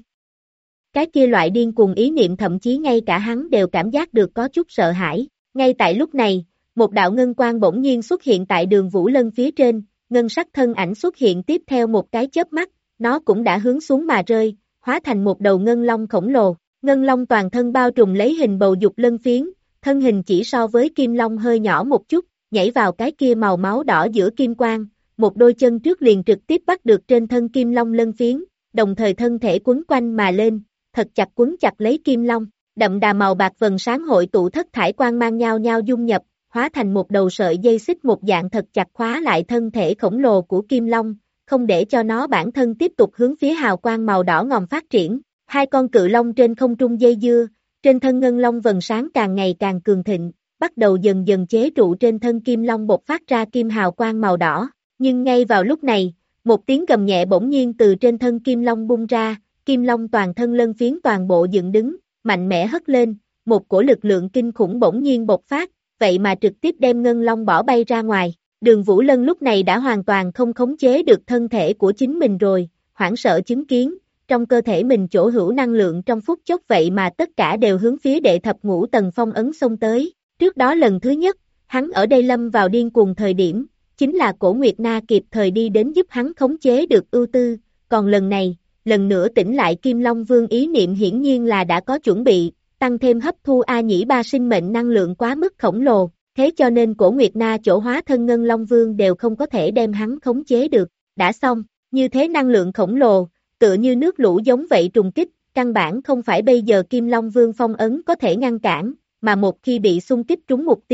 Cái kia loại điên cuồng ý niệm thậm chí ngay cả hắn đều cảm giác được có chút sợ hãi, ngay tại lúc này, một đạo ngân quang bỗng nhiên xuất hiện tại Đường Vũ Lân phía trên, ngân sắc thân ảnh xuất hiện tiếp theo một cái chớp mắt, nó cũng đã hướng xuống mà rơi, hóa thành một đầu ngân long khổng lồ. Ngân long toàn thân bao trùm lấy hình bầu dục lân phiến, thân hình chỉ so với kim long hơi nhỏ một chút, nhảy vào cái kia màu máu đỏ giữa kim quang, một đôi chân trước liền trực tiếp bắt được trên thân kim long lân phiến, đồng thời thân thể quấn quanh mà lên, thật chặt quấn chặt lấy kim long, đậm đà màu bạc vầng sáng hội tụ thất thải quang mang nhau nhau dung nhập, hóa thành một đầu sợi dây xích một dạng thật chặt khóa lại thân thể khổng lồ của kim long, không để cho nó bản thân tiếp tục hướng phía hào quang màu đỏ ngòm phát triển. Hai con cự long trên không trung dây dưa, trên thân ngân long vầng sáng càng ngày càng cường thịnh, bắt đầu dần dần chế trụ trên thân kim long bộc phát ra kim hào quang màu đỏ, nhưng ngay vào lúc này, một tiếng gầm nhẹ bỗng nhiên từ trên thân kim long bung ra, kim long toàn thân lân phiến toàn bộ dựng đứng, mạnh mẽ hất lên, một cổ lực lượng kinh khủng bỗng nhiên bộc phát, vậy mà trực tiếp đem ngân long bỏ bay ra ngoài. Đường Vũ Lân lúc này đã hoàn toàn không khống chế được thân thể của chính mình rồi, hoảng sợ chứng kiến, trong cơ thể mình chỗ hữu năng lượng trong phút chốc vậy mà tất cả đều hướng phía đệ thập ngũ tầng phong ấn xông tới. Trước đó lần thứ nhất, hắn ở đây lâm vào điên cuồng thời điểm, chính là Cổ Nguyệt Na kịp thời đi đến giúp hắn khống chế được ưu tư, còn lần này, lần nữa tỉnh lại Kim Long Vương ý niệm hiển nhiên là đã có chuẩn bị, tăng thêm hấp thu A Nhĩ Ba sinh mệnh năng lượng quá mức khổng lồ, thế cho nên Cổ Nguyệt Na chỗ hóa thân Ngân Long Vương đều không có thể đem hắn khống chế được, đã xong, như thế năng lượng khổng lồ, tựa như nước lũ giống vậy trùng kích, căn bản không phải bây giờ Kim Long Vương phong ấn có thể ngăn cản, mà một khi bị xung kích trúng mục tiêu,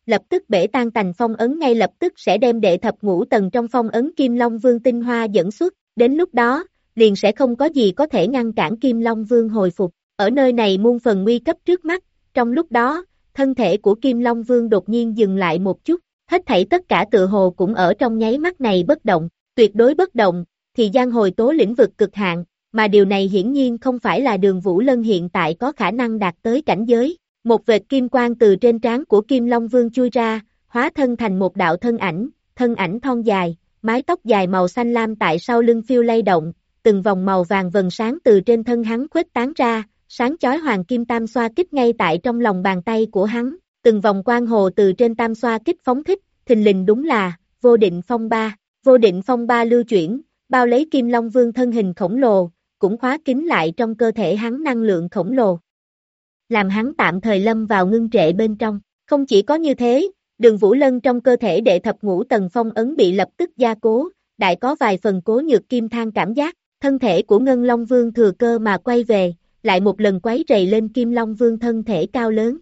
lập tức bể tan tành phong ấn, ngay lập tức sẽ đem đệ thập ngũ tầng trong phong ấn Kim Long Vương tinh hoa dẫn xuất, đến lúc đó, liền sẽ không có gì có thể ngăn cản Kim Long Vương hồi phục. Ở nơi này muôn phần nguy cấp trước mắt, trong lúc đó, thân thể của Kim Long Vương đột nhiên dừng lại một chút, hết thảy tất cả tựa hồ cũng ở trong nháy mắt này bất động, tuyệt đối bất động, thì gian hồi tố lĩnh vực cực hạn, mà điều này hiển nhiên không phải là Đường Vũ Lân hiện tại có khả năng đạt tới cảnh giới. Một vệt kim quang từ trên trán của Kim Long Vương chui ra, hóa thân thành một đạo thân ảnh thon dài, mái tóc dài màu xanh lam tại sau lưng phiêu lay động, từng vòng màu vàng vầng sáng từ trên thân hắn khuếch tán ra, sáng chói hoàng kim tam xoa kích ngay tại trong lòng bàn tay của hắn, từng vòng quang hồ từ trên tam xoa kích phóng thích, thình lình đúng là vô định phong ba. Vô định phong ba lưu chuyển, bao lấy Kim Long Vương thân hình khổng lồ, cũng khóa kín lại trong cơ thể hắn năng lượng khổng lồ, làm hắn tạm thời lâm vào ngưng trệ bên trong. Không chỉ có như thế, Đường Vũ Lân trong cơ thể đệ thập ngũ tầng phong ấn bị lập tức gia cố, đại có vài phần cố nhược kim than cảm giác, thân thể của Ngân Long Vương thừa cơ mà quay về, lại một lần quấy rầy lên Kim Long Vương thân thể cao lớn.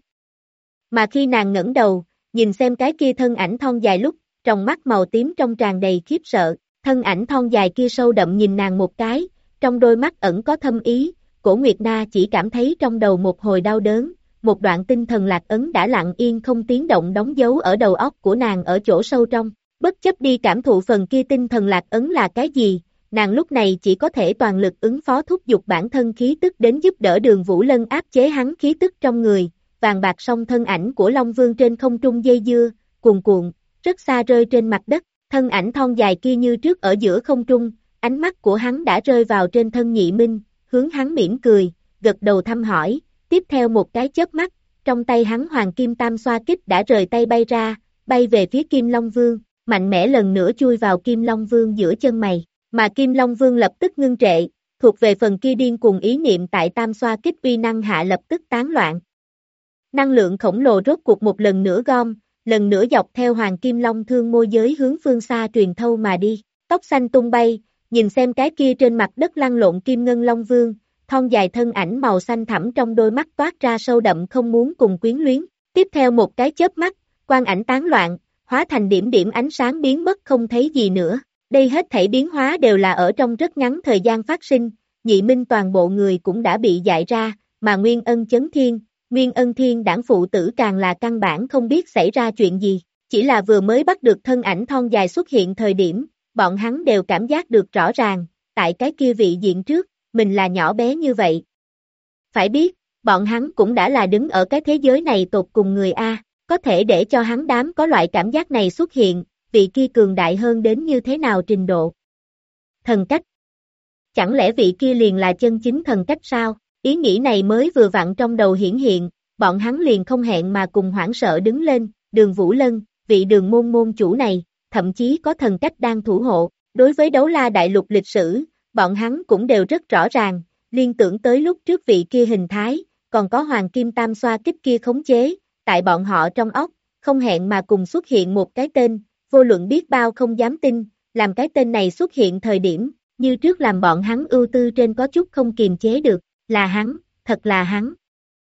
Mà khi nàng ngẩng đầu, nhìn xem cái kia thân ảnh thon dài lúc, trong mắt màu tím trong tràn đầy khiếp sợ, thân ảnh thon dài kia sâu đậm nhìn nàng một cái, trong đôi mắt ẩn có thâm ý, Cổ Nguyệt Na chỉ cảm thấy trong đầu một hồi đau đớn, một đoạn tinh thần lạc ấn đã lặng yên không tiếng động đóng dấu ở đầu óc của nàng ở chỗ sâu trong, bất chấp đi cảm thụ phần kia tinh thần lạc ấn là cái gì, nàng lúc này chỉ có thể toàn lực ứng phó thúc giục bản thân khí tức đến giúp đỡ Đường Vũ Lân áp chế hắn khí tức trong người, vàng bạc song thân ảnh của Long Vương trên không trung dây dưa, cuồn cuộn, rất xa rơi trên mặt đất, thân ảnh thon dài kia như trước ở giữa không trung, ánh mắt của hắn đã rơi vào trên thân Nhị Minh, hướng hắn mỉm cười, gật đầu thăm hỏi, tiếp theo một cái chớp mắt, trong tay hắn hoàng kim tam xoa kích đã rời tay bay ra, bay về phía Kim Long Vương, mạnh mẽ lần nữa chui vào Kim Long Vương giữa chân mày, mà Kim Long Vương lập tức ngưng trệ, thuộc về phần kia điên cuồng ý niệm tại tam xoa kích uy năng hạ lập tức tán loạn. Năng lượng khổng lồ rốt cuộc một lần nữa gom, lần nữa dọc theo hoàng kim long thương môi giới hướng phương xa truyền thâu mà đi, tóc xanh tung bay, nhìn xem cái kia trên mặt đất lăn lộn Kim Ngân Long Vương, thon dài thân ảnh màu xanh thẳm trong đôi mắt toát ra sâu đậm không muốn cùng quyến luyến, tiếp theo một cái chớp mắt, quang ảnh tán loạn, hóa thành điểm điểm ánh sáng biến mất không thấy gì nữa, đây hết thảy biến hóa đều là ở trong rất ngắn thời gian phát sinh, Nhị Minh toàn bộ người cũng đã bị dại ra, mà Nguyên Ân Chấn Thiên, Nguyên Ân Thiên đảng phụ tử càng là căn bản không biết xảy ra chuyện gì, chỉ là vừa mới bắt được thân ảnh thon dài xuất hiện thời điểm, bọn hắn đều cảm giác được rõ ràng, tại cái kia vị diện trước, mình là nhỏ bé như vậy. Phải biết, bọn hắn cũng đã là đứng ở cái thế giới này tột cùng người A, có thể để cho hắn đám có loại cảm giác này xuất hiện, vị kia cường đại hơn đến như thế nào trình độ. Thần cách. Chẳng lẽ vị kia liền là chân chính thần cách sao? Ý nghĩ này mới vừa vặn trong đầu hiển hiện, bọn hắn liền không hẹn mà cùng hoảng sợ đứng lên, Đường Vũ Lân, vị Đường môn môn chủ này, thậm chí có thần cách đang thủ hộ. Đối với Đấu La Đại Lục lịch sử, bọn hắn cũng đều rất rõ ràng, liên tưởng tới lúc trước vị kia hình thái, còn có hoàng kim tam xoa kích kia khống chế, tại bọn họ trong óc, không hẹn mà cùng xuất hiện một cái tên, vô luận biết bao không dám tin, làm cái tên này xuất hiện thời điểm, như trước làm bọn hắn ưu tư trên có chút không kiềm chế được, là hắn, thật là hắn.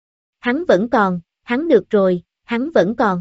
Hắn vẫn còn, hắn được rồi, hắn vẫn còn.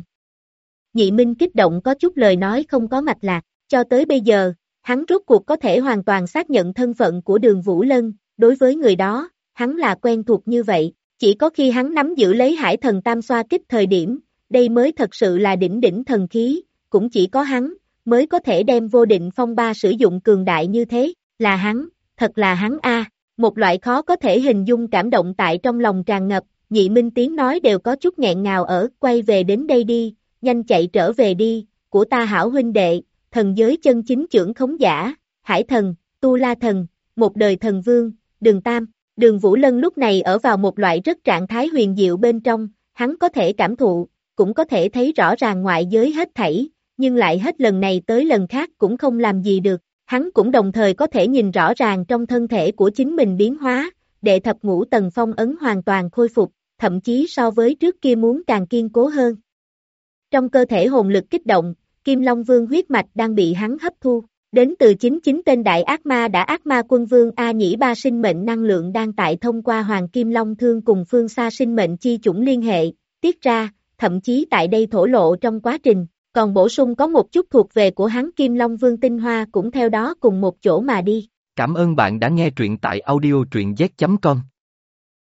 Nhị Minh kích động có chút lời nói không có mạch lạc, cho tới bây giờ, hắn rốt cuộc có thể hoàn toàn xác nhận thân phận của Đường Vũ Lân, đối với người đó, hắn là quen thuộc như vậy, chỉ có khi hắn nắm giữ lấy Hải Thần Tam Xoa Kích thời điểm, đây mới thật sự là đỉnh đỉnh thần khí, cũng chỉ có hắn, mới có thể đem vô định phong ba sử dụng cường đại như thế, là hắn, thật là hắn a. Một loại khó có thể hình dung cảm động tại trong lòng tràn ngập, Nhị Minh tiếng nói đều có chút nghẹn ngào ở, quay về đến đây đi, nhanh chạy trở về đi, của ta hảo huynh đệ, thần giới chân chính trưởng khống giả, Hải Thần, Tu La Thần, một đời thần vương, Đường Tam. Đường Vũ Lân lúc này ở vào một loại rất trạng thái huyền diệu bên trong, hắn có thể cảm thụ, cũng có thể thấy rõ ràng ngoại giới hết thảy, nhưng lại hết lần này tới lần khác cũng không làm gì được. Hắn cũng đồng thời có thể nhìn rõ ràng trong thân thể của chính mình biến hóa, đệ thập ngũ tầng phong ấn hoàn toàn khôi phục, thậm chí so với trước kia muốn càng kiên cố hơn. Trong cơ thể hồn lực kích động, Kim Long Vương huyết mạch đang bị hắn hấp thu, đến từ 99 tên đại ác ma đã ác ma quân vương A Nhĩ Ba sinh mệnh năng lượng đang tại thông qua Hoàng Kim Long Thương cùng phương xa sinh mệnh chi chủng liên hệ, tiết ra, thậm chí tại đây thổ lộ trong quá trình, còn bổ sung có một chút thuộc về của hắn Kim Long Vương tinh hoa cũng theo đó cùng một chỗ mà đi. Cảm ơn bạn đã nghe truyện tại audio truyện z.com.